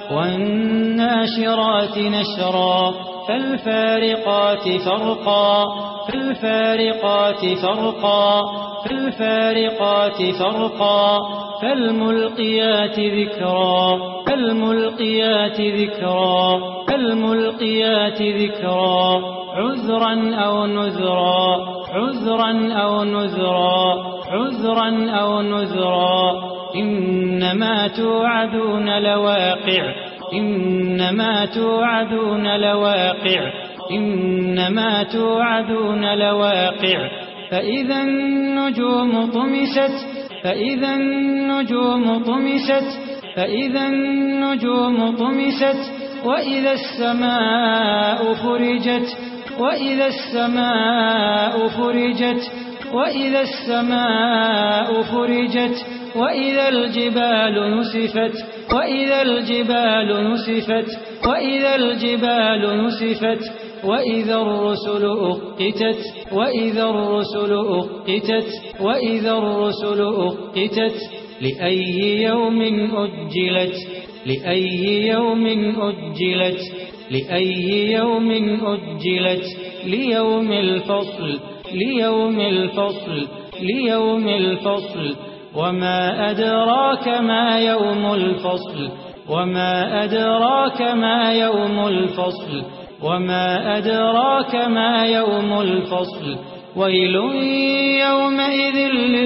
والناشرات نشرا فالفارقات فرقا فالفارقات فرقا فالفارقات فرقا فالملقيات ذكرا فالملقيات ذكرا فالملقيات ذكرا عذرا أو نذرا عذرا أو نذرا عذرا أو نذرا إنما توعدون لواقع إنما توعدون لواقع إنما توعدون لواقع فإذا النجوم طمست فإذا النجوم طمست فإذا النجوم طمست وإذا السماء فرجت وإذا السماء فرجت وإذا السماء فرجت وإذا الجبال نسفت وإذا الجبال نسفت وإذا الجبال نسفت وإذا الرسل أقتت وإذا الرسل أقتت وإذا الرسل أقتت لأي يوم أجلت لأي يوم أجلت لأي يوم أجلت ليوم الفصل ليوم الفصل ليوم الفصل وما أدراك ما يوم الفصل وما أدراك ما يوم الفصل وما أدراك ما يوم الفصل ويل يومئذ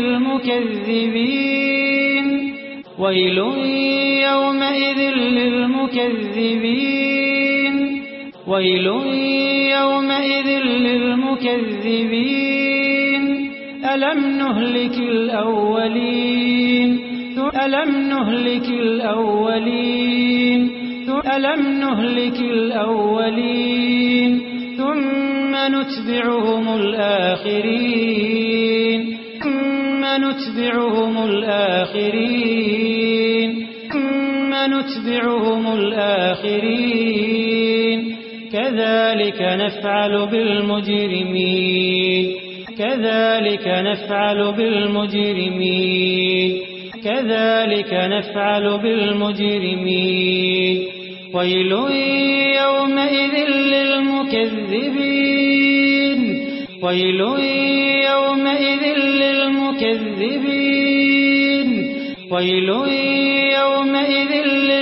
للمكذبين ويل يومئذ للمكذبين ويل يومئذ للمكذبين ألم نهلك الأولين ألم نهلك الأولين ألم نهلك الأولين ثم نتبعهم الآخرين ثم نتبعهم الآخرين ثم نتبعهم الآخرين كذلك نفعل بالمجرمين كذلك نفعل بالمجرمين كذلك نفعل بالمجرمين ويل يومئذ للمكذبين ويل يومئذ للمكذبين ويل يومئذ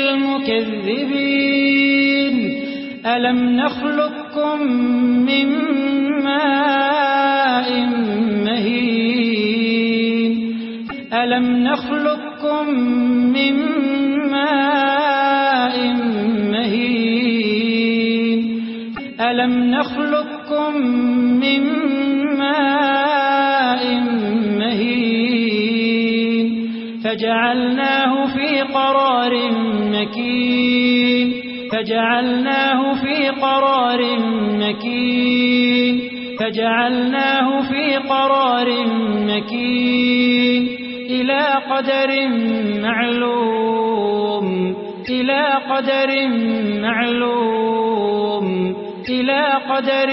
للمكذبين ألم نخلقكم من ماء مهين ألم نخلقكم من ماء مهين ألم نخلقكم من ماء مهين فجعلناه في قرار مكين فجعلناه في قرار مكين فجعلناه في قرار مكين إلى قدر معلوم إلى قدر معلوم إلى قدر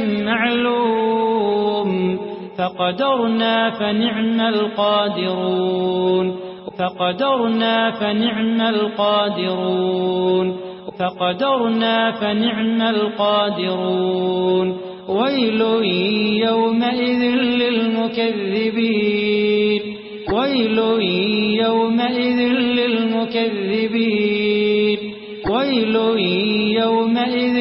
معلوم فقدرنا فنعم القادرون فقدرنا فنعم القادرون فقدرنا فنعم القادرون ويل يومئذ للمكذبين ويل يومئذ للمكذبين ويل يومئذ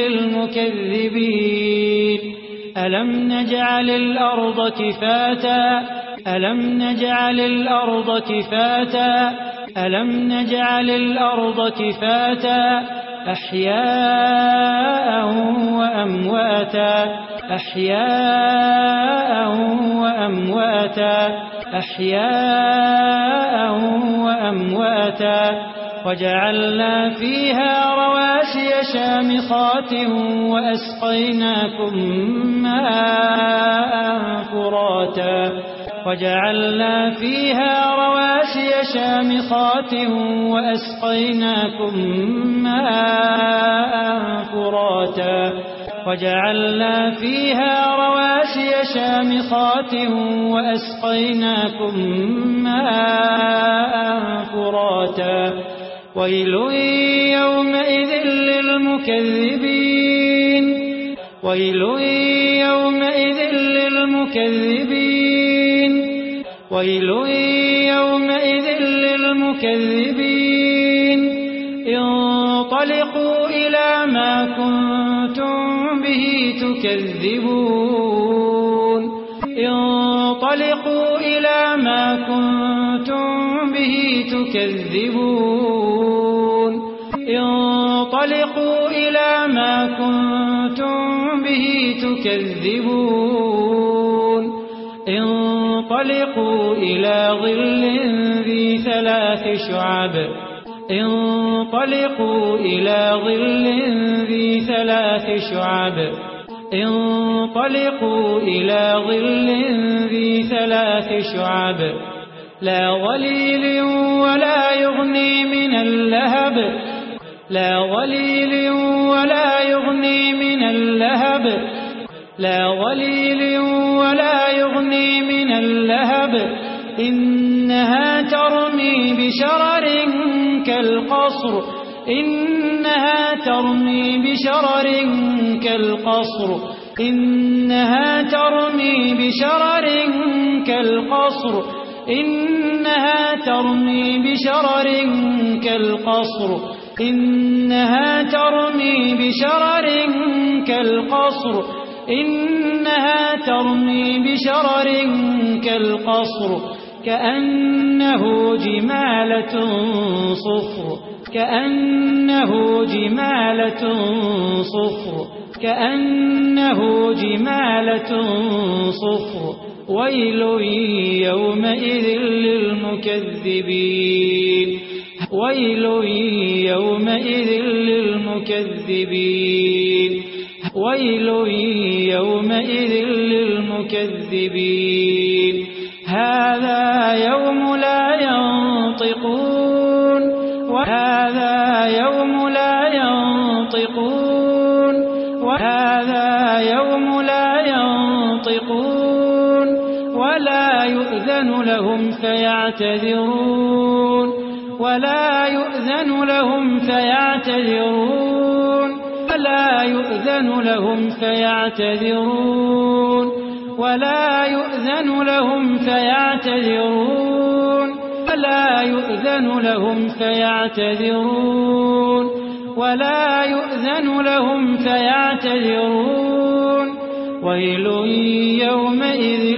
للمكذبين ألم نجعل الأرض كفاتا ألم نجعل الأرض كفاتا ألم نجعل الأرض كفاتا أحياء وأمواتا أحياء وأمواتا أحياء وأمواتا وجعلنا فيها رواسي شامخات وأسقيناكم ماء فراتا وجعلنا فيها رواسي شامخات وأسقيناكم ماء فراتا وجعلنا فيها رواسي شامخات وأسقيناكم ماء فراتا ويل يومئذ للمكذبين ويل يومئذ للمكذبين ويل يومئذ للمكذبين انطلقوا إلى ما كنتم به تكذبون انطلقوا إلى ما كنتم به تكذبون انطلقوا إلى ما كنتم به تكذبون انطلقوا إلى ظل ذي ثلاث شعب انطلقوا إلى ظل ذي ثلاث شعب انطلقوا إلى ظل ذي ثلاث شعب لا ظليل ولا يغني من اللهب لا ظليل ولا يغني من اللهب لا ظليل ولا يغني من اللهب إنها ترمي بشرر كالقصر إنها ترمي بشرر كالقصر إنها ترمي بشرر كالقصر إنها ترمي بشرر كالقصر إنها ترمي بشرر كالقصر إنها ترمي بشرر كالقصر كأنه جمالة صفر كأنه جمالة صفر كأنه جمالة صفر ويل يومئذ للمكذبين ويل يومئذ للمكذبين ويل يومئذ للمكذبين هذا يوم لا ينطقون وهذا يوم لا ينطقون وهذا يوم لا ينطقون ولا يؤذن لهم فيعتذرون ولا يؤذن لهم فيعتذرون ولا يؤذن لهم فيعتذرون ولا يؤذن لهم فيعتذرون ولا يؤذن لهم فيعتذرون ولا يؤذن لهم فيعتذرون ويل يومئذ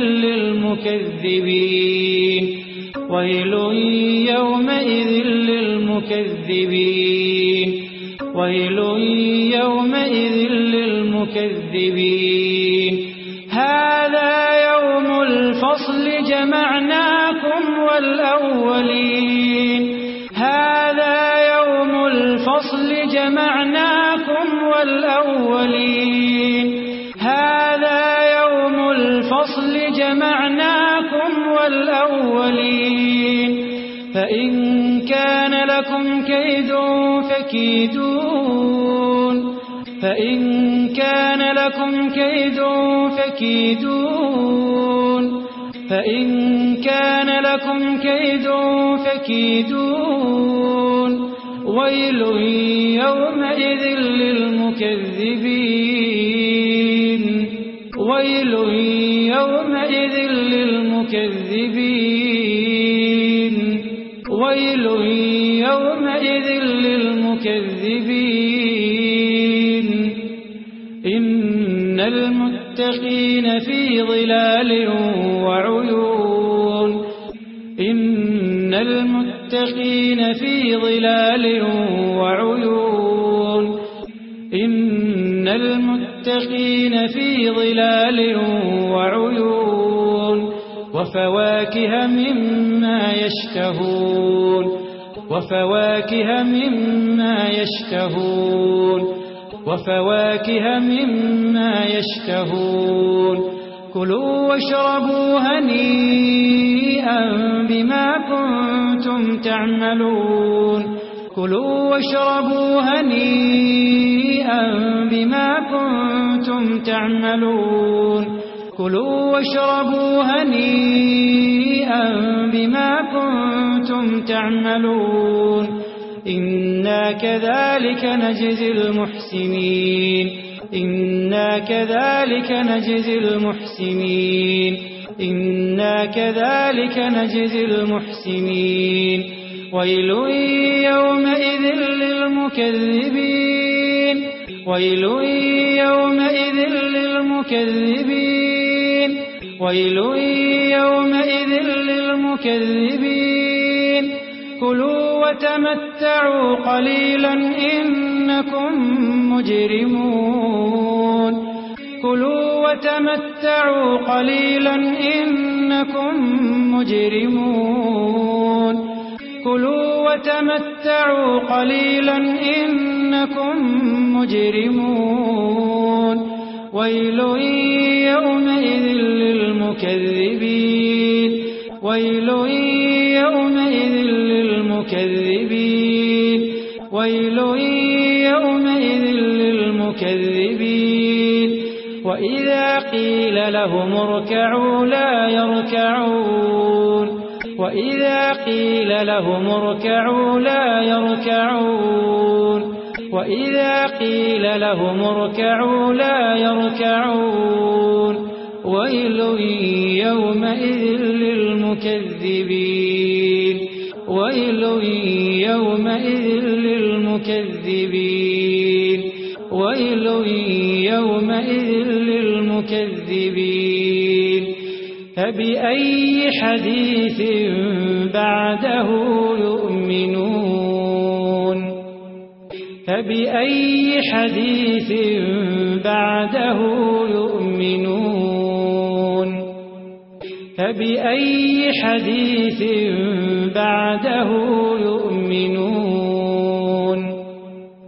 للمكذبين ويل يومئذ للمكذبين ويل يومئذ للمكذبين هذا يوم الفصل جمعناكم والأولين هذا يوم الفصل جمعناكم والأولين هذا يوم الفصل جمعناكم والأولين فإن كان لكم كيد فكيدون فإن كان لكم كيد فكيدون فإن كان لكم كيد فكيدون ويل يومئذ للمكذبين ويل يومئذ للمكذبين ويل يومئذ للمكذبين إن المتقين في ظلال وعيون إن المتقين في ظلال وعيون إن المتقين في ظلال وعيون وفواكه مما يشتهون وفواكه مما يشتهون وفواكه مما يشتهون كلوا واشربوا هنيئا بما كنتم تعملون كلوا واشربوا هنيئا بما كنتم تعملون كلوا واشربوا هنيئا بما كنتم تعملون إنا كذلك نجزي المحسنين إنا كذلك نجزي المحسنين إنا كذلك نجزي المحسنين ويل يومئذ للمكذبين ويل يومئذ للمكذبين ويل يومئذ للمكذبين كلوا وتمتعوا قليلا إنكم مجرمون كلوا وتمتعوا قليلا إنكم مجرمون كلوا وتمتعوا قليلا إنكم مجرمون ويل يومئذ للمكذبين ويل يومئذ للمكذبين ويل يومئذ للمكذبين وإذا قيل لهم اركعوا لا يركعون وإذا قيل لهم اركعوا لا يركعون وإذا قيل لهم اركعوا لا يركعون ويل يومئذ للمكذبين ويل يومئذ للمكذبين ويل يومئذ للمكذبين فبأي حديث بعده يؤمنون فبأي حديث بعده يؤمنون فبأي حديث بعده يؤمنون